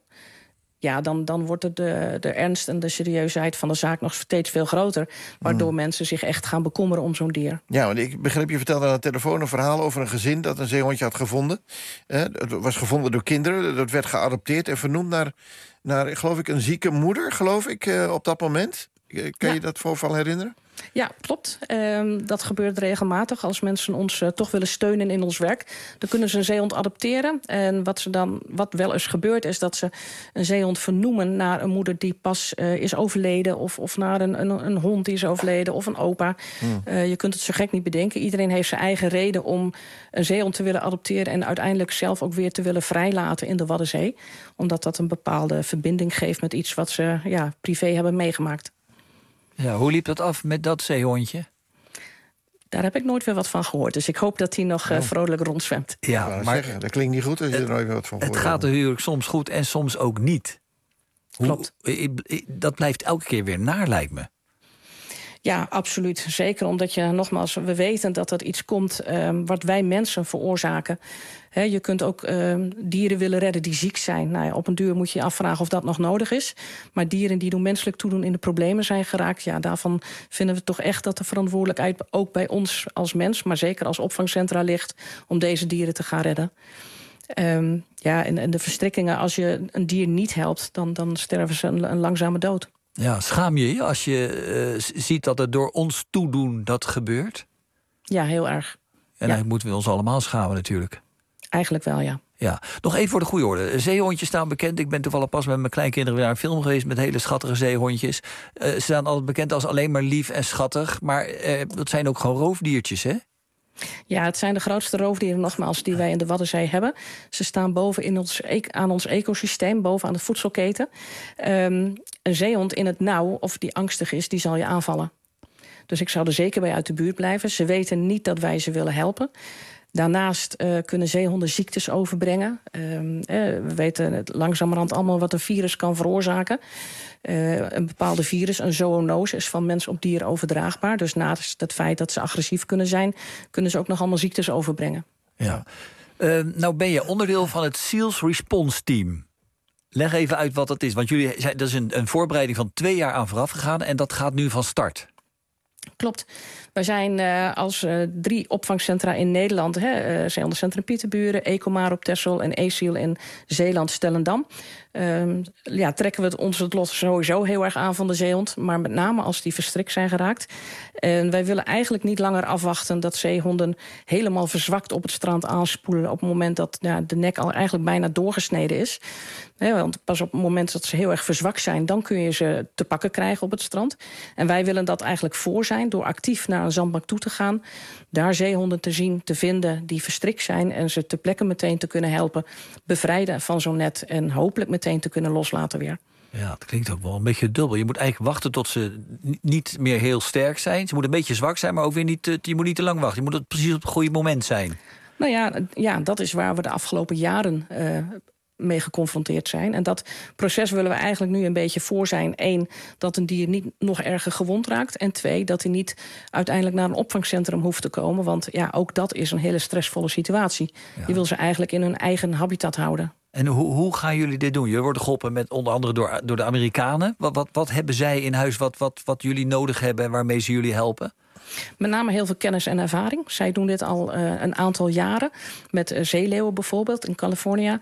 dan wordt het de ernst en de serieusheid van de zaak nog steeds veel groter. Waardoor mensen zich echt gaan bekommeren om zo'n dier. Ja, want ik begreep, je vertelde aan de telefoon een verhaal over een gezin dat een zeehondje had gevonden. Het was gevonden door kinderen, dat werd geadopteerd en vernoemd naar geloof ik, een zieke moeder, geloof ik, op dat moment. Kan je dat voorval herinneren? Ja, klopt. Dat gebeurt regelmatig. Als mensen ons toch willen steunen in ons werk, dan kunnen ze een zeehond adopteren. En wat wel eens gebeurt, is dat ze een zeehond vernoemen naar een moeder die pas is overleden, of naar een hond die is overleden, of een opa. Je kunt het zo gek niet bedenken. Iedereen heeft zijn eigen reden om een zeehond te willen adopteren en uiteindelijk zelf ook weer te willen vrijlaten in de Waddenzee. Omdat dat een bepaalde verbinding geeft met iets wat ze privé hebben meegemaakt. Ja, hoe liep dat af met dat zeehondje? Daar heb ik nooit weer wat van gehoord. Dus ik hoop dat hij nog vrolijk rondzwemt. Ja, maar dat klinkt niet goed als je er nooit weer wat van hoort. Het gaat natuurlijk soms goed en soms ook niet. Klopt. Dat blijft elke keer weer naar, lijkt me. Ja, absoluut. Zeker omdat we weten dat er iets komt wat wij mensen veroorzaken. Je kunt ook dieren willen redden die ziek zijn. Op een duur moet je je afvragen of dat nog nodig is. Maar dieren die door menselijk toedoen in de problemen zijn geraakt, daarvan vinden we toch echt dat de verantwoordelijkheid ook bij ons als mens, maar zeker als opvangcentra ligt om deze dieren te gaan redden. En de verstrikkingen, als je een dier niet helpt, dan sterven ze een langzame dood. Ja, schaam je je als je ziet dat het door ons toedoen dat gebeurt? Ja, heel erg. En eigenlijk moeten we ons allemaal schamen natuurlijk. Eigenlijk wel, ja. Ja, nog even voor de goede orde. Zeehondjes staan bekend. Ik ben toevallig pas met mijn kleinkinderen weer naar een film geweest met hele schattige zeehondjes. Ze staan altijd bekend als alleen maar lief en schattig. Maar dat zijn ook gewoon roofdiertjes, hè? Ja, het zijn de grootste roofdieren nogmaals die wij in de Waddenzee hebben. Ze staan boven aan ons ecosysteem, boven aan de voedselketen. Een zeehond in het nauw, of die angstig is, die zal je aanvallen. Dus ik zou er zeker bij uit de buurt blijven. Ze weten niet dat wij ze willen helpen. Daarnaast kunnen zeehonden ziektes overbrengen. We weten langzamerhand allemaal wat een virus kan veroorzaken. Een bepaalde virus, een zoonose, is van mens op dier overdraagbaar. Dus naast het feit dat ze agressief kunnen zijn, kunnen ze ook nog allemaal ziektes overbrengen. Ja. Nou ben je onderdeel van het SEALS Response Team. Leg even uit wat dat is. Want dat is een voorbereiding van 2 jaar aan vooraf gegaan en dat gaat nu van start. Klopt. Wij zijn als 3 opvangcentra in Nederland, Zeehondencentrum Pieterburen, Ecomar op Texel en ESIEL in Zeeland, Stellendam. Trekken we ons het lot sowieso heel erg aan van de zeehond, maar met name als die verstrikt zijn geraakt. En wij willen eigenlijk niet langer afwachten dat zeehonden helemaal verzwakt op het strand aanspoelen op het moment dat de nek al eigenlijk bijna doorgesneden is. Want pas op het moment dat ze heel erg verzwakt zijn, dan kun je ze te pakken krijgen op het strand. En wij willen dat eigenlijk voor zijn door actief naar een zandbank toe te gaan, daar zeehonden te zien, te vinden die verstrikt zijn en ze ter plekke meteen te kunnen helpen bevrijden van zo'n net en hopelijk meteen te kunnen loslaten weer. Ja, dat klinkt ook wel een beetje dubbel. Je moet eigenlijk wachten tot ze niet meer heel sterk zijn. Ze moeten een beetje zwak zijn, maar ook weer niet. Je moet niet te lang wachten. Je moet het precies op het goede moment zijn. Nou ja, dat is waar we de afgelopen jaren mee geconfronteerd zijn. En dat proces willen we eigenlijk nu een beetje voor zijn. 1, dat een dier niet nog erger gewond raakt. En 2, dat hij niet uiteindelijk naar een opvangcentrum hoeft te komen. Want ook dat is een hele stressvolle situatie. Ja. Je wil ze eigenlijk in hun eigen habitat houden. En hoe gaan jullie dit doen? Jullie worden geholpen met onder andere door de Amerikanen. Wat hebben zij in huis wat jullie nodig hebben en waarmee ze jullie helpen? Met name heel veel kennis en ervaring. Zij doen dit al een aantal jaren. Met zeeleeuwen bijvoorbeeld in Californië.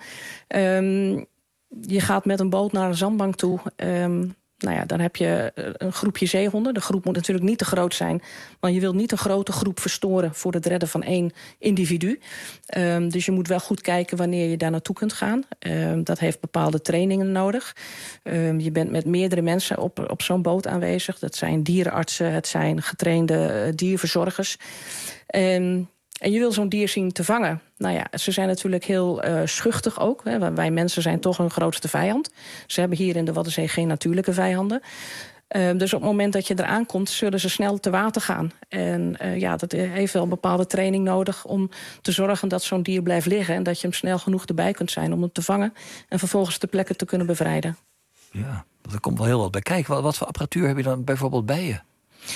Je gaat met een boot naar een zandbank toe. Dan heb je een groepje zeehonden. De groep moet natuurlijk niet te groot zijn. Want je wilt niet een grote groep verstoren voor het redden van 1 individu. Dus je moet wel goed kijken wanneer je daar naartoe kunt gaan. Dat heeft bepaalde trainingen nodig. Je bent met meerdere mensen op zo'n boot aanwezig. Dat zijn dierenartsen, het zijn getrainde dierverzorgers. En je wil zo'n dier zien te vangen. Ze zijn natuurlijk heel schuchtig ook. Wij mensen zijn toch hun grootste vijand. Ze hebben hier in de Waddenzee geen natuurlijke vijanden. Dus op het moment dat je eraan komt, zullen ze snel te water gaan. En dat heeft wel een bepaalde training nodig om te zorgen dat zo'n dier blijft liggen. En dat je hem snel genoeg erbij kunt zijn om hem te vangen. En vervolgens ter plekke te kunnen bevrijden. Ja, er komt wel heel wat bij kijken. Wat voor apparatuur heb je dan bijvoorbeeld bij je?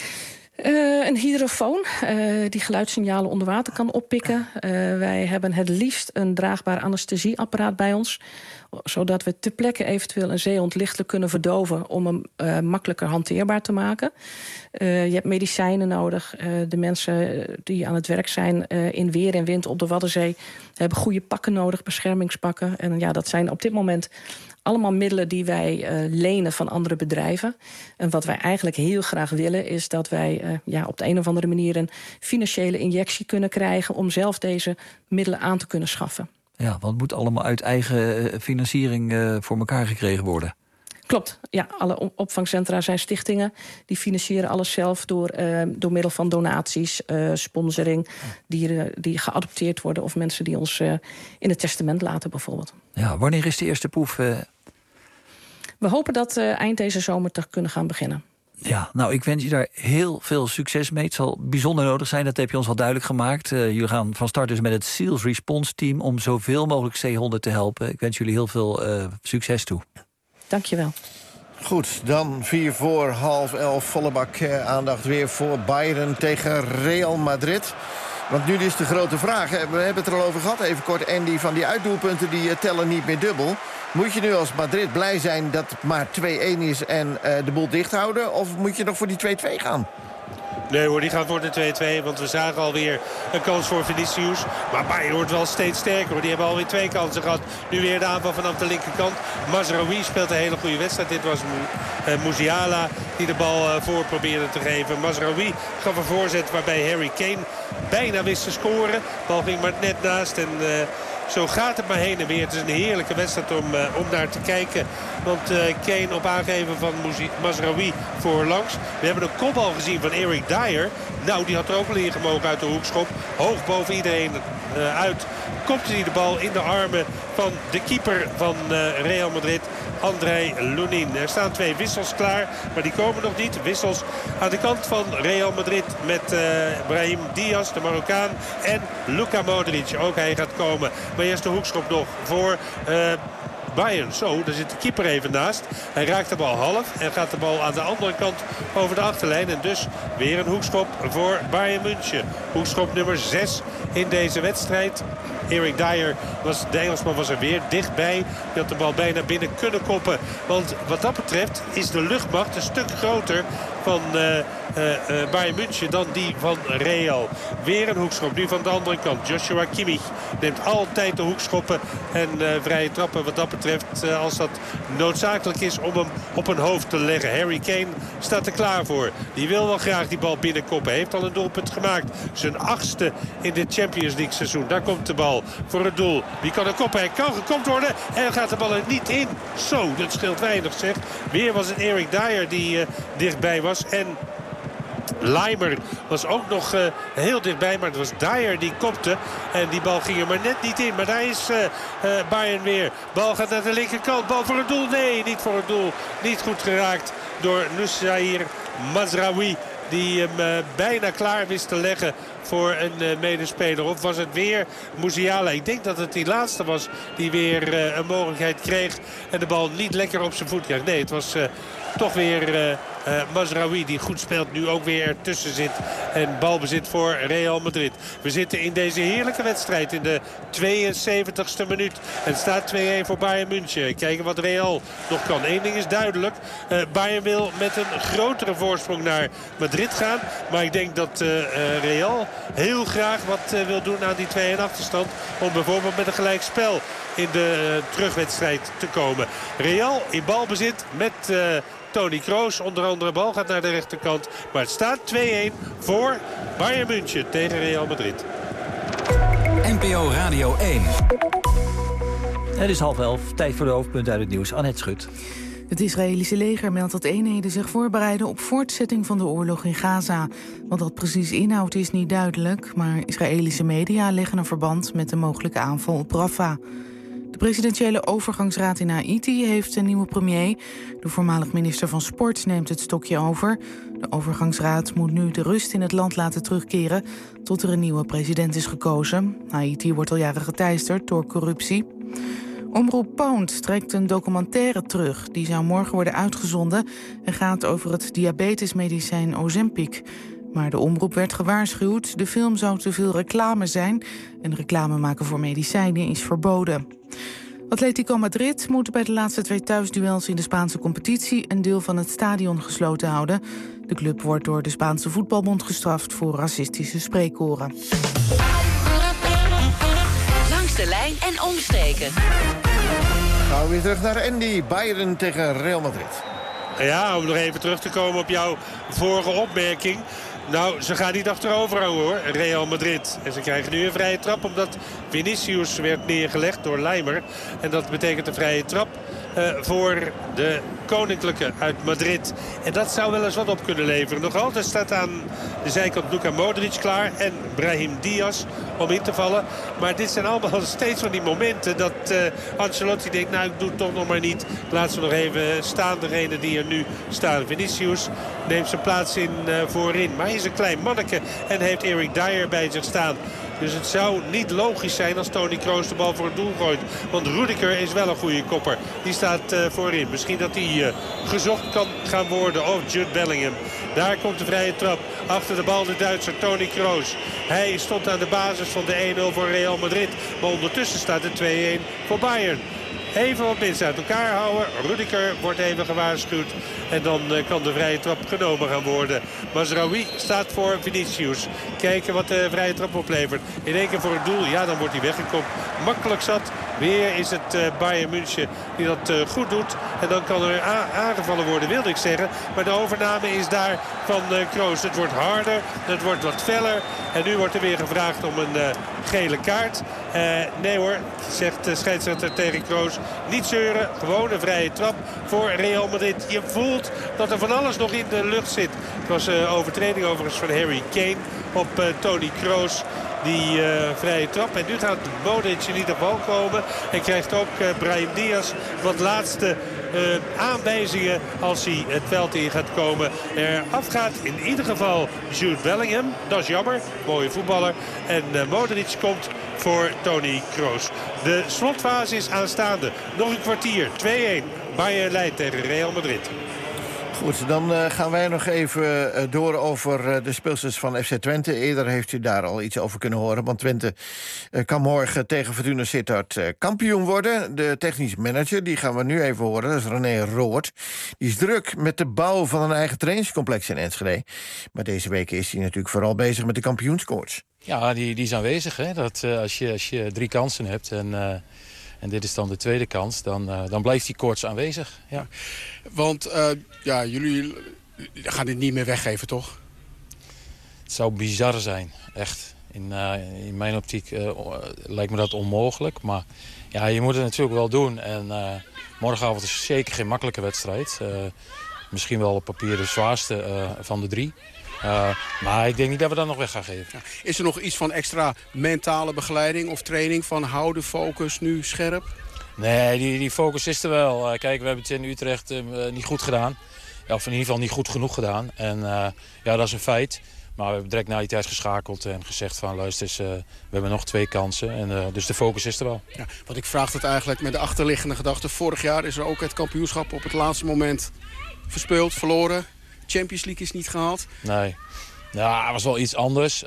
Een hydrofoon die geluidssignalen onder water kan oppikken. Wij hebben het liefst een draagbaar anesthesieapparaat bij ons, zodat we ter plekke eventueel een zeehond lichtelijk kunnen verdoven om hem makkelijker hanteerbaar te maken. Je hebt medicijnen nodig. De mensen die aan het werk zijn in weer en wind op de Waddenzee hebben goede pakken nodig, beschermingspakken. En dat zijn op dit moment allemaal middelen die wij lenen van andere bedrijven. En wat wij eigenlijk heel graag willen is dat wij op de een of andere manier een financiële injectie kunnen krijgen om zelf deze middelen aan te kunnen schaffen. Ja, want het moet allemaal uit eigen financiering voor elkaar gekregen worden. Klopt. Ja, alle opvangcentra zijn stichtingen. Die financieren alles zelf door middel van donaties, sponsoring, dieren die geadopteerd worden of mensen die ons in het testament laten bijvoorbeeld. Ja, wanneer is de eerste proef? We hopen dat eind deze zomer te kunnen gaan beginnen. Ja, nou, ik wens je daar heel veel succes mee. Het zal bijzonder nodig zijn, dat heb je ons al duidelijk gemaakt. Jullie gaan van start dus met het SEALS Response Team om zoveel mogelijk zeehonden te helpen. Ik wens jullie heel veel succes toe. Dank je wel. Goed, dan 11:04, volle bak aandacht weer voor Bayern tegen Real Madrid. Want nu is de grote vraag, we hebben het er al over gehad, even kort, Andy, van die uitdoelpunten die tellen niet meer dubbel. Moet je nu als Madrid blij zijn dat het maar 2-1 is en de boel dicht houden? Of moet je nog voor die 2-2 gaan? Nee hoor, die gaat voor de 2-2. Want we zagen alweer een kans voor Vinicius. Maar Bayern wordt wel steeds sterker hoor. Die hebben alweer 2 kansen gehad. Nu weer de aanval vanaf de linkerkant. Mazraoui speelt een hele goede wedstrijd. Dit was Musiala die de bal voor probeerde te geven. Mazraoui gaf een voorzet waarbij Harry Kane bijna wist te scoren. De bal ging maar net naast en... Zo gaat het maar heen en weer. Het is een heerlijke wedstrijd om naar te kijken. Want Kane op aangeven van Mazraoui voorlangs. We hebben een kopbal gezien van Eric Dyer. Nou, die had er ook wel in gemogen uit de hoekschop. Hoog boven iedereen uit. kopte hij de bal in de armen van de keeper van Real Madrid, André Lunin. Er staan 2 wissels klaar, maar die komen nog niet. Wissels aan de kant van Real Madrid met Brahim Diaz, de Marokkaan, en Luka Modric. Ook hij gaat komen. Maar eerst de hoekschop nog voor Bayern. Zo, daar zit de keeper even naast. Hij raakt de bal half en gaat de bal aan de andere kant over de achterlijn. En dus weer een hoekschop voor Bayern München. Hoekschop nummer 6 in deze wedstrijd. Eric Dyer, de Engelsman, was er weer dichtbij. Die had de bal bijna binnen kunnen koppen. Want wat dat betreft is de luchtmacht een stuk groter van Bayern München dan die van Real. Weer een hoekschop, nu van de andere kant. Joshua Kimmich neemt altijd de hoekschoppen en vrije trappen wat dat betreft. Als dat noodzakelijk is om hem op een hoofd te leggen. Harry Kane staat er klaar voor. Die wil wel graag die bal binnenkoppen. Heeft al een doelpunt gemaakt. Zijn 8e in dit Champions League seizoen. Daar komt de bal voor het doel. Wie kan er koppen? Hij kan gekopt worden. En gaat de bal er niet in. Zo, dat scheelt weinig zeg. Weer was het Eric Dyer die dichtbij was. En Leimer was ook nog heel dichtbij. Maar het was Dyer die kopte. En die bal ging er maar net niet in. Maar daar is Bayern weer. Bal gaat naar de linkerkant. Bal voor het doel. Nee, niet voor het doel. Niet goed geraakt door Nussair Mazraoui. Die hem bijna klaar wist te leggen voor een medespeler. Of was het weer Musiala? Ik denk dat het die laatste was die weer een mogelijkheid kreeg. En de bal niet lekker op zijn voet kreeg. Nee, het was toch weer Mazraoui die goed speelt. Nu ook weer ertussen zit. En balbezit voor Real Madrid. We zitten in deze heerlijke wedstrijd in de 72e minuut. En het staat 2-1 voor Bayern München. Kijken wat Real nog kan. Eén ding is duidelijk. Bayern wil met een grotere voorsprong naar Madrid gaan. Maar ik denk dat Real heel graag wat wil doen aan die 2-1 achterstand. Om bijvoorbeeld met een gelijkspel in de terugwedstrijd te komen. Real in balbezit met Toni Kroos. Onder andere bal gaat naar de rechterkant. Maar het staat 2-1 voor Bayern München tegen Real Madrid. NPO Radio 1. Het is 10:30. Tijd voor de hoofdpunten uit het nieuws. Annette Schut. Het Israëlische leger meldt dat eenheden zich voorbereiden op voortzetting van de oorlog in Gaza. Wat dat precies inhoudt is niet duidelijk, maar Israëlische media leggen een verband met de mogelijke aanval op Rafah. De presidentiële overgangsraad in Haïti heeft een nieuwe premier. De voormalig minister van Sport neemt het stokje over. De overgangsraad moet nu de rust in het land laten terugkeren tot er een nieuwe president is gekozen. Haïti wordt al jaren geteisterd door corruptie. Omroep Pound trekt een documentaire terug. Die zou morgen worden uitgezonden en gaat over het diabetesmedicijn Ozempic. Maar de omroep werd gewaarschuwd. De film zou te veel reclame zijn en reclame maken voor medicijnen is verboden. Atletico Madrid moet bij de laatste 2 thuisduels in de Spaanse competitie een deel van het stadion gesloten houden. De club wordt door de Spaanse voetbalbond gestraft voor racistische spreekkoren. Langs de lijn en omstreken. Gaan we weer terug naar Andy. Bayern tegen Real Madrid. Ja, om nog even terug te komen op jouw vorige opmerking. Nou, ze gaan niet achterover hoor, Real Madrid. En ze krijgen nu een vrije trap omdat Vinicius werd neergelegd door Leimer. En dat betekent een vrije trap voor de Koninklijke uit Madrid. En dat zou wel eens wat op kunnen leveren. Nog altijd staat aan de zijkant Luka Modric klaar en Brahim Diaz om in te vallen. Maar dit zijn allemaal steeds van die momenten dat Ancelotti denkt, nou ik doe het toch nog maar niet. Laat ze nog even staan, degene die er nu staan. Vinicius neemt zijn plaats in voorin. Maar hij is een klein manneke en heeft Eric Dyer bij zich staan. Dus het zou niet logisch zijn als Toni Kroos de bal voor het doel gooit. Want Rudiger is wel een goede kopper. Die staat voorin. Misschien dat hij gezocht kan gaan worden. Of Jude Bellingham. Daar komt de vrije trap. Achter de bal de Duitser Toni Kroos. Hij stond aan de basis van de 1-0 voor Real Madrid. Maar ondertussen staat de 2-1 voor Bayern. Even wat mensen uit elkaar houden. Rudiger wordt even gewaarschuwd. En dan kan de vrije trap genomen gaan worden. Mazraoui staat voor Vinicius. Kijken wat de vrije trap oplevert. In één keer voor het doel. Ja, dan wordt hij weggekopt. Makkelijk zat. Weer is het Bayern München die dat goed doet. En dan kan er aangevallen worden, wilde ik zeggen. Maar de overname is daar van Kroos. Het wordt harder. Het wordt wat feller. En nu wordt er weer gevraagd om een gele kaart. Nee hoor, zegt de scheidsrechter tegen Kroos. Niet zeuren, gewoon een vrije trap voor Real Madrid. Je voelt dat er van alles nog in de lucht zit. Het was overtreding overigens van Harry Kane op Toni Kroos. die vrije trap. En nu gaat Modric niet op bal komen. En krijgt ook Brahim Diaz wat laatste aanwijzingen als hij het veld in gaat komen. Er afgaat in ieder geval Jude Bellingham. Dat is jammer. Mooie voetballer. En Modric komt voor Toni Kroos. De slotfase is aanstaande. Nog een kwartier. 2-1. Bayern leidt tegen Real Madrid. Goed, dan gaan wij nog even door over de speelsters van FC Twente. Eerder heeft u daar al iets over kunnen horen. Want Twente kan morgen tegen Fortuna Sittard kampioen worden. De technisch manager, die gaan we nu even horen. Dat is René Roord. Die is druk met de bouw van een eigen trainingscomplex in Enschede. Maar deze week is hij natuurlijk vooral bezig met de kampioenscoach. Ja, die is aanwezig. Hè? Dat, als je 3 kansen hebt en dit is dan de tweede kans, dan blijft die koorts aanwezig. Ja. Want jullie gaan dit niet meer weggeven, toch? Het zou bizar zijn, echt. In mijn optiek lijkt me dat onmogelijk. Maar ja, je moet het natuurlijk wel doen. En morgenavond is zeker geen makkelijke wedstrijd. Misschien wel op papier de zwaarste van de 3. Maar ik denk niet dat we dat nog weg gaan geven. Ja. Is er nog iets van extra mentale begeleiding of training van hou de focus nu scherp? Nee, die focus is er wel. Kijk, we hebben het in Utrecht niet goed gedaan. Ja, of in ieder geval niet goed genoeg gedaan. En ja, dat is een feit. Maar we hebben direct na die tijd geschakeld en gezegd van luister eens, we hebben nog 2 kansen. En, dus de focus is er wel. Ja, want ik vraag het eigenlijk met de achterliggende gedachte. Vorig jaar is er ook het kampioenschap op het laatste moment verspeeld, verloren. Champions League is niet gehaald. Nee, ja, het was wel iets anders.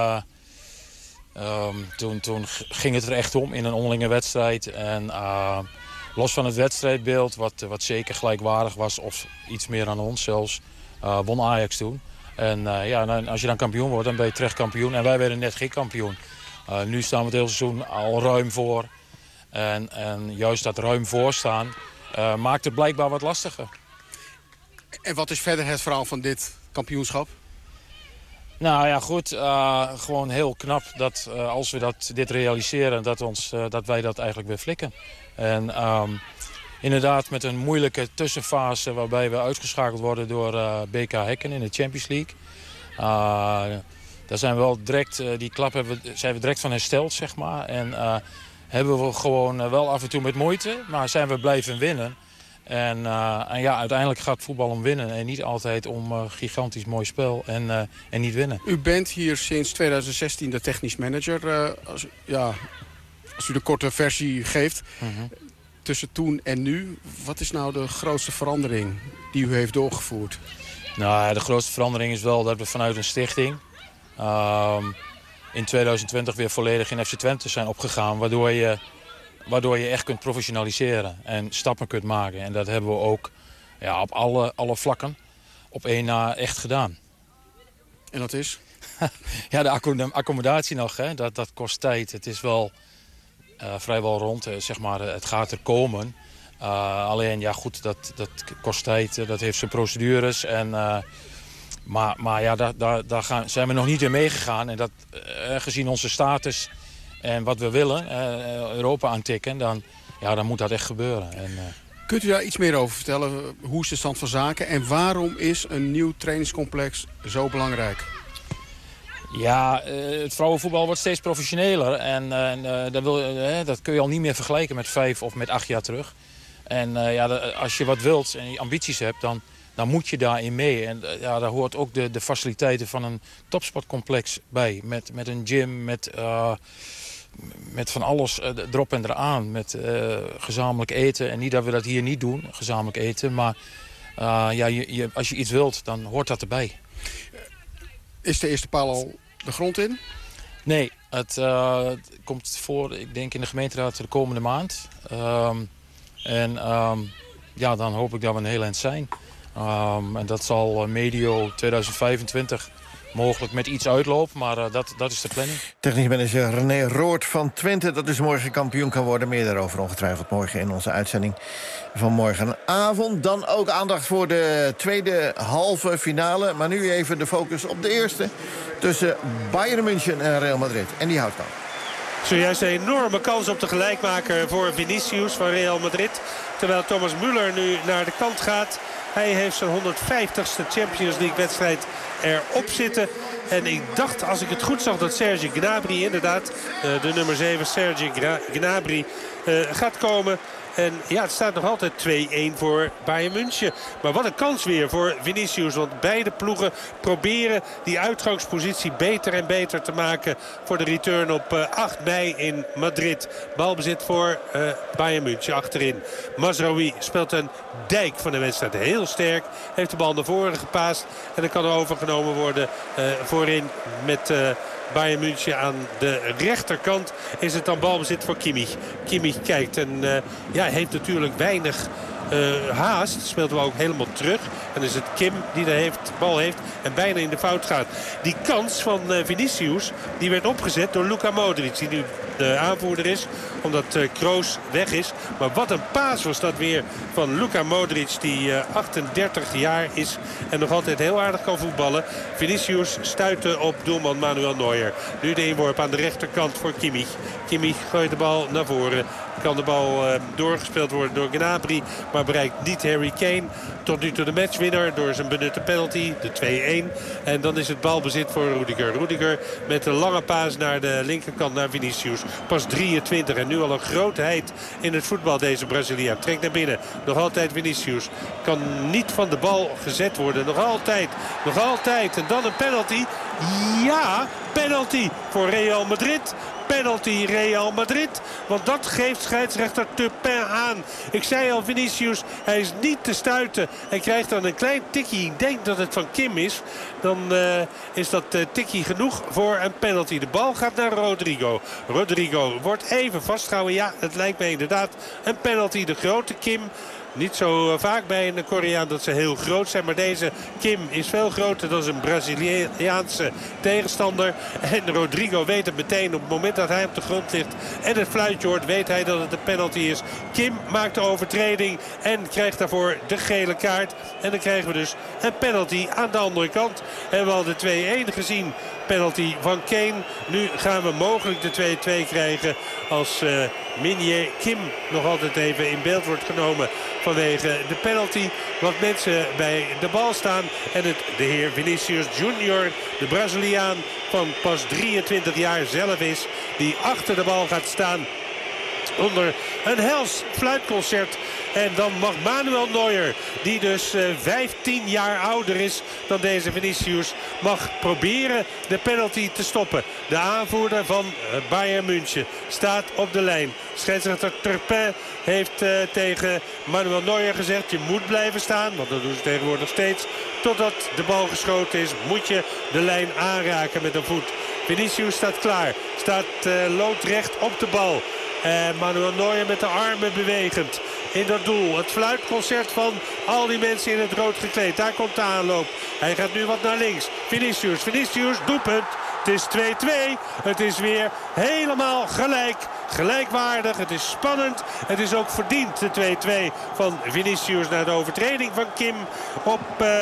Toen ging het er echt om in een onderlinge wedstrijd. En los van het wedstrijdbeeld, wat zeker gelijkwaardig was, of iets meer aan ons zelfs, won Ajax toen. En als je dan kampioen wordt, dan ben je terecht kampioen. En wij werden net geen kampioen. Nu staan we het hele seizoen al ruim voor. En juist dat ruim voorstaan maakt het blijkbaar wat lastiger. En wat is verder het verhaal van dit kampioenschap? Nou ja, goed. Gewoon heel knap dat als we dit realiseren, dat wij dat eigenlijk weer flikken. En inderdaad met een moeilijke tussenfase waarbij we uitgeschakeld worden door BK Häcken in de Champions League. Daar zijn we wel direct, die klap zijn we direct van hersteld, zeg maar. En hebben we gewoon wel af en toe met moeite, maar zijn we blijven winnen. En ja, uiteindelijk gaat voetbal om winnen en niet altijd om gigantisch mooi spel en niet winnen. U bent hier sinds 2016 de technisch manager. Als u de korte versie geeft, tussen toen en nu, wat is nou de grootste verandering die u heeft doorgevoerd? Nou, de grootste verandering is wel dat we vanuit een stichting in 2020 weer volledig in FC Twente zijn opgegaan, waardoor je echt kunt professionaliseren en stappen kunt maken. En dat hebben we ook op alle vlakken op 1 na echt gedaan. En dat is? Ja, de accommodatie nog, hè, dat kost tijd. Het is wel vrijwel rond, zeg maar, het gaat er komen. Alleen, ja goed, dat kost tijd, dat heeft zijn procedures. En, maar ja, daar zijn we nog niet in meegegaan. En dat, gezien onze status en wat we willen, Europa aantikken, dan moet dat echt gebeuren. En, kunt u daar iets meer over vertellen? Hoe is de stand van zaken en waarom is een nieuw trainingscomplex zo belangrijk? Ja, het vrouwenvoetbal wordt steeds professioneler. En dat kun je al niet meer vergelijken met 5 of met 8 jaar terug. En als je wat wilt en je ambities hebt, dan moet je daarin mee. En daar hoort ook de faciliteiten van een topsportcomplex bij. Met een gym, met van alles erop en eraan. Met gezamenlijk eten. En niet dat we dat hier niet doen, gezamenlijk eten. Maar als je iets wilt, dan hoort dat erbij. Is de eerste paal al de grond in? Nee, het komt voor, ik denk in de gemeenteraad de komende maand. Dan hoop ik dat we een heel eind zijn. En dat zal medio 2025 mogelijk met iets uitloop, maar dat is de planning. Technisch manager René Roord van Twente, dat dus morgen kampioen kan worden. Meer daarover ongetwijfeld morgen in onze uitzending van morgenavond. Dan ook aandacht voor de tweede halve finale. Maar nu even de focus op de eerste tussen Bayern München en Real Madrid. En die houdt dan. Zojuist een enorme kans op de gelijkmaker voor Vinicius van Real Madrid. Terwijl Thomas Müller nu naar de kant gaat. Hij heeft zijn 150ste Champions League wedstrijd erop zitten. En ik dacht, als ik het goed zag, dat Serge Gnabry inderdaad, de nummer 7, Serge Gnabry, gaat komen. En ja, het staat nog altijd 2-1 voor Bayern München. Maar wat een kans weer voor Vinicius. Want beide ploegen proberen die uitgangspositie beter en beter te maken voor de return op 8 mei in Madrid. Balbezit voor Bayern München achterin. Mazraoui speelt een dijk van de wedstrijd. Heel sterk. Heeft de bal naar voren gepaast. En dan kan er overgenomen worden voorin met Bayern München. Aan de rechterkant is het dan balbezit voor Kimmich. Kimmich kijkt en heeft natuurlijk weinig haast. Speelt wel ook helemaal terug. En is het Kim die de bal heeft en bijna in de fout gaat. Die kans van Vinicius die werd opgezet door Luka Modric. Die nu de aanvoerder is. Omdat Kroos weg is. Maar wat een paas was dat weer van Luka Modric. Die 38 jaar is. En nog altijd heel aardig kan voetballen. Vinicius stuitte op doelman Manuel Neuer. Nu de inworp aan de rechterkant voor Kimmich. Kimmich gooit de bal naar voren. Kan de bal doorgespeeld worden door Gnabry. Maar bereikt niet Harry Kane. Tot nu toe de matchwinner door zijn benutte penalty. De 2-1. En dan is het balbezit voor Rudiger. Rudiger met een lange paas naar de linkerkant naar Vinicius. Pas 23 en nu al een grootheid in het voetbal deze Braziliaan. Trekt naar binnen. Nog altijd Vinicius. Kan niet van de bal gezet worden. Nog altijd. Nog altijd. En dan een penalty. Ja, penalty voor Real Madrid. Penalty Real Madrid. Want dat geeft scheidsrechter Turpin aan. Ik zei al, Vinicius, hij is niet te stuiten. Hij krijgt dan een klein tikkie. Ik denk dat het van Kim is. Dan is dat tikkie genoeg voor een penalty. De bal gaat naar Rodrigo. Rodrigo wordt even vastgehouden. Ja, het lijkt mij inderdaad een penalty. De grote Kim. Niet zo vaak bij een Koreaan dat ze heel groot zijn. Maar deze Kim is veel groter dan zijn Braziliaanse tegenstander. En Rodrigo weet het meteen op het moment dat hij op de grond ligt. En het fluitje hoort, weet hij dat het een penalty is. Kim maakt de overtreding en krijgt daarvoor de gele kaart. En dan krijgen we dus een penalty aan de andere kant. En we hadden de 2-1 gezien. Penalty van Kane. Nu gaan we mogelijk de 2-2 krijgen als Minier Kim nog altijd even in beeld wordt genomen vanwege de penalty. Want mensen bij de bal staan en het de heer Vinicius Junior, de Braziliaan van pas 23 jaar zelf is, die achter de bal gaat staan onder een hels fluitconcert. En dan mag Manuel Neuer, die dus 15 jaar ouder is dan deze Vinicius, mag proberen de penalty te stoppen. De aanvoerder van Bayern München staat op de lijn. Scheidsrechter Turpin heeft tegen Manuel Neuer gezegd: je moet blijven staan, want dat doen ze tegenwoordig steeds. Totdat de bal geschoten is, moet je de lijn aanraken met een voet. Vinicius staat klaar, staat loodrecht op de bal. Manuel Neuer met de armen bewegend in dat doel. Het fluitconcert van al die mensen in het rood gekleed. Daar komt de aanloop. Hij gaat nu wat naar links. Vinicius, doelpunt. Het is 2-2. Het is weer helemaal gelijk. Gelijkwaardig. Het is spannend. Het is ook verdiend, de 2-2 van Vinicius na de overtreding van Kim op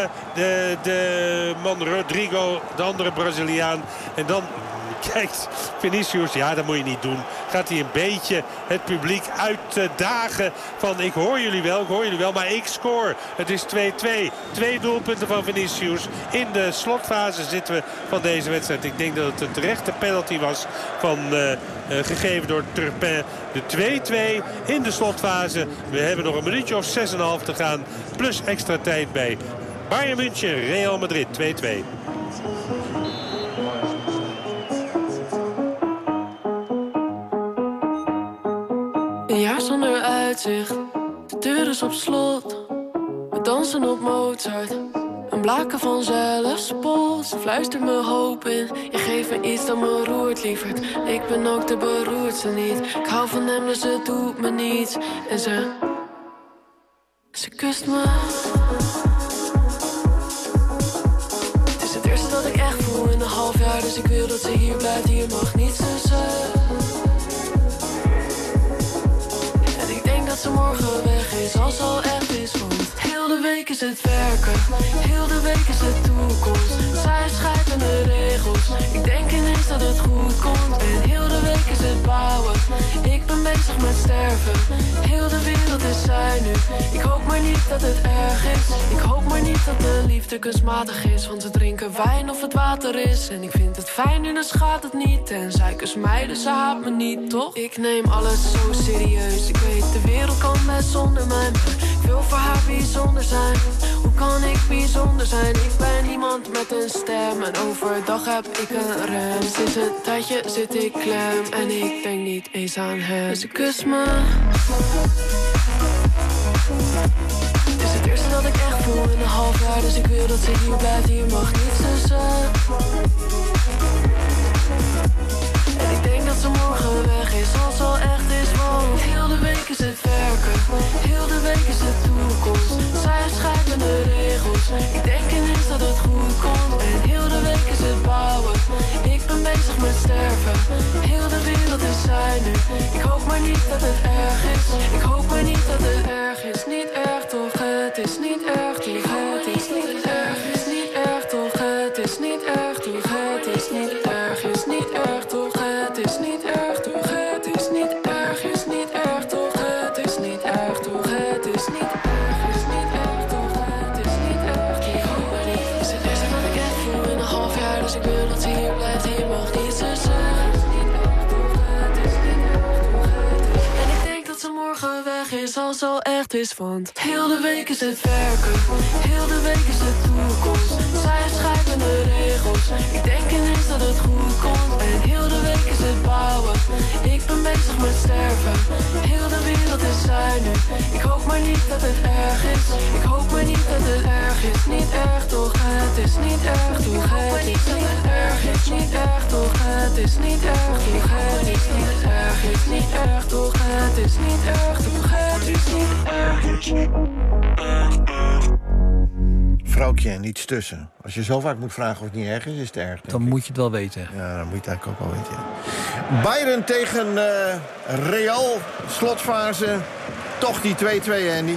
de man Rodrigo, de andere Braziliaan. En dan kijkt Vinicius, ja, dat moet je niet doen. Gaat hij een beetje het publiek uitdagen van ik hoor jullie wel, maar ik score. Het is 2-2. 2 doelpunten van Vinicius. In de slotfase zitten we van deze wedstrijd. Ik denk dat het een terechte penalty was gegeven door Turpin. De 2-2 in de slotfase. We hebben nog een minuutje of 6,5 te gaan. Plus extra tijd bij Bayern München, Real Madrid 2-2. Een jaar zonder uitzicht, de deur is op slot. We dansen op Mozart, een blaken van zelfspot. Ze fluistert me hoop in, je geeft me iets dat me roert, lieverd. Ik ben ook de beroerdste niet, ik hou van hem dus het doet me niets. En ze kust me. Het is het eerste dat ik echt voel in een half jaar, dus ik wil dat ze hier blijft, hier mag niets tussen. Dat ze morgen weg is, als al echt is, want heel de week is is het werken, heel de week is het toekomst. Zij schrijven de regels, ik denk ineens dat het goed komt. En heel de week is het bouwen, ik ben bezig met sterven. Heel de wereld is zij nu, ik hoop maar niet dat het erg is. Ik hoop maar niet dat de liefde kunstmatig is, want ze drinken wijn of het water is. En ik vind het fijn nu, dan schaadt het niet. En zij kust mij, dus ze haat me niet, toch? Ik neem alles zo serieus, ik weet de wereld kan best zonder mij. Ik wil voor haar bijzonder zijn. Hoe kan ik bijzonder zijn? Ik ben iemand met een stem en overdag heb ik een rem. Sinds een tijdje zit ik klem en ik denk niet eens aan hem. Dus ze kust me. Het is het eerste dat ik echt voel in een half jaar, dus ik wil dat ze hier blijft, hier mag niets tussen. En ik denk dat ze morgen weg is, als al echt is, want heel de week is het werken, heel de week is het toekomst. Zij schrijven de regels, ik denk ineens dat het goed komt. En heel de week is het bouwen, ik ben bezig met sterven. Heel de wereld is zij nu, ik hoop maar niet dat het erg is. Ik hoop maar niet dat het erg is, niet erg toch, het is niet erg toch, het is niet erg, is niet erg toch, het is niet erg toch, het is niet erg, is niet erg toch, het is niet erg toch, het is niet erg, is niet erg toch, het is niet erg toch, het is niet erg, is niet erg toch, het is niet erg. Ik hoop maar niet, het is het eerste wat ik echt voel in een half jaar, dus ik wil dat ze hier blijft, hier mag niets tussen. En ik denk dat ze morgen weg is, als al echt is, want heel de week is het werken, heel de week is het toekomst. Zij schrijven de regels, ik denk ineens dat het goed komt. En heel de week is het bouwen, ik ben bezig met sterven. Heel de wereld is zij nu, ik hoop maar niet dat het erg is. Ik hoop maar niet dat het erg is, niet erg toch, het is niet erg toch, het is niet erg, is niet erg toch, het is niet erg toch, het is niet erg, is niet erg toch, het is niet erg toch, het is niet erg. Vrouwtje, niets tussen. Als je zo vaak moet vragen of het niet erg is, is het erg. Dan moet je het wel weten. Ja, dan moet je het eigenlijk ook wel weten. Ja. Bayern tegen Real, slotfase. Toch die 2-2, Andy.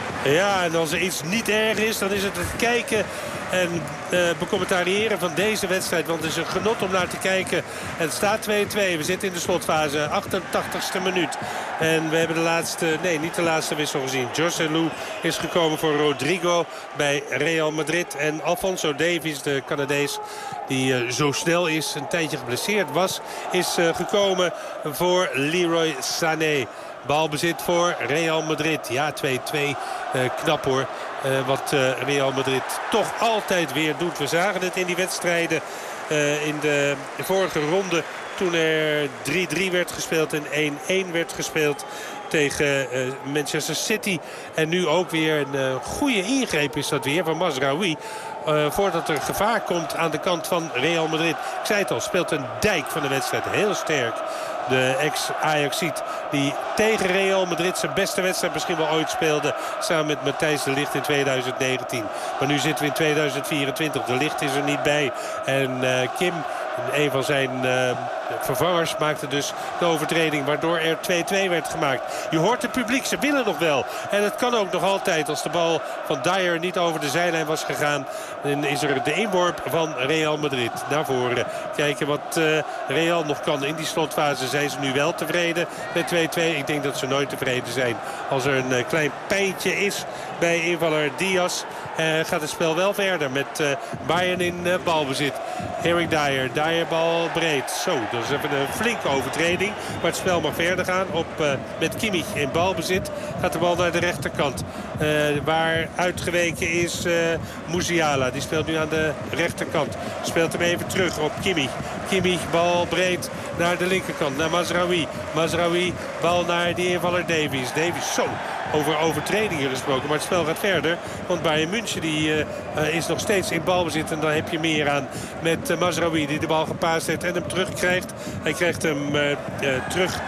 Ja, en als er iets niet erg is, dan is het het kijken en becommentariëren van deze wedstrijd. Want het is een genot om naar te kijken. En het staat 2-2. We zitten in de slotfase, 88ste minuut. En we hebben de laatste, nee, niet de laatste wissel gezien. Joselu is gekomen voor Rodrigo bij Real Madrid. En Alphonso Davies, de Canadees, die zo snel is, een tijdje geblesseerd was, is gekomen voor Leroy Sané. Balbezit voor Real Madrid. Ja, 2-2. Knap hoor. Wat Real Madrid toch altijd weer doet. We zagen het in die wedstrijden in de vorige ronde. Toen er 3-3 werd gespeeld en 1-1 werd gespeeld tegen Manchester City. En nu ook weer een goede ingreep is dat weer van Mazraoui. Voordat er gevaar komt aan de kant van Real Madrid. Ik zei het al, speelt een dijk van de wedstrijd. Heel sterk. De ex-Ajaxiet die tegen Real Madrid zijn beste wedstrijd misschien wel ooit speelde. Samen met Matthijs de Ligt in 2019. Maar nu zitten we in 2024. De Ligt is er niet bij. En Kim, een van zijn vervangers, maakte dus de overtreding waardoor er 2-2 werd gemaakt. Je hoort het publiek, ze willen nog wel. En het kan ook nog altijd als de bal van Dyer niet over de zijlijn was gegaan. Dan is er de inworp van Real Madrid naar voren. Kijken wat Real nog kan in die slotfase. Zijn ze nu wel tevreden met 2-2? Ik denk dat ze nooit tevreden zijn. Als er een klein pijntje is bij invaller Diaz, gaat het spel wel verder met Bayern in balbezit. Eric Dyer, Dyer bal breed. Zo, dat is even een flinke overtreding. Maar het spel mag verder gaan met Kimmich in balbezit. Gaat de bal naar de rechterkant. Waar uitgeweken is Musiala. Die speelt nu aan de rechterkant. Speelt hem even terug op Kimmich. Kimmich, bal breed naar de linkerkant. Naar Mazraoui. Mazraoui, bal naar die invaller Davies. Davies, zo. Over overtredingen gesproken, maar het spel gaat verder. Want Bayern München die, is nog steeds in balbezit. En dan heb je meer aan met Mazraoui die de bal gepaast heeft en hem terugkrijgt. Hij krijgt hem terug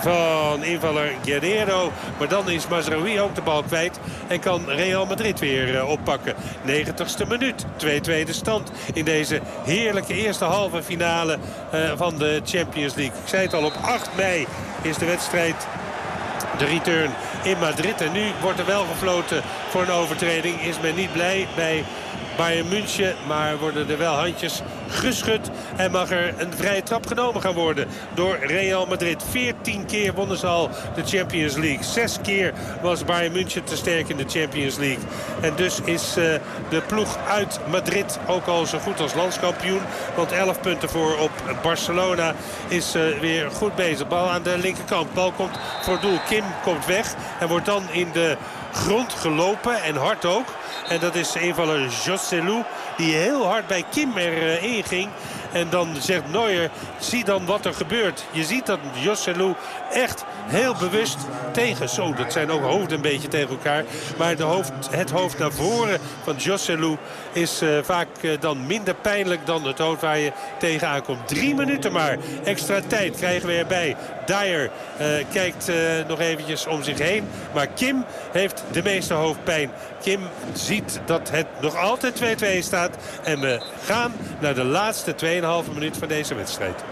van invaller Guerrero. Maar dan is Mazraoui ook de bal kwijt. En kan Real Madrid weer oppakken. 90ste minuut. 2-2 de stand in deze heerlijke eerste halve finale van de Champions League. Ik zei het al, op 8 mei is de wedstrijd de return in Madrid. En nu wordt er wel gefloten voor een overtreding. Is men niet blij bij Bayern München, maar worden er wel handjes geschud. En mag er een vrije trap genomen gaan worden door Real Madrid. 14 keer wonnen ze al de Champions League. 6 keer was Bayern München te sterk in de Champions League. En dus is de ploeg uit Madrid ook al zo goed als landskampioen. Want 11 punten voor op Barcelona is weer goed bezig. Bal aan de linkerkant. Bal komt voor doel. Kim komt weg en wordt dan in de grond gelopen en hard ook. En dat is invaller Josselou die heel hard bij Kim erin ging. En dan zegt Neuer, zie dan wat er gebeurt. Je ziet dat Josselou echt heel bewust tegen... Zo, dat zijn ook hoofden een beetje tegen elkaar. Maar het hoofd naar voren van Josselou is vaak dan minder pijnlijk dan het hoofd waar je tegenaan komt. 3 minuten maar. Extra tijd krijgen we erbij. Dyer kijkt nog eventjes om zich heen. Maar Kim heeft de meeste hoofdpijn. Kim ziet dat het nog altijd 2-2 staat. En we gaan naar de laatste 2,5 minuut van deze wedstrijd.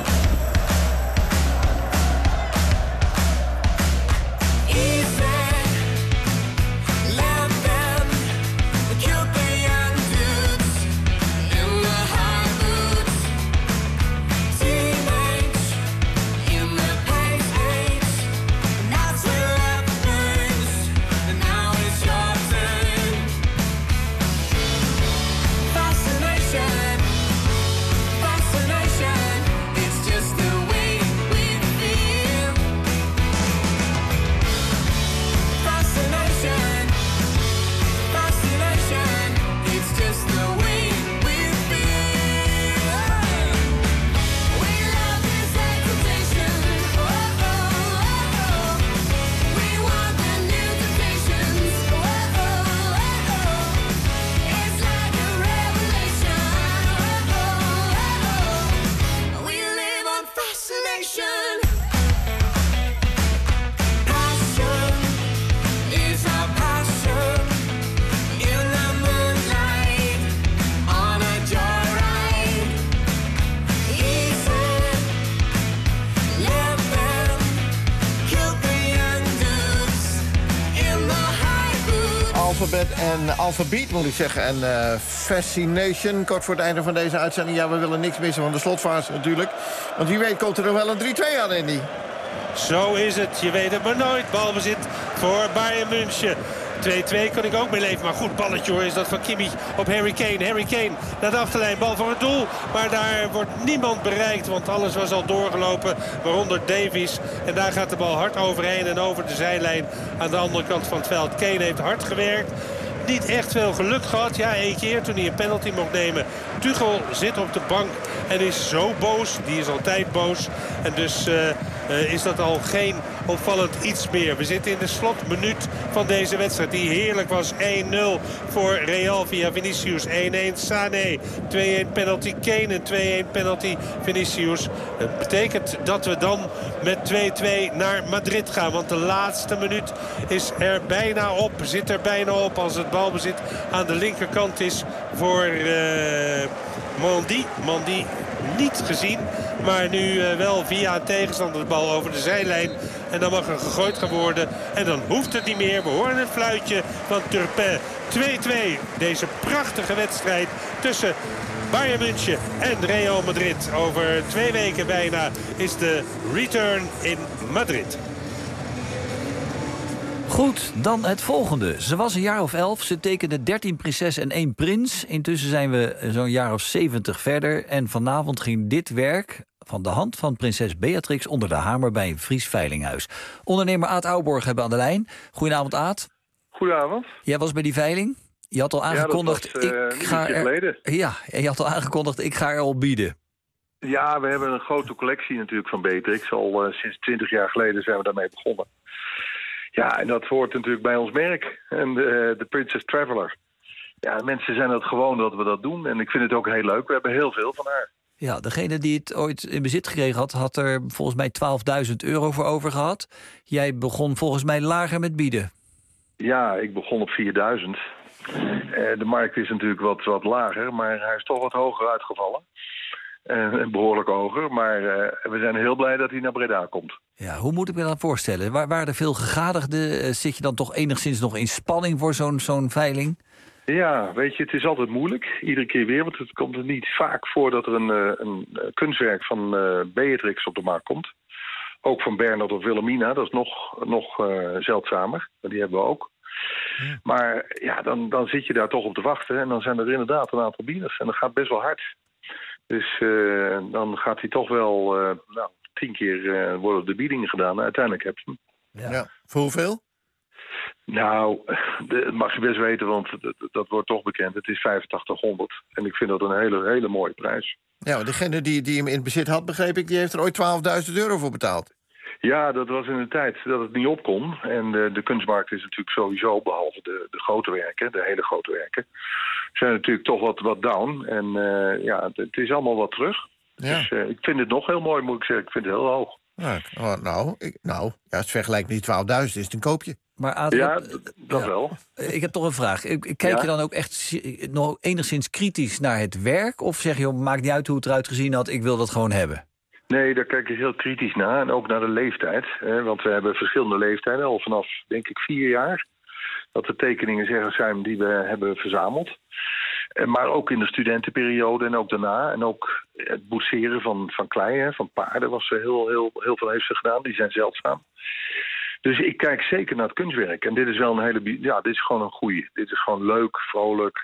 En Alphabet moet ik zeggen. En Fascination, kort voor het einde van deze uitzending. Ja, we willen niks missen van de slotfase natuurlijk. Want wie weet komt er nog wel een 3-2 aan, Andy. Zo is het. Je weet het maar nooit. Balbezit voor Bayern München. 2-2 kan ik ook mee leven. Maar goed, balletje hoor is dat van Kimmich op Harry Kane. Harry Kane naar de achterlijn. Bal voor het doel. Maar daar wordt niemand bereikt. Want alles was al doorgelopen. Waaronder Davies. En daar gaat de bal hard overheen en over de zijlijn aan de andere kant van het veld. Kane heeft hard gewerkt. Niet echt veel geluk gehad. Ja, 1 keer toen hij een penalty mocht nemen. Tuchel zit op de bank en is zo boos. Die is altijd boos. En dus is dat al geen opvallend iets meer. We zitten in de slotminuut van deze wedstrijd. Die heerlijk was. 1-0 voor Real via Vinicius. 1-1 Sané. 2-1 penalty Kane en 2-1 penalty Vinicius. Dat betekent dat we dan met 2-2 naar Madrid gaan. Want de laatste minuut is er bijna op. Zit er bijna op als het balbezit aan de linkerkant is voor Mendy. Mendy niet gezien. Maar nu wel via een tegenstander de bal over de zijlijn. En dan mag er gegooid gaan worden. En dan hoeft het niet meer. We horen het fluitje van Turpin. 2-2. Deze prachtige wedstrijd tussen Bayern München en Real Madrid. Over 2 weken bijna is de return in Madrid. Goed, dan het volgende. Ze was een jaar of 11, ze tekende 13 prinses en 1 prins. Intussen zijn we zo'n jaar of 70 verder. En vanavond ging dit werk van de hand van prinses Beatrix onder de hamer bij een Fries veilinghuis. Ondernemer Aad Ouborg hebben aan de lijn. Goedenavond, Aad. Goedenavond. Jij was bij die veiling? Je had al aangekondigd, ik ga er al bieden. Ja, we hebben een grote collectie natuurlijk van Beatrix. Al sinds 20 jaar geleden zijn we daarmee begonnen. Ja, en dat hoort natuurlijk bij ons merk. En de Princess Traveller. Ja, mensen zijn het gewoon dat we dat doen. En ik vind het ook heel leuk. We hebben heel veel van haar. Ja, degene die het ooit in bezit gekregen had er volgens mij €12.000 voor over gehad. Jij begon volgens mij lager met bieden. Ja, ik begon op 4.000. De markt is natuurlijk wat lager, maar hij is toch wat hoger uitgevallen. En behoorlijk hoger. Maar we zijn heel blij dat hij naar Breda komt. Ja, hoe moet ik me dat voorstellen? Waren er veel gegadigden? Zit je dan toch enigszins nog in spanning voor zo'n veiling? Ja, weet je, het is altijd moeilijk. Iedere keer weer, want het komt er niet vaak voor dat er een kunstwerk van Beatrix op de markt komt. Ook van Bernhard of Wilhelmina, dat is nog zeldzamer. Die hebben we ook. Ja. Maar ja, dan zit je daar toch op te wachten. En dan zijn er inderdaad een aantal bieders. En dat gaat best wel hard. Dus dan gaat hij toch wel 10 keer worden de biedingen gedaan. En uiteindelijk heb je hem. Ja. Voor hoeveel? Nou, dat mag je best weten, want dat wordt toch bekend. Het is 8500. En ik vind dat een hele mooie prijs. Ja, maar degene die hem in bezit had, begreep ik, die heeft er ooit €12.000 voor betaald. Ja, dat was in een tijd dat het niet op kon. En de kunstmarkt is natuurlijk sowieso, behalve de grote werken, de hele grote werken, zijn natuurlijk toch wat down. En het is allemaal wat terug. Ja. Dus ik vind het nog heel mooi, moet ik zeggen. Ik vind het heel hoog. Als het vergelijkt met die 12.000 is het een koopje. Maar Adriaan, dat wel. Ik heb toch een vraag. Kijk je dan ook echt nog enigszins kritisch naar het werk? Of zeg je, maakt niet uit hoe het eruit gezien had, ik wil dat gewoon hebben? Nee, daar kijk ik heel kritisch naar. En ook naar de leeftijd. Want we hebben verschillende leeftijden, al vanaf, denk ik, 4 jaar. Dat de tekeningen zijn die we hebben verzameld. Maar ook in de studentenperiode en ook daarna. En ook het boetseren van klei, van paarden, was heel veel heeft ze gedaan. Die zijn zeldzaam. Dus ik kijk zeker naar het kunstwerk. En dit is wel dit is gewoon een goeie. Dit is gewoon leuk, vrolijk.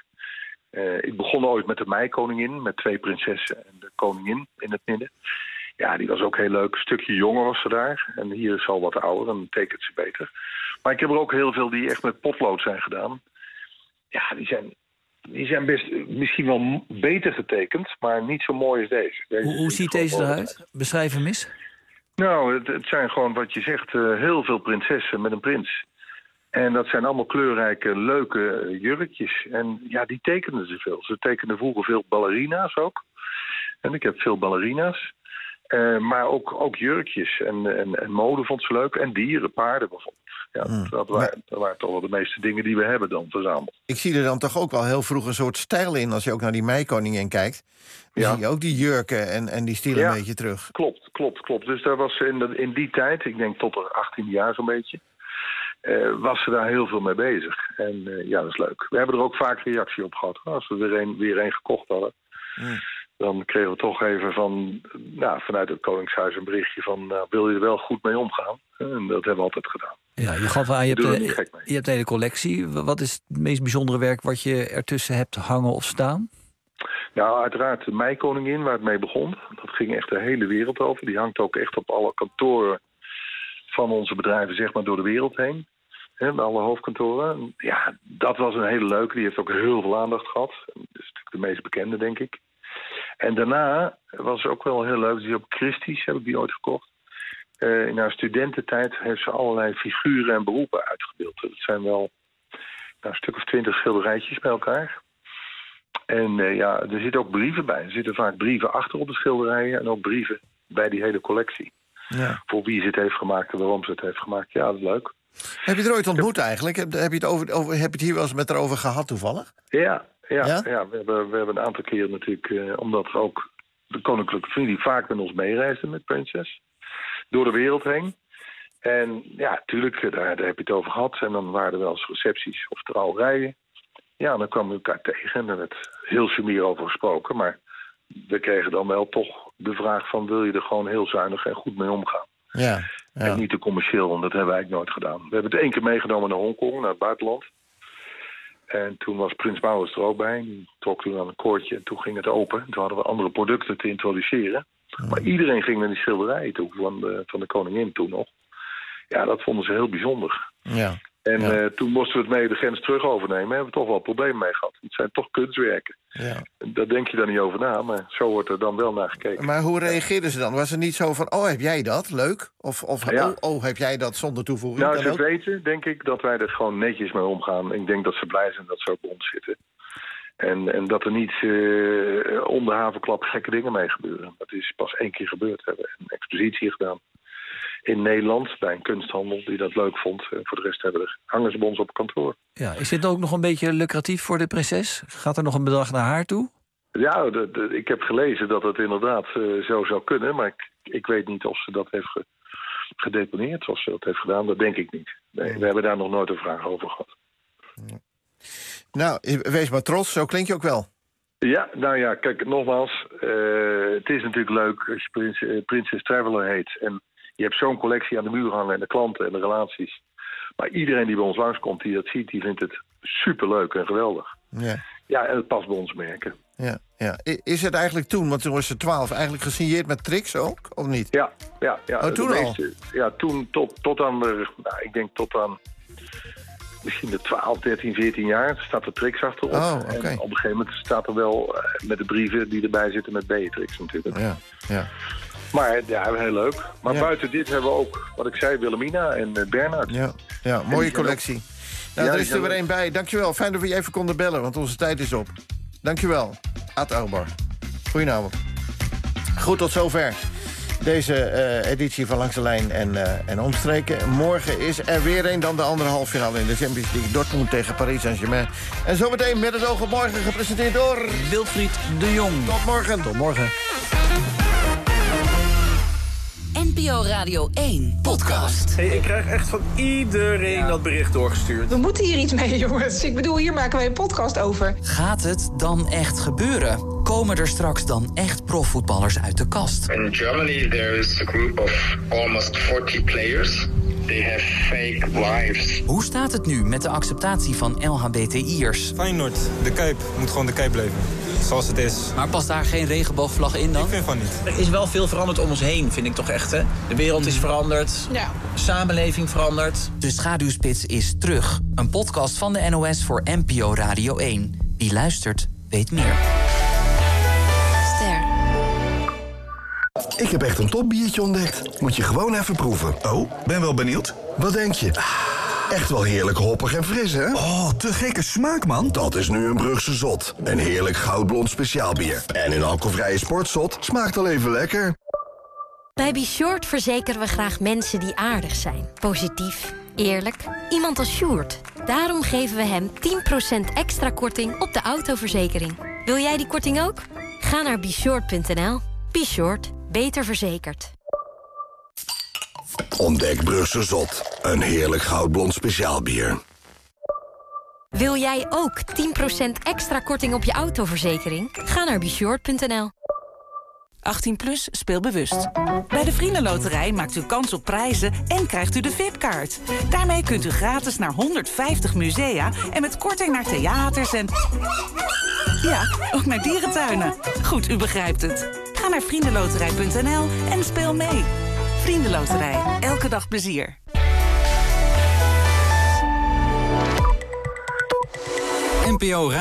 Ik begon ooit met de meikoningin, met 2 prinsessen en de koningin in het midden. Ja, die was ook heel leuk. Een stukje jonger was ze daar. En hier is ze al wat ouder, dan tekent ze beter. Maar ik heb er ook heel veel die echt met potlood zijn gedaan. Ja, die zijn best misschien wel beter getekend, maar niet zo mooi als deze. Hoe ziet deze eruit? Beschrijf hem eens. Nou, het zijn gewoon wat je zegt, heel veel prinsessen met een prins. En dat zijn allemaal kleurrijke, leuke jurkjes. En ja, die tekenen ze veel. Ze tekenen vroeger veel ballerina's ook. En ik heb veel ballerina's. Maar ook jurkjes en mode vond ze leuk. En dieren, paarden bijvoorbeeld. Ja, dat waren toch wel de meeste dingen die we hebben dan verzameld. Ik zie er dan toch ook wel heel vroeg een soort stijl in, als je ook naar die meikoningin kijkt. Dan zie je ook die jurken en die stiel een beetje terug. Klopt. Dus daar was in die tijd, ik denk tot de 18 jaar zo'n beetje, was ze daar heel veel mee bezig. En dat is leuk. We hebben er ook vaak reactie op gehad. Als we weer een gekocht hadden, dan kregen we toch even vanuit het Koningshuis een berichtje van, wil je er wel goed mee omgaan? En dat hebben we altijd gedaan. Ja, je gaf aan, je hebt de hele collectie. Wat is het meest bijzondere werk wat je ertussen hebt hangen of staan? Nou, uiteraard de meikoningin, waar het mee begon. Dat ging echt de hele wereld over. Die hangt ook echt op alle kantoren van onze bedrijven, zeg maar, door de wereld heen. Alle hoofdkantoren. Ja, dat was een hele leuke. Die heeft ook heel veel aandacht gehad. Dat is natuurlijk de meest bekende, denk ik. En daarna was ook wel heel leuk. Die op Christie's heb ik die ooit gekocht. In haar studententijd heeft ze allerlei figuren en beroepen uitgebeeld. Dat zijn wel een stuk of 20 schilderijtjes bij elkaar. En er zitten ook brieven bij. Er zitten vaak brieven achter op de schilderijen en ook brieven bij die hele collectie. Ja. Voor wie ze het heeft gemaakt en waarom ze het heeft gemaakt. Ja, dat is leuk. Heb je er ooit ontmoet eigenlijk? Heb je het hier wel eens met haar over gehad toevallig? Ja. We hebben een aantal keren natuurlijk, omdat ook de koninklijke familie vaak met ons meereisde met prinses. Door de wereld heen. En ja, tuurlijk, daar heb je het over gehad. En dan waren er wel eens recepties of trouwerijen. Ja, dan kwamen we elkaar tegen en er werd heel sumier over gesproken. Maar we kregen dan wel toch de vraag van, wil je er gewoon heel zuinig en goed mee omgaan? Ja. En niet te commercieel, want dat hebben wij eigenlijk nooit gedaan. We hebben het 1 keer meegenomen naar Hongkong, naar het buitenland. En toen was Prins Maurits er ook bij. Die trok toen aan een koordje en toen ging het open. Toen hadden we andere producten te introduceren. Maar iedereen ging naar die schilderijen toe, van de koningin toen nog. Ja, dat vonden ze heel bijzonder. Ja. En toen moesten we het mee de grens terug overnemen. Hebben we toch wel problemen mee gehad. Het zijn toch kunstwerken. Ja. Daar denk je dan niet over na, maar zo wordt er dan wel naar gekeken. Maar hoe reageerden ze dan? Was het niet zo van, heb jij dat? Leuk? Of heb jij dat zonder toevoeging? Nou, ze weten, denk ik, dat wij er gewoon netjes mee omgaan. Ik denk dat ze blij zijn dat ze ook bij ons zitten. En dat er niet om de havenklap gekke dingen mee gebeuren. Dat is pas 1 keer gebeurd. We hebben een expositie gedaan in Nederland bij een kunsthandel die dat leuk vond. Voor de rest hangen ze bij ons op kantoor. Ja, is dit ook nog een beetje lucratief voor de prinses? Gaat er nog een bedrag naar haar toe? Ja, ik heb gelezen dat het inderdaad zo zou kunnen. Maar ik weet niet of ze dat heeft gedeponeerd. Of ze dat heeft gedaan, dat denk ik niet. Nee, we hebben daar nog nooit een vraag over gehad. Nou, wees maar trots. Zo klink je ook wel. Ja, nou ja, kijk, nogmaals. Het is natuurlijk leuk als je Princess Traveler heet. En je hebt zo'n collectie aan de muur hangen en de klanten en de relaties. Maar iedereen die bij ons langskomt, die dat ziet, die vindt het superleuk en geweldig. Ja, en het past bij ons merken. Ja. Is het eigenlijk toen, want toen was ze 12, eigenlijk gesigneerd met Trix ook, of niet? Ja. Oh, toen al? Ja, toen tot aan ik denk tot aan misschien de 12, 13, 14 jaar staat er Trix achterop. Oh, okay. En op een gegeven moment staat er wel met de brieven die erbij zitten met Beatrix natuurlijk. Ja. Maar ja, heel leuk. Maar buiten dit hebben we ook, wat ik zei, Wilhelmina en Bernhard. Ja, mooie collectie. Nou, er is er weer één bij. Dankjewel. Fijn dat we je even konden bellen, want onze tijd is op. Dankjewel. Ad Elbar. Goedenavond. Goed, tot zover deze editie van Langs de Lijn en Omstreken. Morgen is er weer een, dan de andere halffinale in de Champions League. Dortmund tegen Paris Saint-Germain. En zometeen met het oog op morgen, gepresenteerd door Wilfried de Jong. Tot morgen. Tot morgen. NPO Radio 1 podcast. Hey, ik krijg echt van iedereen dat bericht doorgestuurd. We moeten hier iets mee, jongens. Ik bedoel, hier maken wij een podcast over. Gaat het dan echt gebeuren? Komen er straks dan echt profvoetballers uit de kast? In Germany there is a group of almost 40 players. They have fake wives. Hoe staat het nu met de acceptatie van LHBTI'ers? Feyenoord, de Kuip, moet gewoon de Kuip blijven. Zoals het is. Maar past daar geen regenboogvlag in dan? Ik vind van niet. Er is wel veel veranderd om ons heen, vind ik toch echt, hè? De wereld is veranderd. Ja. De samenleving veranderd. De Schaduwspits is terug. Een podcast van de NOS voor NPO Radio 1. Wie luistert, weet meer. Ster. Ik heb echt een topbiertje ontdekt. Moet je gewoon even proeven. Oh, ben wel benieuwd. Wat denk je? Echt wel heerlijk hoppig en fris, hè? Oh, te gekke smaak, man. Dat is nu een Brugse Zot. Een heerlijk goudblond speciaalbier. En een alcoholvrije sportzot smaakt al even lekker. Bij Beshort verzekeren we graag mensen die aardig zijn. Positief, eerlijk, iemand als Sjoerd. Daarom geven we hem 10% extra korting op de autoverzekering. Wil jij die korting ook? Ga naar Beshort.nl. Beshort, beter verzekerd. Ontdek Brugse Zot. Een heerlijk goudblond speciaalbier. Wil jij ook 10% extra korting op je autoverzekering? Ga naar Beshort.nl. 18 plus, speel bewust. Bij de Vriendenloterij maakt u kans op prijzen en krijgt u de VIP-kaart. Daarmee kunt u gratis naar 150 musea en met korting naar theaters en... ja, ook naar dierentuinen. Goed, u begrijpt het. Ga naar vriendenloterij.nl en speel mee. Vriendenloterij, elke dag plezier. NPO